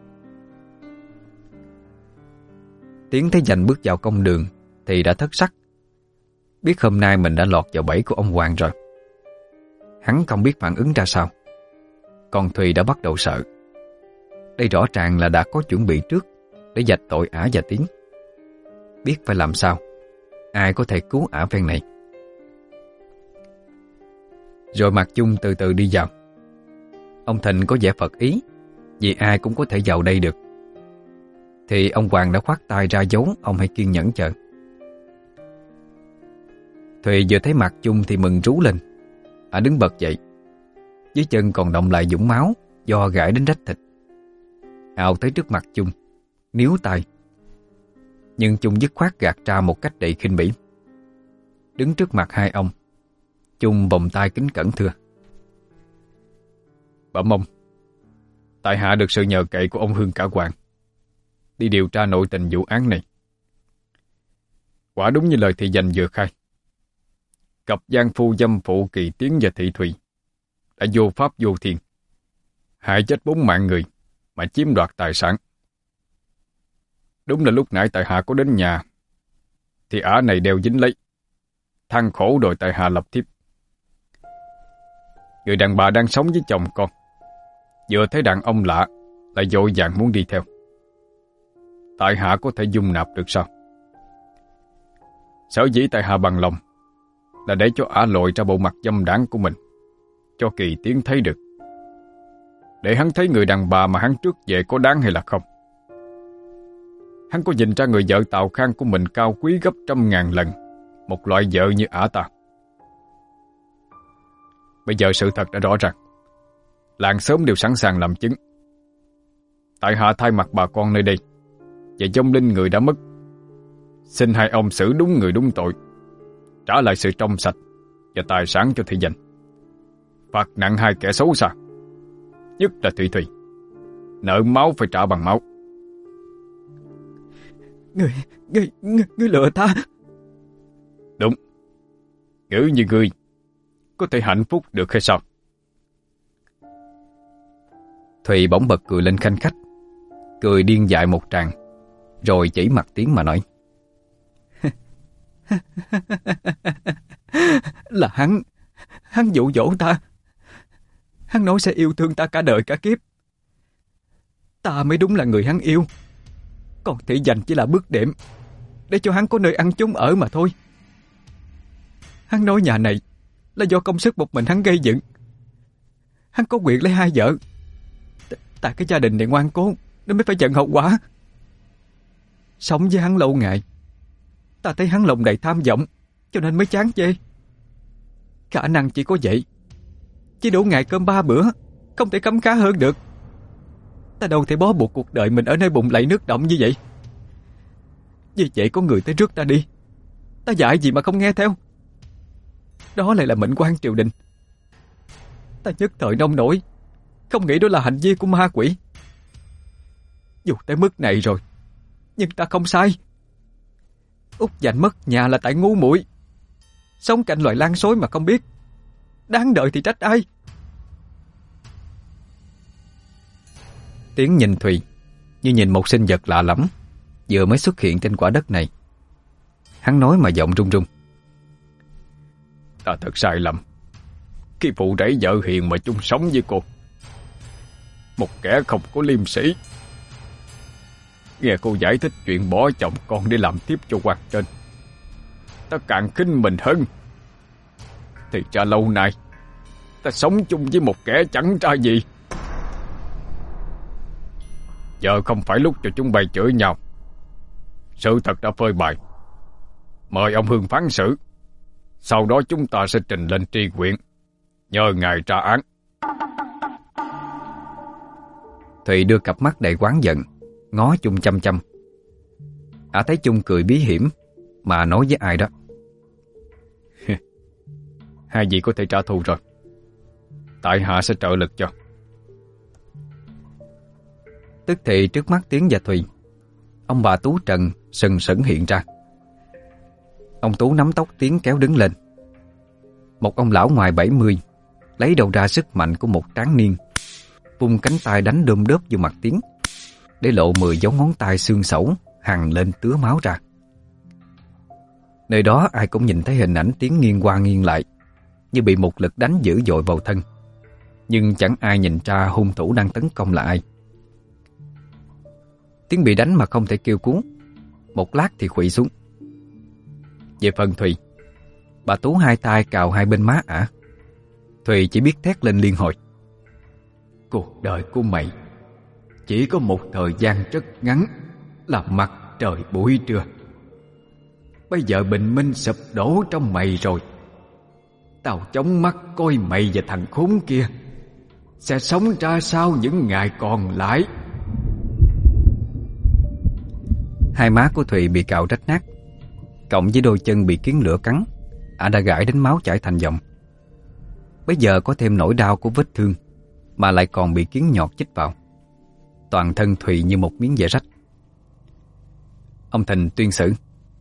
Speaker 1: Tiến thấy Dành bước vào công đường thì đã thất sắc, biết hôm nay mình đã lọt vào bẫy của ông Hoàng rồi. Hắn không biết phản ứng ra sao. Còn Thùy đã bắt đầu sợ. Đây rõ ràng là đã có chuẩn bị trước để vạch tội ả và Tiến. Biết phải làm sao, ai có thể cứu ả phen này. Rồi Mạc Chung từ từ đi vào. Ông Thịnh có vẻ phật ý, vì ai cũng có thể vào đây được. Thì ông Hoàng đã khoát tay ra dấu ông hãy kiên nhẫn chờ. Thùy vừa thấy Mạc Chung thì mừng rú lên. Ả đứng bật dậy, dưới chân còn động lại vũng máu do gãi đến rách thịt. Ào tới trước mặt Chung, níu tay. Nhưng Chung dứt khoát gạt ra một cách đầy khinh bỉ. Đứng trước mặt hai ông, Chung vòng tay kính cẩn thưa:
Speaker 2: Bẩm ông, tại hạ được sự nhờ cậy của ông Hương Cả Hoàng đi điều tra nội tình vụ án này. Quả đúng như lời thị danh vừa khai, cặp giang phu dâm phụ Kỳ Tiến và Thị Thùy đã vô pháp vô thiên, hại chết bốn mạng người mà chiếm đoạt tài sản. Đúng là lúc nãy tại hạ có đến nhà thì ả này đeo dính lấy, than khổ đòi tại hạ lập thiếp. Người đàn bà đang sống với chồng con, vừa thấy đàn ông lạ lại vội vàng muốn đi theo. Tại hạ có thể dung nạp được sao? Sở dĩ tại hạ bằng lòng là để cho ả lội ra bộ mặt dâm đảng của mình cho Kỳ Tiến thấy được, để hắn thấy người đàn bà mà hắn trước về có đáng hay là không. Hắn có nhìn ra người vợ Tào Khang của mình cao quý gấp trăm ngàn lần một loại vợ như ả ta. Bây giờ sự thật đã rõ ràng, làng xóm đều sẵn sàng làm chứng. Tại hạ thay mặt bà con nơi đây và vong linh người đã mất, xin hai ông xử đúng người đúng tội, trả lại sự trong sạch và tài sản cho thị danh, phạt nặng hai kẻ xấu xa, nhất là Thủy Thùy. Nợ máu phải trả bằng máu.
Speaker 3: Ngươi, ngươi, ngươi, ngươi lừa ta.
Speaker 2: Đúng. Ngữ như ngươi có thể hạnh phúc được hay sao?
Speaker 1: Thùy bỗng bật cười lên khanh khách, cười điên dại một tràng, rồi chỉ mặt Tiến mà nói:
Speaker 3: Là hắn, hắn dụ dỗ ta. Hắn nói sẽ yêu thương ta cả đời cả kiếp. Ta mới đúng là người hắn yêu, còn Thị Danh chỉ là bước đệm để cho hắn có nơi ăn chốn ở mà thôi. Hắn nói nhà này là do công sức một mình hắn gây dựng. Hắn có quyền lấy hai vợ. T- Tại cái gia đình này ngoan cố nên mới phải nhận hậu quả. Sống với hắn lâu ngày, ta thấy hắn lòng đầy tham vọng, cho nên mới chán chê. Khả năng chỉ có vậy, chỉ đủ ngày cơm ba bữa, không thể cấm khá hơn được. Ta đâu thể bó buộc cuộc đời mình ở nơi bụng lầy nước động như vậy. Vì vậy có người tới rước ta đi, ta dạy gì mà không nghe theo. Đó lại là mệnh quan triều đình. Ta nhất thời nông nổi, không nghĩ đó là hành vi của ma quỷ. Dù tới mức này rồi, nhưng ta không sai. Út Dạnh mất nhà là tại ngu muội, sống cạnh loài lan xối mà không biết, đáng đợi thì trách ai.
Speaker 1: Tiến nhìn Thùy như nhìn một sinh vật lạ lẫm vừa mới xuất hiện trên quả đất này. Hắn nói mà giọng run run:
Speaker 2: Ta thật sai lầm khi phụ rẫy vợ hiền mà chung sống với cô, một kẻ không có liêm sĩ. Nghe cô giải thích chuyện bỏ chồng con để làm tiếp cho quan trên, ta càng khinh mình hơn. Thì ra lâu nay ta sống chung với một kẻ chẳng ra gì. Giờ không phải lúc cho chúng bay chửi nhau. Sự thật đã phơi bày, mời ông Hương phán xử. Sau đó chúng ta sẽ trình lên tri huyện, nhờ ngài tra án.
Speaker 1: Thùy đưa cặp mắt đầy oán giận ngó Chung chăm chăm. Ả thấy Chung cười bí hiểm mà nói với ai đó:
Speaker 2: Hai vị có thể trả thù rồi, tại hạ sẽ trợ lực cho.
Speaker 1: Tức thì trước mắt Tiến và Thùy, ông bà Tú Trần sừng sững hiện ra. Ông Tú nắm tóc Tiến kéo đứng lên. Một ông lão ngoài bảy mươi lấy đầu ra sức mạnh của một tráng niên, vung cánh tay đánh đôm đớp vô mặt Tiến, để lộ mười dấu ngón tay xương sẩu hằn lên tứa máu ra. Nơi đó ai cũng nhìn thấy hình ảnh Tiến nghiêng qua nghiêng lại, như bị một lực đánh dữ dội vào thân, nhưng chẳng ai nhìn ra hung thủ đang tấn công là ai. Tiến bị đánh mà không thể kêu cứu, một lát thì khuỵu xuống. Về phần Thùy, bà Tú hai tay cào hai bên má ả. Thùy chỉ biết thét lên liên hồi. Cuộc đời của mày chỉ có một thời gian rất ngắn là mặt trời buổi trưa. Bây giờ bình minh sụp đổ trong mày rồi. Tao chống mắt coi mày và thằng khốn kia sẽ sống ra sao những ngày còn lại. Hai má của Thùy bị cào rách nát, cộng với đôi chân bị kiến lửa cắn, ả đã gãi đến máu chảy thành dòng. Bây giờ có thêm nỗi đau của vết thương, mà lại còn bị kiến nhọt chích vào. Toàn thân Thùy như một miếng da rách. Ông Thìn tuyên xử.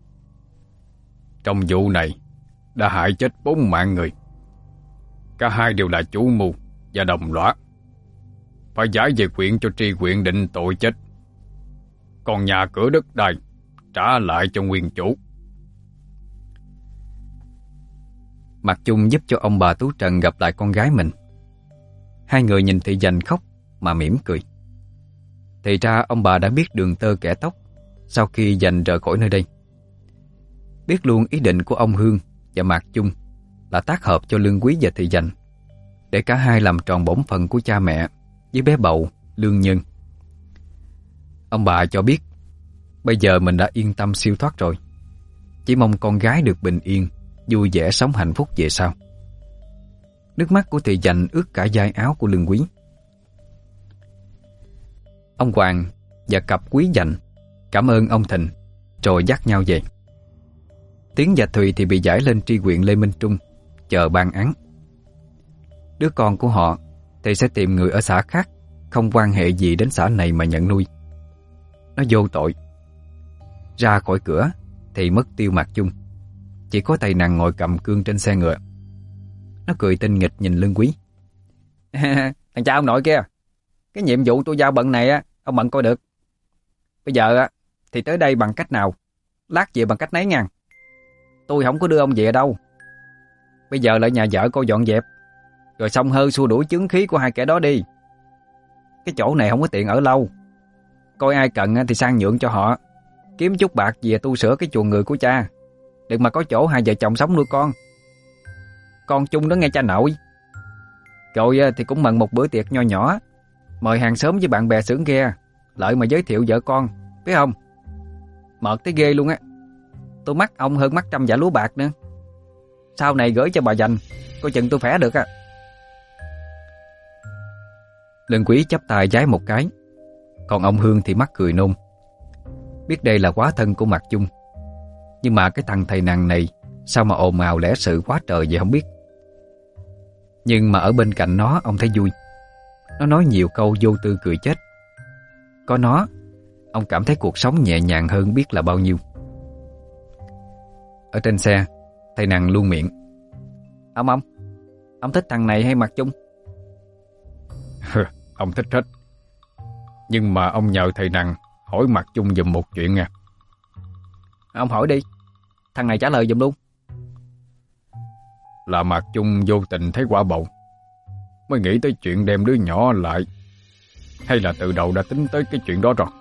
Speaker 2: Trong vụ này đã hại chết bốn mạng người. Cả hai đều là chủ mưu và đồng lõa, phải giải về quyện cho tri huyện định tội chết. Còn nhà cửa đất đai trả lại cho nguyên chủ.
Speaker 1: Mặt Chung giúp cho ông bà Tú Trần gặp lại con gái mình. Hai người nhìn Thị Dành khóc mà mỉm cười. Thì ra ông bà đã biết đường tơ kẻ tóc sau khi Dành rời khỏi nơi đây. Biết luôn ý định của ông Hương và Mạc Chung là tác hợp cho Lương Quý và Thị Dành, để cả hai làm tròn bổn phận của cha mẹ với bé bầu Lương Nhân. Ông bà cho biết bây giờ mình đã yên tâm siêu thoát rồi, chỉ mong con gái được bình yên, vui vẻ sống hạnh phúc về sau. Nước mắt của Thị Dành ướt cả vai áo của Lương Quý. Ông Hoàng và cặp Quý Dành cảm ơn ông Thìn rồi dắt nhau về. Tiến và Thùy thì bị giải lên tri huyện Lê Minh Trung chờ ban án. Đứa con của họ thì sẽ tìm người ở xã khác không quan hệ gì đến xã này mà nhận nuôi. Nó vô tội. Ra khỏi cửa thì mất tiêu Mạc Chung, chỉ có thầy nàng ngồi cầm cương trên xe ngựa. Nó cười tinh nghịch nhìn Lương Quý. Thằng cha ông nội kia, cái nhiệm vụ tôi giao bận này á, ông bận coi được. Bây giờ á thì tới đây bằng cách nào, lát về bằng cách nấy nha. Tôi không có đưa ông về đâu. Bây giờ lại nhà vợ cô dọn dẹp, rồi xong hơ xua đuổi chướng khí của hai kẻ đó đi. Cái chỗ này không có tiện ở lâu. Coi ai cần thì sang nhượng cho họ, kiếm chút bạc về tu sửa cái chuồng người của cha, đừng mà có chỗ hai vợ chồng sống nuôi con. Con Chung đó nghe cha nội. Rồi thì cũng mần một bữa tiệc nho nhỏ, mời hàng xóm với bạn bè xưởng ghe, lợi mà giới thiệu vợ con, biết không? Mệt tới ghê luôn á. Tôi mắc ông hơn mắc trăm vả lúa bạc nữa. Sau này gửi cho bà Dành, coi chừng tôi khỏe được á. Lương Quý chắp tay vái một cái, còn ông Hương thì mắc cười nôn. Biết đây là quá thân của Mạc Chung, nhưng mà cái thằng thầy nàng này sao mà ồn ào lẽ sự quá trời vậy không biết. Nhưng mà ở bên cạnh nó ông thấy vui. Nó nói nhiều câu vô tư cười chết. Có nó, ông cảm thấy cuộc sống nhẹ nhàng hơn biết là bao nhiêu. Ở trên xe, thầy nàng luôn miệng. Ông ông, ông thích thằng này hay Mạc Chung?
Speaker 2: Ông thích hết. Nhưng mà ông nhờ thầy nàng hỏi Mạc Chung giùm một chuyện nha.
Speaker 3: Ông hỏi đi, thằng này trả lời giùm luôn.
Speaker 2: Là Mạc Chung vô tình thấy quả bầu mới nghĩ tới chuyện đem đứa nhỏ lại, hay là từ đầu đã tính tới cái chuyện đó rồi?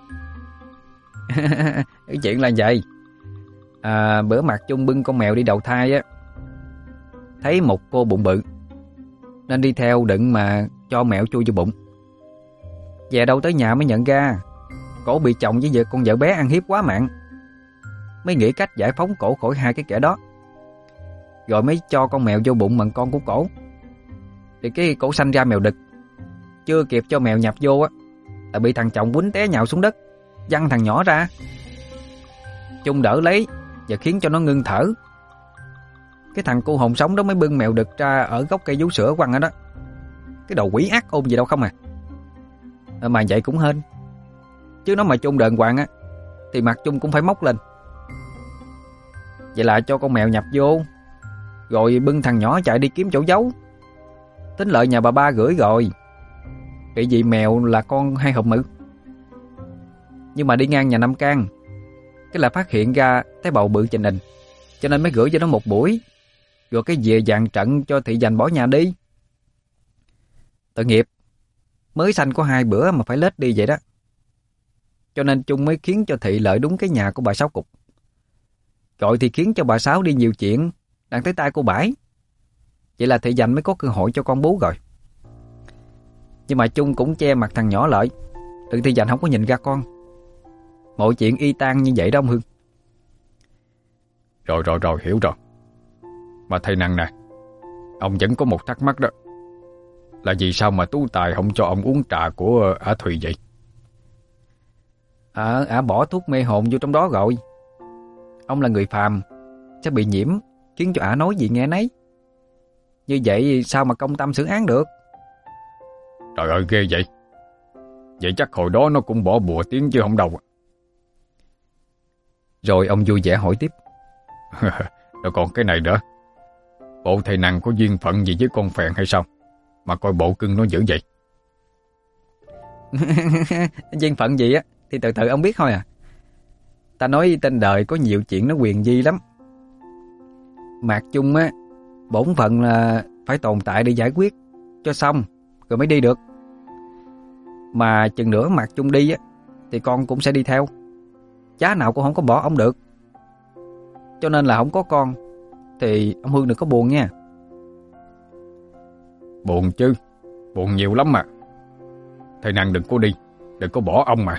Speaker 3: Cái chuyện là vậy. À, bữa Mạc Chung bưng con mèo đi đầu thai á, thấy một cô bụng bự nên đi theo đựng mà cho mèo chui vô bụng. Về đâu tới nhà mới nhận ra cổ bị chồng với vợ con vợ bé ăn hiếp quá mạng, mới nghĩ cách giải phóng cổ khỏi hai cái kẻ đó, rồi mới cho con mèo vô bụng bằng con của cổ. Thì cái cổ sanh ra mèo đực, chưa kịp cho mèo nhập vô á là bị thằng chồng quýnh té nhào xuống đất, văng thằng nhỏ ra. Chung đỡ lấy và khiến cho nó ngưng thở. Cái thằng cô hồn sống đó mới bưng mèo đực ra ở gốc cây vú sữa quăng ở đó. Cái đầu quỷ ác ôn gì đâu không à. à Mà vậy cũng hên. Chứ nó mà Chung đờn hoàng á thì mặt Chung cũng phải móc lên. Vậy là cho con mèo nhập vô, rồi bưng thằng nhỏ chạy đi kiếm chỗ giấu. Tính lợi nhà bà ba gửi rồi, bị vì mèo là con hai hộp mực. Nhưng mà đi ngang nhà Năm Can, cái là phát hiện ra thấy bầu bự trình hình, cho nên mới gửi cho nó một buổi, rồi cái về dàn trận cho Thị Dành bỏ nhà đi. Tội nghiệp, mới sanh có hai bữa mà phải lết đi vậy đó. Cho nên Chung mới khiến cho Thị lợi đúng cái nhà của bà Sáu Cục. Gọi thì khiến cho bà Sáu đi nhiều chuyện, đang tới tay cô Bãi. Vậy là thị dành mới có cơ hội cho con bú rồi. Nhưng mà Chung cũng che mặt thằng nhỏ lại, đừng thị dành không có nhìn ra con. Mọi chuyện y tan như vậy đó ông Hương.
Speaker 2: Rồi rồi rồi hiểu rồi. Mà thầy Năng nè, ông vẫn có một thắc mắc đó, là vì sao mà Tú Tài không cho ông uống trà của ả Thùy vậy?
Speaker 3: À, ả bỏ thuốc mê hồn vô trong đó rồi. Ông là người phàm, sẽ bị nhiễm, khiến cho ả nói gì nghe nấy. Như vậy sao mà công tâm xử án được?
Speaker 2: Trời ơi ghê vậy. Vậy chắc hồi đó nó cũng bỏ bùa tiếng chứ không đâu.
Speaker 1: Rồi ông vui vẻ hỏi tiếp.
Speaker 2: Rồi còn cái này nữa, bộ thầy Năng có duyên phận gì với con phèn hay sao mà coi bộ cưng nó dữ vậy?
Speaker 3: Duyên phận gì á thì từ từ ông biết thôi à. Ta nói trên đời có nhiều chuyện nó quyền di lắm. Mạc Chung á, bổn phận là phải tồn tại để giải quyết cho xong rồi mới đi được. Mà chừng nữa Mạc Chung đi á thì con cũng sẽ đi theo. Giá nào cũng không có bỏ ông được. Cho nên là không có con thì ông Hương đừng có buồn nha.
Speaker 2: Buồn chứ, buồn nhiều lắm mà. Thầy Năng đừng có đi, đừng có bỏ ông mà.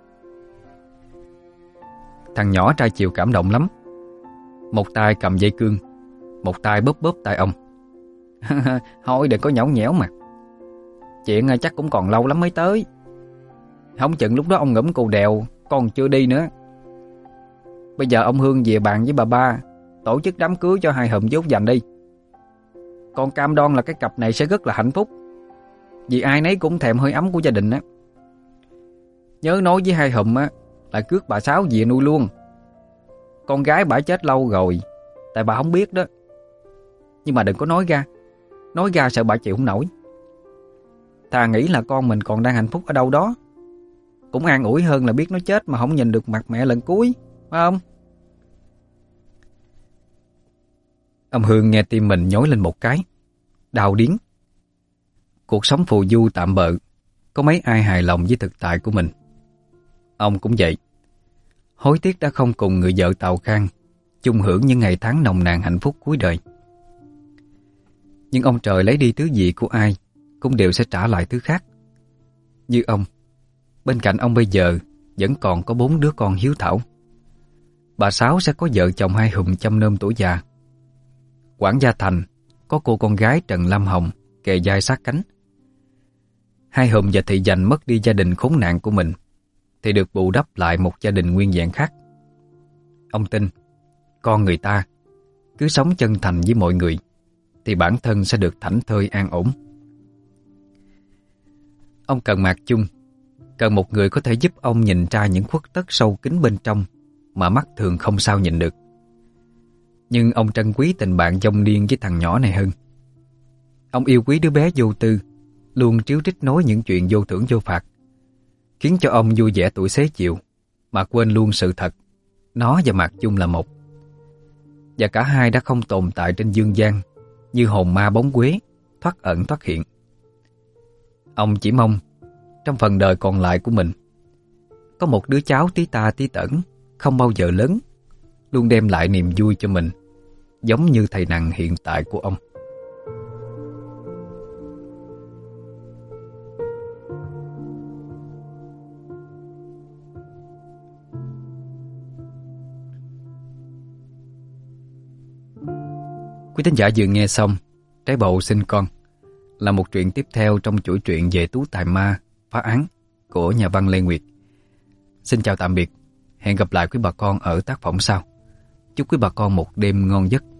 Speaker 1: Thằng nhỏ trai chiều cảm động lắm. Một tay cầm dây cương, một tay bóp bóp tay ông.
Speaker 3: Thôi đừng có nhõng nhẽo mà. Chuyện chắc cũng còn lâu lắm mới tới. Không chừng lúc đó ông ngẫm cù đèo con chưa đi nữa. Bây giờ ông Hương về bàn với bà ba, tổ chức đám cưới cho hai hùm dốt dành đi. Con cam đoan là cái cặp này sẽ rất là hạnh phúc, vì ai nấy cũng thèm hơi ấm của gia đình á. Nhớ nói với hai hùm á là cướp bà Sáu về nuôi luôn. Con gái bả chết lâu rồi, tại bà không biết đó. Nhưng mà đừng có nói ra, nói ra sợ bà chịu không nổi. Thà nghĩ là con mình còn đang hạnh phúc ở đâu đó, cũng an ủi hơn là biết nó chết mà không nhìn được mặt mẹ lần cuối, phải không?
Speaker 1: Ông Hương nghe tim mình nhói lên một cái, đau điếng. Cuộc sống phù du tạm bợ, có mấy ai hài lòng với thực tại của mình. Ông cũng vậy, hối tiếc đã không cùng người vợ Tào Khang chung hưởng những ngày tháng nồng nàn hạnh phúc cuối đời. Nhưng ông trời lấy đi thứ gì của ai cũng đều sẽ trả lại thứ khác. Như ông, bên cạnh ông bây giờ vẫn còn có bốn đứa con hiếu thảo. Bà Sáu sẽ có vợ chồng hai hùm chăm nom tuổi già. Quản gia Thành có cô con gái Trần Lam Hồng kề vai sát cánh. Hai hùm và thị dành mất đi gia đình khốn nạn của mình thì được bù đắp lại một gia đình nguyên vẹn khác. Ông tin con người ta cứ sống chân thành với mọi người thì bản thân sẽ được thảnh thơi an ổn. Ông cần Mạc Chung, cần một người có thể giúp ông nhìn ra những khuất tất sâu kín bên trong mà mắt thường không sao nhìn được. Nhưng ông trân quý tình bạn dông niên với thằng nhỏ này hơn. Ông yêu quý đứa bé vô tư, luôn tríu trích nói những chuyện vô thưởng vô phạt, khiến cho ông vui vẻ tuổi xế chiều mà quên luôn sự thật, nó và Mạc Chung là một. Và cả hai đã không tồn tại trên dương gian như hồn ma bóng quế, thoát ẩn thoát hiện. Ông chỉ mong trong phần đời còn lại của mình có một đứa cháu tí ta tí tẩn, không bao giờ lớn, luôn đem lại niềm vui cho mình, giống như thầy Năng hiện tại của ông. Quý thính giả vừa nghe xong Trái bầu sinh con là một truyện tiếp theo trong chuỗi truyện về Tú Tài Ma phá án của nhà văn Lê Nguyệt. Xin chào tạm biệt, hẹn gặp lại quý bà con ở tác phẩm sau. Chúc quý bà con một đêm ngon giấc.